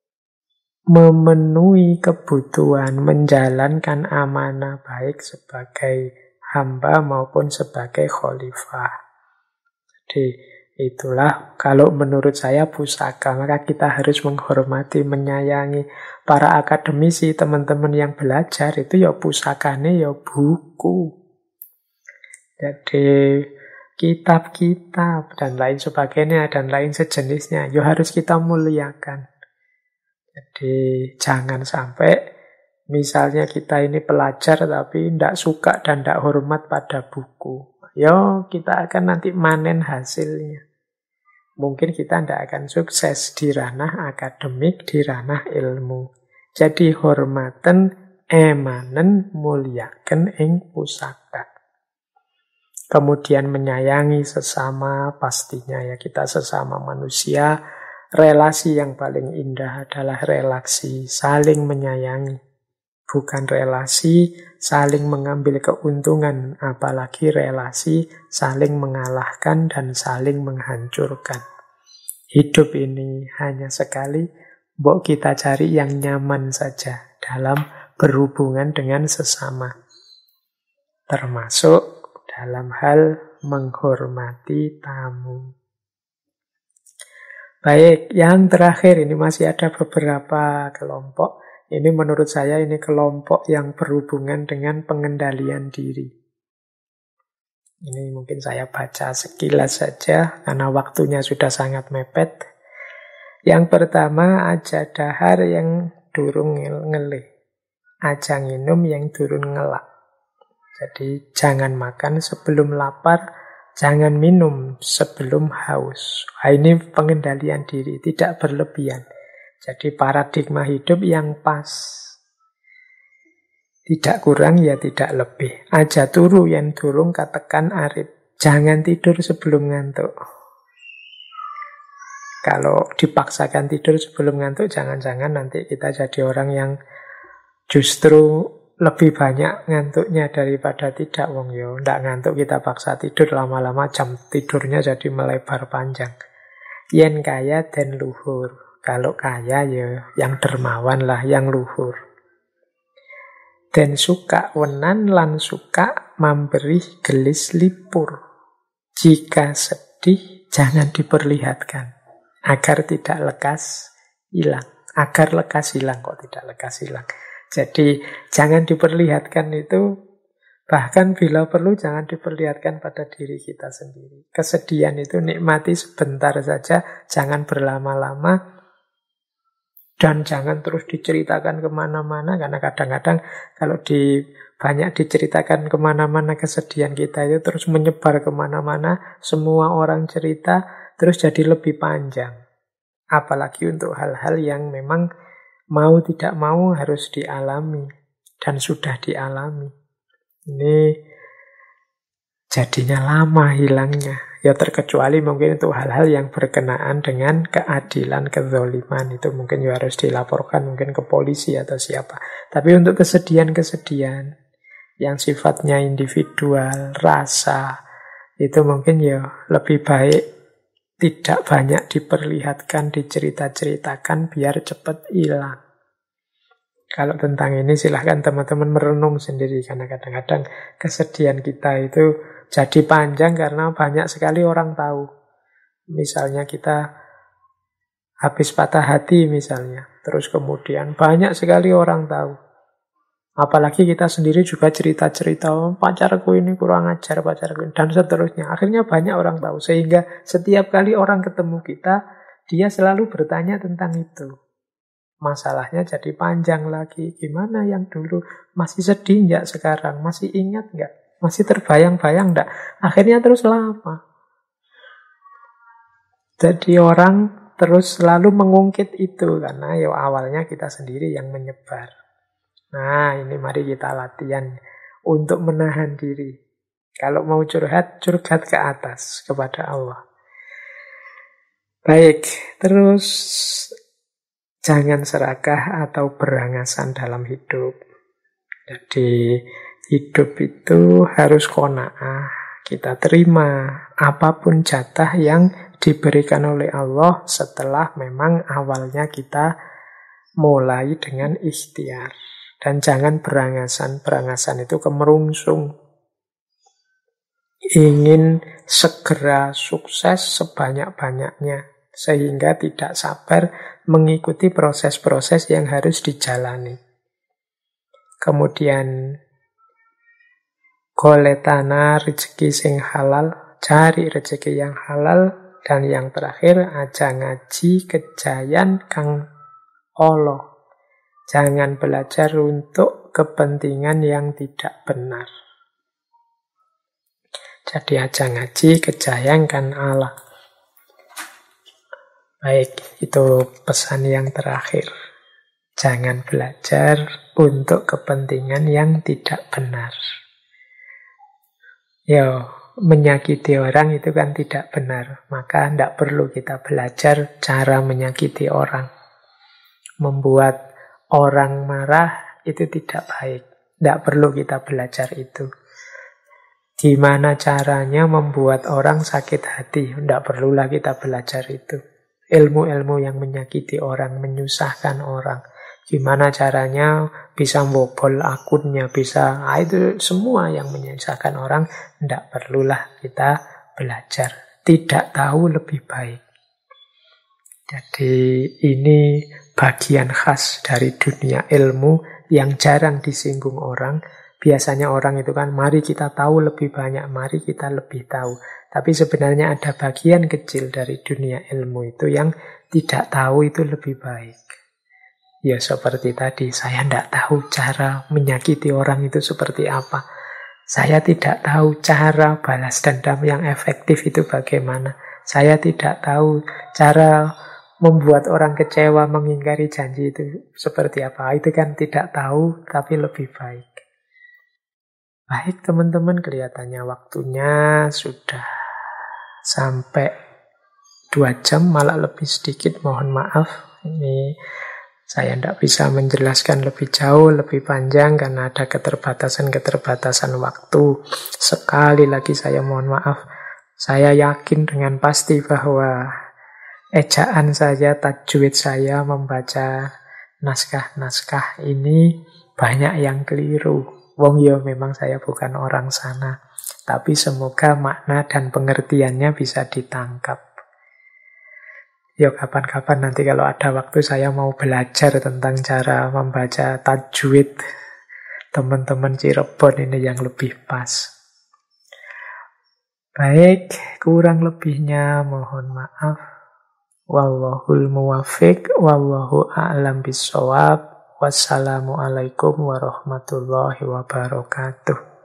memenuhi kebutuhan, menjalankan amanah baik sebagai hamba maupun sebagai khalifah. Jadi itulah kalau menurut saya pusaka. Maka kita harus menghormati, menyayangi para akademisi, teman-teman yang belajar itu ya pusakanya ya buku. Jadi kitab-kitab, dan lain sebagainya, dan lain sejenisnya. Ya harus kita muliakan. Jadi jangan sampai misalnya kita ini pelajar tapi tidak suka dan tidak hormat pada buku. Ya kita akan nanti manen hasilnya. Mungkin kita tidak akan sukses di ranah akademik, di ranah ilmu. Jadi hormaten, emanen, muliaken ing pusaka. Kemudian menyayangi sesama, pastinya ya kita sesama manusia. Relasi yang paling indah adalah relasi saling menyayangi. Bukan relasi saling mengambil keuntungan, apalagi relasi saling mengalahkan dan saling menghancurkan. Hidup ini hanya sekali, mbok kita cari yang nyaman saja dalam berhubungan dengan sesama. Termasuk dalam hal menghormati tamu. Baik, yang terakhir ini masih ada beberapa kelompok. Ini menurut saya ini kelompok yang berhubungan dengan pengendalian diri. Ini mungkin saya baca sekilas saja karena waktunya sudah sangat mepet. Yang pertama, aja dahar yang durung ngelih. Aja nginum yang durung ngelak. Jadi jangan makan sebelum lapar, jangan minum sebelum haus. Ini pengendalian diri, tidak berlebihan. Jadi paradigma hidup yang pas. Tidak kurang ya tidak lebih. Aja turu yang durung katekan arip. Jangan tidur sebelum ngantuk. Kalau dipaksakan tidur sebelum ngantuk, jangan-jangan nanti kita jadi orang yang justru lebih banyak ngantuknya daripada tidak. Wong yo, ndak ngantuk kita paksa tidur, lama-lama jam tidurnya jadi melebar panjang. Yen kaya den luhur. Kalau kaya ya yang dermawan lah, yang luhur. Den suka wenan lan suka memberi gelis lipur. Jika sedih jangan diperlihatkan agar tidak lekas hilang. Agar lekas hilang, kok tidak lekas hilang. Jadi jangan diperlihatkan itu, bahkan bila perlu jangan diperlihatkan pada diri kita sendiri. Kesedihan itu nikmati sebentar saja, jangan berlama-lama. Dan jangan terus diceritakan kemana-mana, karena kadang-kadang kalau banyak diceritakan kemana-mana kesedihan kita itu terus menyebar kemana-mana, semua orang cerita, terus jadi lebih panjang. Apalagi untuk hal-hal yang memang mau tidak mau harus dialami, dan sudah dialami. Ini jadinya lama hilangnya. Ya terkecuali mungkin untuk hal-hal yang berkenaan dengan keadilan, kezaliman. Itu mungkin ya harus dilaporkan mungkin ke polisi atau siapa. Tapi untuk kesedihan-kesedihan yang sifatnya individual, rasa, itu mungkin ya lebih baik tidak banyak diperlihatkan, dicerita-ceritakan biar cepat hilang. Kalau tentang ini silahkan teman-teman merenung sendiri, karena kadang-kadang kesedihan kita itu jadi panjang karena banyak sekali orang tahu. Misalnya kita habis patah hati misalnya, terus kemudian banyak sekali orang tahu. Apalagi kita sendiri juga cerita-cerita, oh, pacarku ini kurang ajar, pacarku ini, dan seterusnya. Akhirnya banyak orang tahu, sehingga setiap kali orang ketemu kita, dia selalu bertanya tentang itu. Masalahnya jadi panjang lagi. Gimana yang dulu? Masih sedih nggak sekarang? Masih ingat nggak? Masih terbayang-bayang nggak? Akhirnya terus lama. Jadi orang terus selalu mengungkit itu, karena ya awalnya kita sendiri yang menyebar. Nah, ini mari kita latihan untuk menahan diri. Kalau mau curhat, curhat ke atas, kepada Allah. Baik, terus jangan serakah atau berangasan dalam hidup. Jadi hidup itu harus qanaah. Kita terima apapun jatah yang diberikan oleh Allah setelah memang awalnya kita mulai dengan ikhtiar. Dan jangan berangasan. Berangasan itu kemerungsung. Ingin segera sukses sebanyak-banyaknya. Sehingga tidak sabar mengikuti proses-proses yang harus dijalani. Kemudian goletana rezeki sing halal, cari rezeki yang halal. Dan yang terakhir, aja ngaji kejayan kang Allah. Jangan belajar untuk kepentingan yang tidak benar. Jadi aja ngaji kejayan kan Allah. Baik, itu pesan yang terakhir. Jangan belajar untuk kepentingan yang tidak benar. Yo, menyakiti orang itu kan tidak benar. Maka tidak perlu kita belajar cara menyakiti orang. Membuat orang marah itu tidak baik. Tidak perlu kita belajar itu. Gimana caranya membuat orang sakit hati? Tidak perlulah kita belajar itu. Ilmu-ilmu yang menyakiti orang, menyusahkan orang. Gimana caranya bisa membobol akunnya, itu semua yang menyusahkan orang, tidak perlulah kita belajar. Tidak tahu lebih baik. Jadi ini bagian khas dari dunia ilmu yang jarang disinggung orang. Biasanya orang itu kan, mari kita tahu lebih banyak, mari kita lebih tahu. Tapi sebenarnya ada bagian kecil dari dunia ilmu itu yang tidak tahu itu lebih baik. Ya seperti tadi, saya tidak tahu cara menyakiti orang itu seperti apa. Saya tidak tahu cara balas dendam yang efektif itu bagaimana. Saya tidak tahu cara membuat orang kecewa, mengingkari janji itu seperti apa. Itu kan tidak tahu, tapi lebih baik. Baik teman-teman, kelihatannya waktunya sudah sampai 2 jam, malah lebih sedikit, mohon maaf. Ini saya tidak bisa menjelaskan lebih jauh, lebih panjang karena ada keterbatasan-keterbatasan waktu. Sekali lagi saya mohon maaf. Saya yakin dengan pasti bahwa ejaan saya, tajwid saya membaca naskah-naskah ini banyak yang keliru. Wong yo memang saya bukan orang sana. Tapi semoga makna dan pengertiannya bisa ditangkap. Yuk kapan-kapan nanti kalau ada waktu saya mau belajar tentang cara membaca tajwid teman-teman Cirebon ini yang lebih pas. Baik, kurang lebihnya mohon maaf. Wallahul muwaffiq, wallahu a'lam bissawab. Wassalamualaikum warahmatullahi wabarakatuh.